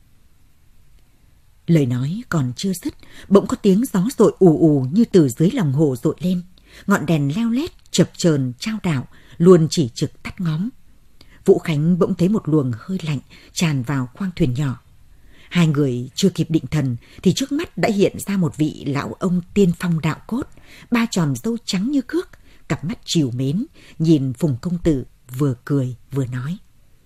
Lời nói còn chưa dứt, bỗng có tiếng gió dội ù ù như từ dưới lòng hồ dội lên. Ngọn đèn leo lét chập chờn trao đảo, luôn chỉ trực tắt ngóm. Vũ Khánh bỗng thấy một luồng hơi lạnh tràn vào khoang thuyền nhỏ. Hai người chưa kịp định thần thì trước mắt đã hiện ra một vị lão ông tiên phong đạo cốt, ba tròm râu trắng như cước, cặp mắt trìu mến, nhìn Phùng công tử vừa cười vừa nói: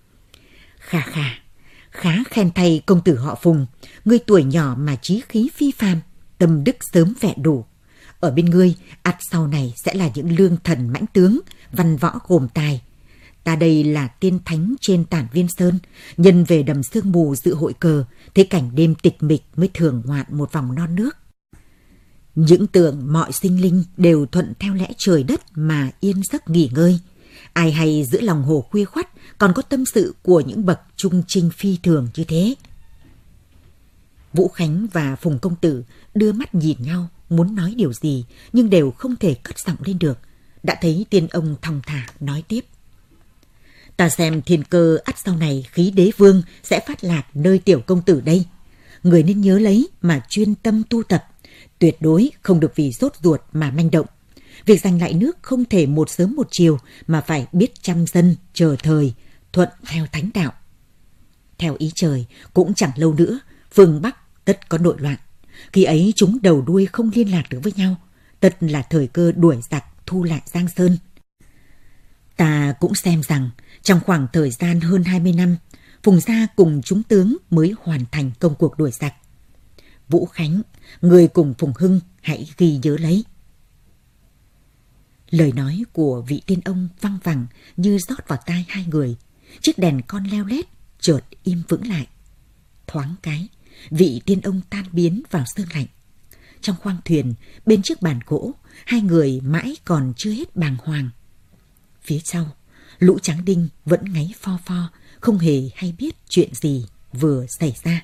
Khá khen thay công tử họ Phùng, ngươi tuổi nhỏ mà chí khí phi phàm, tâm đức sớm vẹn đủ. Ở bên ngươi, ắt sau này sẽ là những lương thần mãnh tướng, văn võ gồm tài. Ta đây là tiên thánh trên Tản Viên Sơn, nhân về đầm sương mù dự hội cờ, thế cảnh đêm tịch mịch mới thưởng ngoạn một vòng non nước. Những tưởng mọi sinh linh đều thuận theo lẽ trời đất mà yên giấc nghỉ ngơi. Ai hay giữa lòng hồ khuya khoắt còn có tâm sự của những bậc trung trinh phi thường như thế. Vũ Khánh và Phùng công tử đưa mắt nhìn nhau, muốn nói điều gì nhưng đều không thể cất giọng lên được. Đã thấy tiên ông thong thả nói tiếp: Ta xem thiên cơ ắt sau này khí đế vương sẽ phát lạc nơi tiểu công tử đây. Người nên nhớ lấy mà chuyên tâm tu tập, tuyệt đối không được vì sốt ruột mà manh động. Việc giành lại nước không thể một sớm một chiều mà phải biết chăm dân, chờ thời, thuận theo thánh đạo. Theo ý trời, cũng chẳng lâu nữa, phương Bắc tất có nội loạn. Khi ấy chúng đầu đuôi không liên lạc được với nhau, tất là thời cơ đuổi giặc thu lại Giang Sơn. Ta cũng xem rằng trong khoảng thời gian hơn 20 năm, Phùng gia cùng chúng tướng mới hoàn thành công cuộc đuổi giặc. Vũ Khánh, người cùng Phùng Hưng hãy ghi nhớ lấy. Lời nói của vị tiên ông văng vẳng như rót vào tai hai người. Chiếc đèn con leo lét chợt im vững lại. Thoáng cái, vị tiên ông tan biến vào sương lạnh. Trong khoang thuyền, bên chiếc bàn gỗ, hai người mãi còn chưa hết bàng hoàng. Phía sau, lũ tráng đinh vẫn ngáy pho pho, không hề hay biết chuyện gì vừa xảy ra.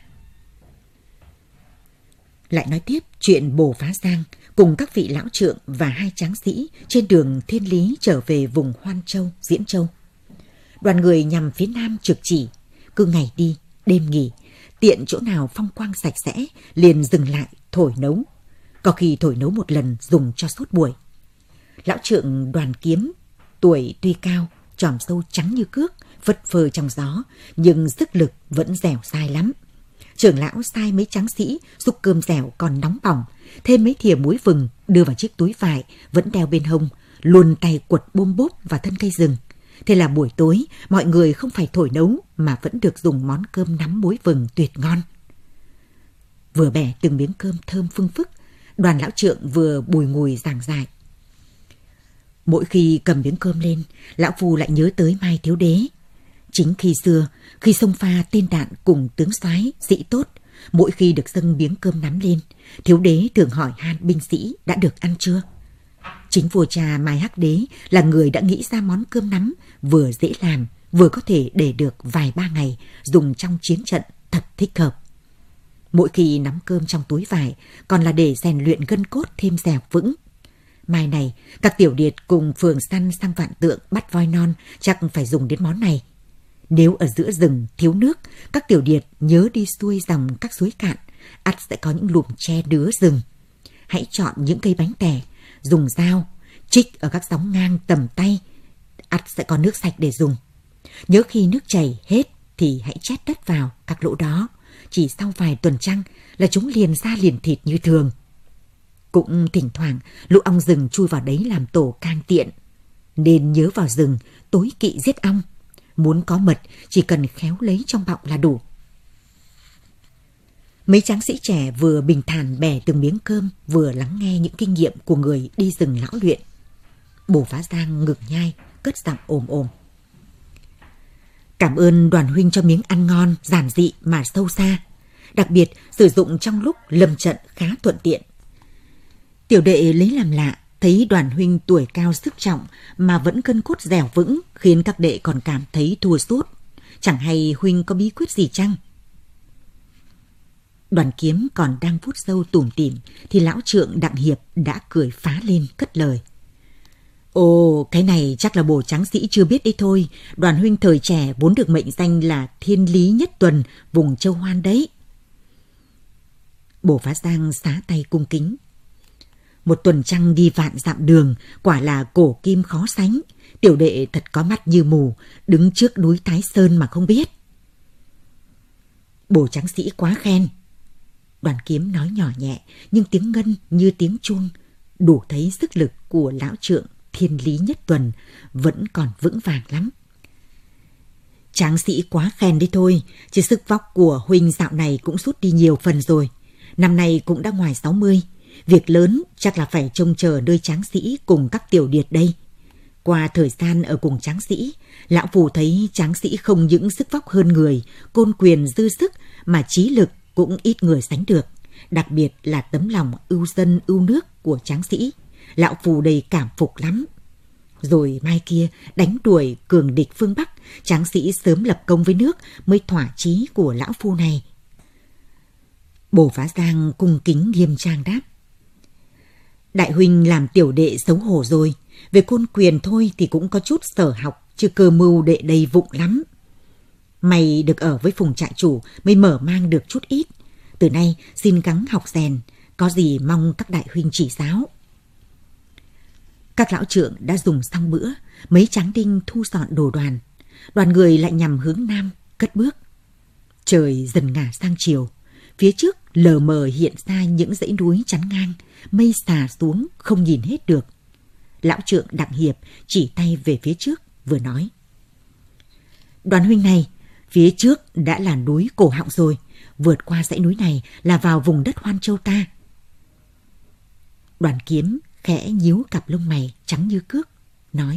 Lại nói tiếp chuyện Bồ Phá Giang cùng các vị lão trượng và hai tráng sĩ trên đường thiên lý trở về vùng Hoan Châu, Diễn Châu. Đoàn người nhằm phía nam trực chỉ, cứ ngày đi, đêm nghỉ, tiện chỗ nào phong quang sạch sẽ liền dừng lại thổi nấu. Có khi thổi nấu một lần dùng cho suốt buổi. Lão trượng Đoàn Kiếm, tuổi tuy cao, tròm râu trắng như cước, phất phơ trong gió, nhưng sức lực vẫn dẻo dai lắm. Trưởng lão sai mấy tráng sĩ xúc cơm dẻo còn nóng bỏng, thêm mấy thìa muối vừng đưa vào chiếc túi vải vẫn đeo bên hông, luồn tay quật bôm bốp vào thân cây rừng. Thế là buổi tối mọi người không phải thổi nấu mà vẫn được dùng món cơm nắm muối vừng tuyệt ngon. Vừa bẻ từng miếng cơm thơm phưng phức, Đoàn lão trượng vừa bùi ngùi giảng giải. Mỗi khi cầm miếng cơm lên, lão phu lại nhớ tới Mai Thiếu Đế. Chính khi xưa, khi xông pha tên đạn cùng tướng soái sĩ tốt, mỗi khi được dâng miếng cơm nắm lên, Thiếu Đế thường hỏi han binh sĩ đã được ăn chưa. Chính vua cha Mai Hắc Đế là người đã nghĩ ra món cơm nắm vừa dễ làm, vừa có thể để được vài ba ngày, dùng trong chiến trận thật thích hợp. Mỗi khi nắm cơm trong túi vải còn là để rèn luyện gân cốt thêm dẻo vững. Mai này, các tiểu điệt cùng phường săn sang Vạn Tượng bắt voi non chắc phải dùng đến món này. Nếu ở giữa rừng thiếu nước, các tiểu điệt nhớ đi xuôi dòng các suối cạn, ắt sẽ có những lùm tre nứa rừng. Hãy chọn những cây bánh tẻ, dùng dao, trích ở các sóng ngang tầm tay, ắt sẽ có nước sạch để dùng. Nhớ khi nước chảy hết thì hãy chét đất vào các lỗ đó, chỉ sau vài tuần trăng là chúng liền ra liền thịt như thường. Cũng thỉnh thoảng lũ ong rừng chui vào đấy làm tổ càng tiện. Nên nhớ vào rừng tối kỵ giết ong. Muốn có mật chỉ cần khéo lấy trong bọng là đủ. Mấy tráng sĩ trẻ vừa bình thản bẻ từng miếng cơm, vừa lắng nghe những kinh nghiệm của người đi rừng lão luyện. Bồ Phá Giang ngực nhai, cất giọng ồm ồm. Cảm ơn Đoàn huynh cho miếng ăn ngon, giản dị mà sâu xa. Đặc biệt sử dụng trong lúc lâm trận khá thuận tiện. Tiểu đệ lấy làm lạ, thấy Đoàn huynh tuổi cao sức trọng mà vẫn cân cốt dẻo vững, khiến các đệ còn cảm thấy thua sút. Chẳng hay huynh có bí quyết gì chăng? Đoàn Kiếm còn đang vuốt râu tủm tỉm thì lão trượng Đặng Hiệp đã cười phá lên cất lời. Ồ, cái này chắc là bồ tráng sĩ chưa biết đấy thôi. Đoàn huynh thời trẻ vốn được mệnh danh là thiên lý nhất tuần vùng Châu Hoan đấy. Bồ Phá Giang xá tay cung kính. Một tuần trăng đi vạn dặm đường, quả là cổ kim khó sánh. Tiểu đệ thật có mắt như mù, đứng trước núi Thái Sơn mà không biết. Bồ tráng sĩ quá khen. Đoàn Kiếm nói nhỏ nhẹ, nhưng tiếng ngân như tiếng chuông, đủ thấy sức lực của lão trượng thiên lý nhất tuần vẫn còn vững vàng lắm. Tráng sĩ quá khen đấy thôi, chứ sức vóc của huynh dạo này cũng sút đi nhiều phần rồi. Năm nay cũng đã ngoài 60, việc lớn chắc là phải trông chờ nơi tráng sĩ cùng các tiểu điệt đây. Qua thời gian ở cùng tráng sĩ, lão phù thấy tráng sĩ không những sức vóc hơn người, côn quyền dư sức mà trí lực cũng ít người sánh được. Đặc biệt là tấm lòng ưu dân ưu nước của tráng sĩ, lão phù đầy cảm phục lắm. Rồi mai kia đánh đuổi cường địch phương Bắc, tráng sĩ sớm lập công với nước mới thỏa chí của lão phu này. Bồ Phá Giang cung kính nghiêm trang đáp. Đại huynh làm tiểu đệ xấu hổ rồi, về côn quyền thôi thì cũng có chút sở học, chứ cơ mưu đệ đầy vụng lắm. Mày được ở với Phùng trại chủ mới mở mang được chút ít. Từ nay xin gắng học rèn, có gì mong các đại huynh chỉ giáo. Các lão trượng đã dùng xong bữa, mấy tráng đinh thu dọn đồ đoàn. Đoàn người lại nhằm hướng nam, cất bước. Trời dần ngả sang chiều, phía trước lờ mờ hiện ra những dãy núi chắn ngang, mây xà xuống không nhìn hết được. Lão trượng Đặng Hiệp chỉ tay về phía trước, vừa nói. Đoàn huynh này, phía trước đã là núi Cổ Họng rồi, vượt qua dãy núi này là vào vùng đất Hoan Châu ta. Đoàn Kiếm khẽ nhíu cặp lông mày trắng như cước, nói.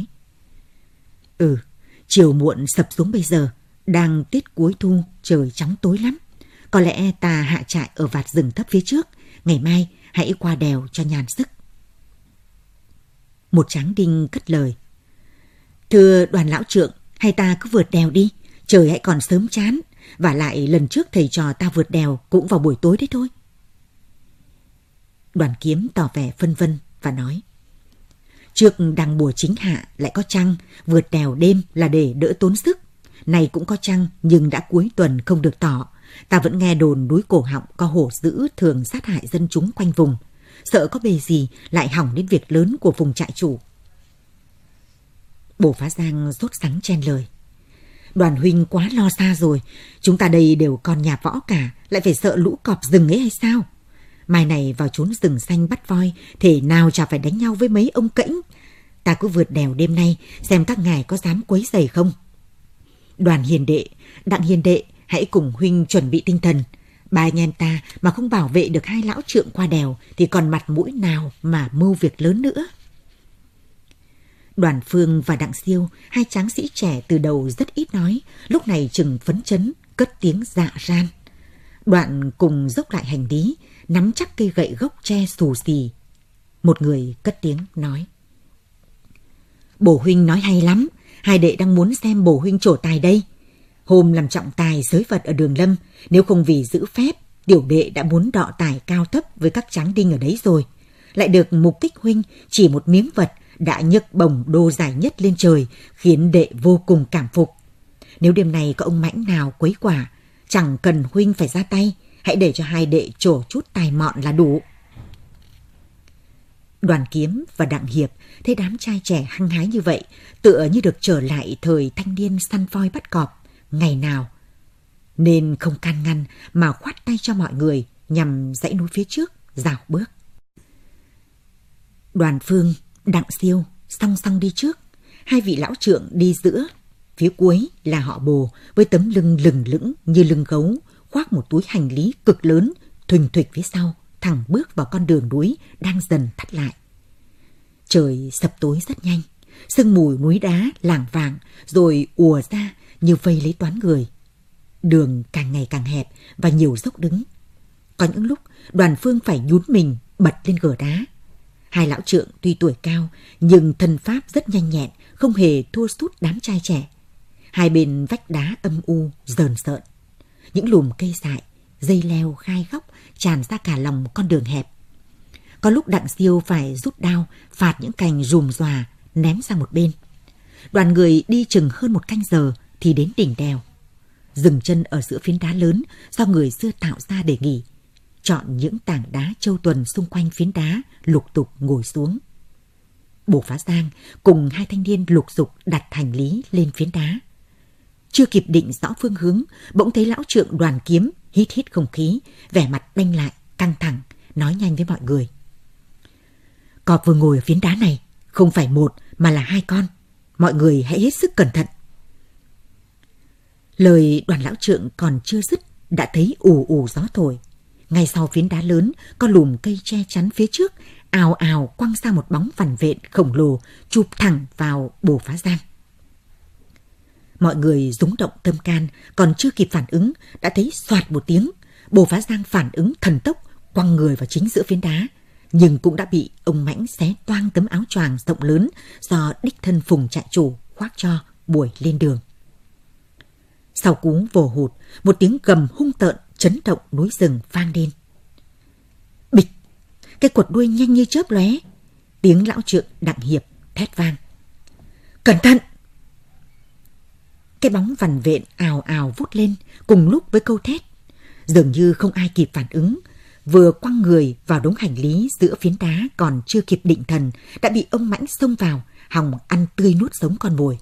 Chiều muộn sập xuống bây giờ, đang tiết cuối thu, trời chóng tối lắm. Có lẽ ta hạ trại ở vạt rừng thấp phía trước, ngày mai hãy qua đèo cho nhàn sức. Một tráng đinh cất lời. Thưa Đoàn lão trượng, hay ta cứ vượt đèo đi, trời hãy còn sớm chán, vả lại lần trước thầy trò ta vượt đèo cũng vào buổi tối đấy thôi. Đoàn Kiếm tỏ vẻ phân vân và nói. Trước đang mùa chính hạ lại có trăng, vượt đèo đêm là để đỡ tốn sức. Này cũng có trăng nhưng đã cuối tuần không được tỏ. Ta vẫn nghe đồn núi Cổ Họng có hổ dữ thường sát hại dân chúng quanh vùng. Sợ có bề gì lại hỏng đến việc lớn của vùng trại chủ. Bồ Phá Giang sốt sắng chen lời. Đoàn huynh quá lo xa rồi, chúng ta đây đều con nhà võ cả, lại phải sợ lũ cọp rừng ấy hay sao? Mai này vào trốn rừng xanh bắt voi, thể nào chả phải đánh nhau với mấy ông cẫnh. Ta cứ vượt đèo đêm nay, xem các ngài có dám quấy rầy không. Đoàn hiền đệ, Đặng hiền đệ, hãy cùng huynh chuẩn bị tinh thần. Ba anh em ta mà không bảo vệ được hai lão trượng qua đèo thì còn mặt mũi nào mà mưu việc lớn nữa. Đoàn Phương và Đặng Siêu, hai tráng sĩ trẻ từ đầu rất ít nói, lúc này chừng phấn chấn, cất tiếng dạ ran. Đoạn cùng dốc lại hành lý, nắm chắc cây gậy gốc tre xù xì. Một người cất tiếng nói. Bồ huynh nói hay lắm, hai đệ đang muốn xem bồ huynh trổ tài đây. Hôm làm trọng tài giới vật ở Đường Lâm, nếu không vì giữ phép, tiểu đệ đã muốn đọ tài cao thấp với các tráng đinh ở đấy rồi. Lại được Mục Kích huynh chỉ một miếng vật đã nhấc bổng đô giải nhất lên trời, khiến đệ vô cùng cảm phục. Nếu đêm này có ông mãnh nào quấy quả, chẳng cần huynh phải ra tay, hãy để cho hai đệ trổ chút tài mọn là đủ. Đoàn Kiếm và Đặng Hiệp thấy đám trai trẻ hăng hái như vậy, tựa như được trở lại thời thanh niên săn voi bắt cọp ngày nào, nên không can ngăn mà khoát tay cho mọi người nhằm dãy núi phía trước rảo bước. Đoàn Phương, Đặng Siêu song song đi trước, hai vị lão trượng đi giữa, phía cuối là họ Bồ với tấm lưng lừng lững như lưng gấu, khoác một túi hành lý cực lớn, thuình thụịch phía sau, thẳng bước vào con đường núi đang dần thắt lại. Trời sập tối rất nhanh, sương mù núi đá lảng vảng rồi ùa ra như vây lấy toán người. Đường càng ngày càng hẹp và nhiều dốc đứng. Có những lúc Đoàn Phương phải nhún mình bật lên gờ đá. Hai lão trượng tuy tuổi cao nhưng thân pháp rất nhanh nhẹn, không hề thua sút đám trai trẻ. Hai bên vách đá âm u rờn rợn, những lùm cây dại, dây leo gai góc tràn ra cả lòng con đường hẹp. Có lúc Đặng Siêu phải rút đao phạt những cành rùm ròa ném sang một bên. Đoàn người đi chừng hơn một canh giờ thì đến đỉnh đèo, dừng chân ở giữa phiến đá lớn do người xưa tạo ra để nghỉ. Chọn những tảng đá châu tuần xung quanh phiến đá, lục tục ngồi xuống. Bồ Phá Giang cùng hai thanh niên lục dục đặt hành lý lên phiến đá. Chưa kịp định rõ phương hướng, bỗng thấy lão trượng Đoàn Kiếm hít hít không khí, vẻ mặt đanh lại, căng thẳng, nói nhanh với mọi người: "Cọp vừa ngồi ở phiến đá này, không phải một mà là hai con. Mọi người hãy hết sức cẩn thận." Lời Đoàn lão trượng còn chưa dứt, đã thấy ù ù gió thổi. Ngay sau phiến đá lớn, có lùm cây che chắn phía trước, ào ào quăng sang một bóng vằn vện khổng lồ, chụp thẳng vào Bồ Phá Giang. Mọi người rúng động tâm can, còn chưa kịp phản ứng, đã thấy xoạt một tiếng, Bồ Phá Giang phản ứng thần tốc, quăng người vào chính giữa phiến đá, nhưng cũng đã bị ông Mãnh xé toang tấm áo choàng rộng lớn do đích thân Phùng trại chủ khoác cho buổi lên đường. Sau cú vồ hụt, một tiếng gầm hung tợn chấn động núi rừng vang lên. Bịch! Cái cột đuôi nhanh như chớp lóe. Tiếng lão trượng Đặng Hiệp thét vang: "Cẩn thận!" Cái bóng vằn vện ào ào vút lên cùng lúc với câu thét. Dường như không ai kịp phản ứng, vừa quăng người vào đống hành lý giữa phiến đá còn chưa kịp định thần đã bị ông Mãnh xông vào, hòng ăn tươi nuốt sống con mồi.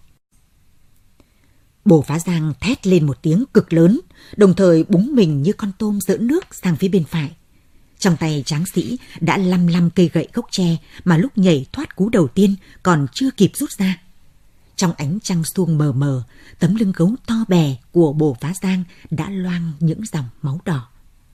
Bồ Phá Giang thét lên một tiếng cực lớn, đồng thời búng mình như con tôm giỡn nước sang phía bên phải. Trong tay tráng sĩ đã lăm cây gậy gốc tre mà lúc nhảy thoát cú đầu tiên còn chưa kịp rút ra. Trong ánh trăng suông mờ mờ, tấm lưng gấu to bè của Bồ Phá Giang đã loang những dòng máu đỏ.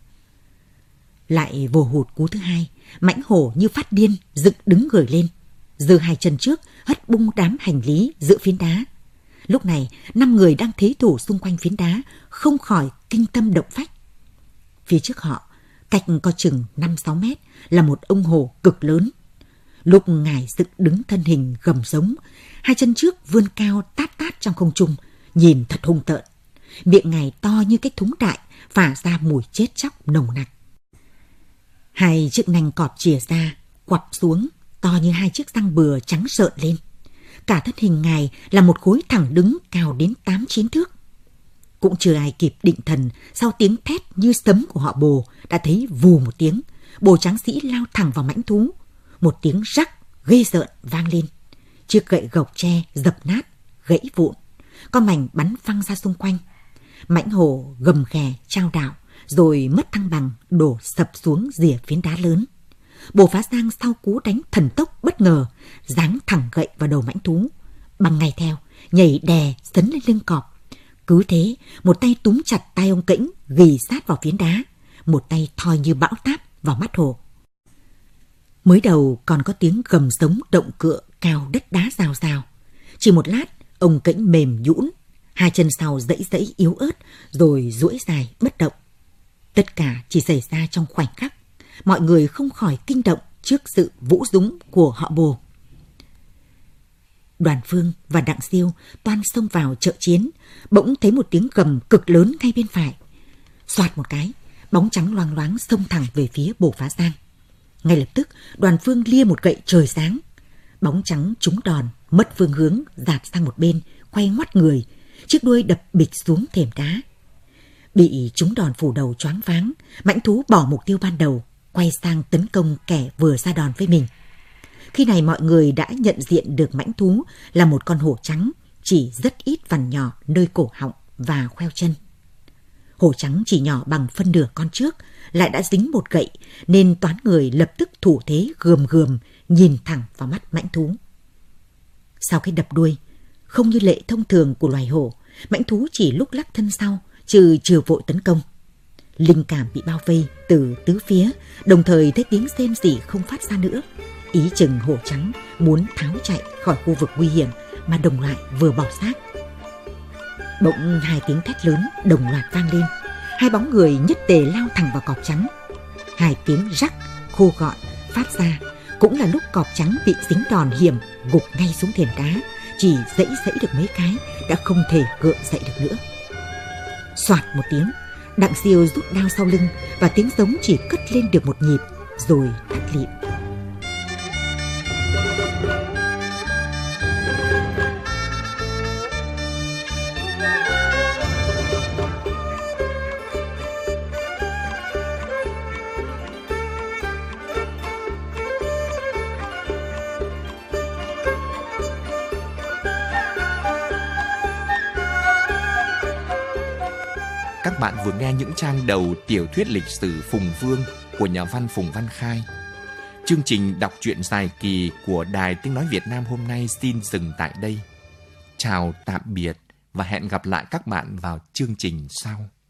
Lại vồ hụt cú thứ hai, Mãnh Hổ như phát điên dựng đứng người lên, giơ hai chân trước hất bung đám hành lý giữa phiến đá. Lúc này 5 người đang thế thủ xung quanh phiến đá không khỏi kinh tâm động phách. Phía trước họ, cách có chừng 5-6 mét là một ông hổ cực lớn. Lúc ngài dựng đứng thân hình gầm giống, hai chân trước vươn cao tát tát trong không trung, nhìn thật hung tợn. Miệng ngài to như cái thúng đại, phả ra mùi chết chóc nồng nặc. Hai chiếc nanh cọp chìa ra, quặp xuống, to như hai chiếc răng bừa trắng sợn lên. Cả thân hình ngài là một khối thẳng đứng cao đến 8-9 thước. Cũng chưa ai kịp định thần, sau tiếng thét như sấm của họ Bồ, đã thấy vù một tiếng, Bồ tráng sĩ lao thẳng vào mãnh thú. Một tiếng rắc ghê rợn vang lên. Chiếc gậy gộc tre dập nát, gãy vụn, có mảnh bắn văng ra xung quanh. Mãnh hổ gầm ghè chao đảo, rồi mất thăng bằng, đổ sập xuống rìa phiến đá lớn. Bồ Phá Giang sau cú đánh thần tốc bất ngờ, giáng thẳng gậy vào đầu mãnh thú, băng ngay theo, nhảy đè sấn lên lưng cọp. Cứ thế, một tay túm chặt tay ông Kĩnh, ghì sát vào phiến đá, một tay thoi như bão táp vào mắt hổ. Mới đầu còn có tiếng gầm giống động cựa cào đất đá rào rào. Chỉ một lát, ông Kĩnh mềm nhũn, hai chân sau dãy dãy yếu ớt, rồi duỗi dài bất động. Tất cả chỉ xảy ra trong khoảnh khắc. Mọi người không khỏi kinh động trước sự vũ dũng của họ Bồ. Đoàn Phương và Đặng Siêu toan xông vào chợ chiến, bỗng thấy một tiếng gầm cực lớn ngay bên phải. Xoạt một cái, bóng trắng loang loáng xông thẳng về phía Bồ Phá Giang. Ngay lập tức, Đoàn Phương lia một gậy trời sáng. Bóng trắng trúng đòn, mất phương hướng, dạt sang một bên, quay ngoắt người, chiếc đuôi đập bịch xuống thềm đá. Bị trúng đòn phủ đầu choáng váng, mãnh thú bỏ mục tiêu ban đầu, quay sang tấn công kẻ vừa ra đòn với mình. Khi này mọi người đã nhận diện được mãnh thú là một con hổ trắng, chỉ rất ít vằn nhỏ nơi cổ họng và khoeo chân. Hổ trắng chỉ nhỏ bằng phân nửa con trước, lại đã dính một gậy, nên toán người lập tức thủ thế gườm gườm, nhìn thẳng vào mắt mãnh thú. Sau cái đập đuôi, không như lệ thông thường của loài hổ, mãnh thú chỉ lúc lắc thân sau, chứ chưa vội tấn công. Linh cảm bị bao vây từ tứ phía, đồng thời thấy tiếng rên rỉ không phát ra nữa. Ý chừng hổ trắng muốn tháo chạy khỏi khu vực nguy hiểm mà đồng loại vừa bỏ xác. Bỗng hai tiếng thét lớn đồng loạt vang lên, hai bóng người nhất tề lao thẳng vào cọp trắng. Hai tiếng rắc khô gọn phát ra, cũng là lúc cọp trắng bị dính đòn hiểm gục ngay xuống thềm đá, chỉ dãy được mấy cái đã không thể gượng dậy được nữa. Xoạt một tiếng, Đặng Siêu rút đao sau lưng và tiếng giống chỉ cất lên được một nhịp rồi tắt lịm. Các bạn vừa nghe những trang đầu tiểu thuyết lịch sử Phùng Vương của nhà văn Phùng Văn Khai. Chương trình đọc truyện dài kỳ của Đài Tiếng Nói Việt Nam hôm nay xin dừng tại đây. Chào tạm biệt và hẹn gặp lại các bạn vào chương trình sau.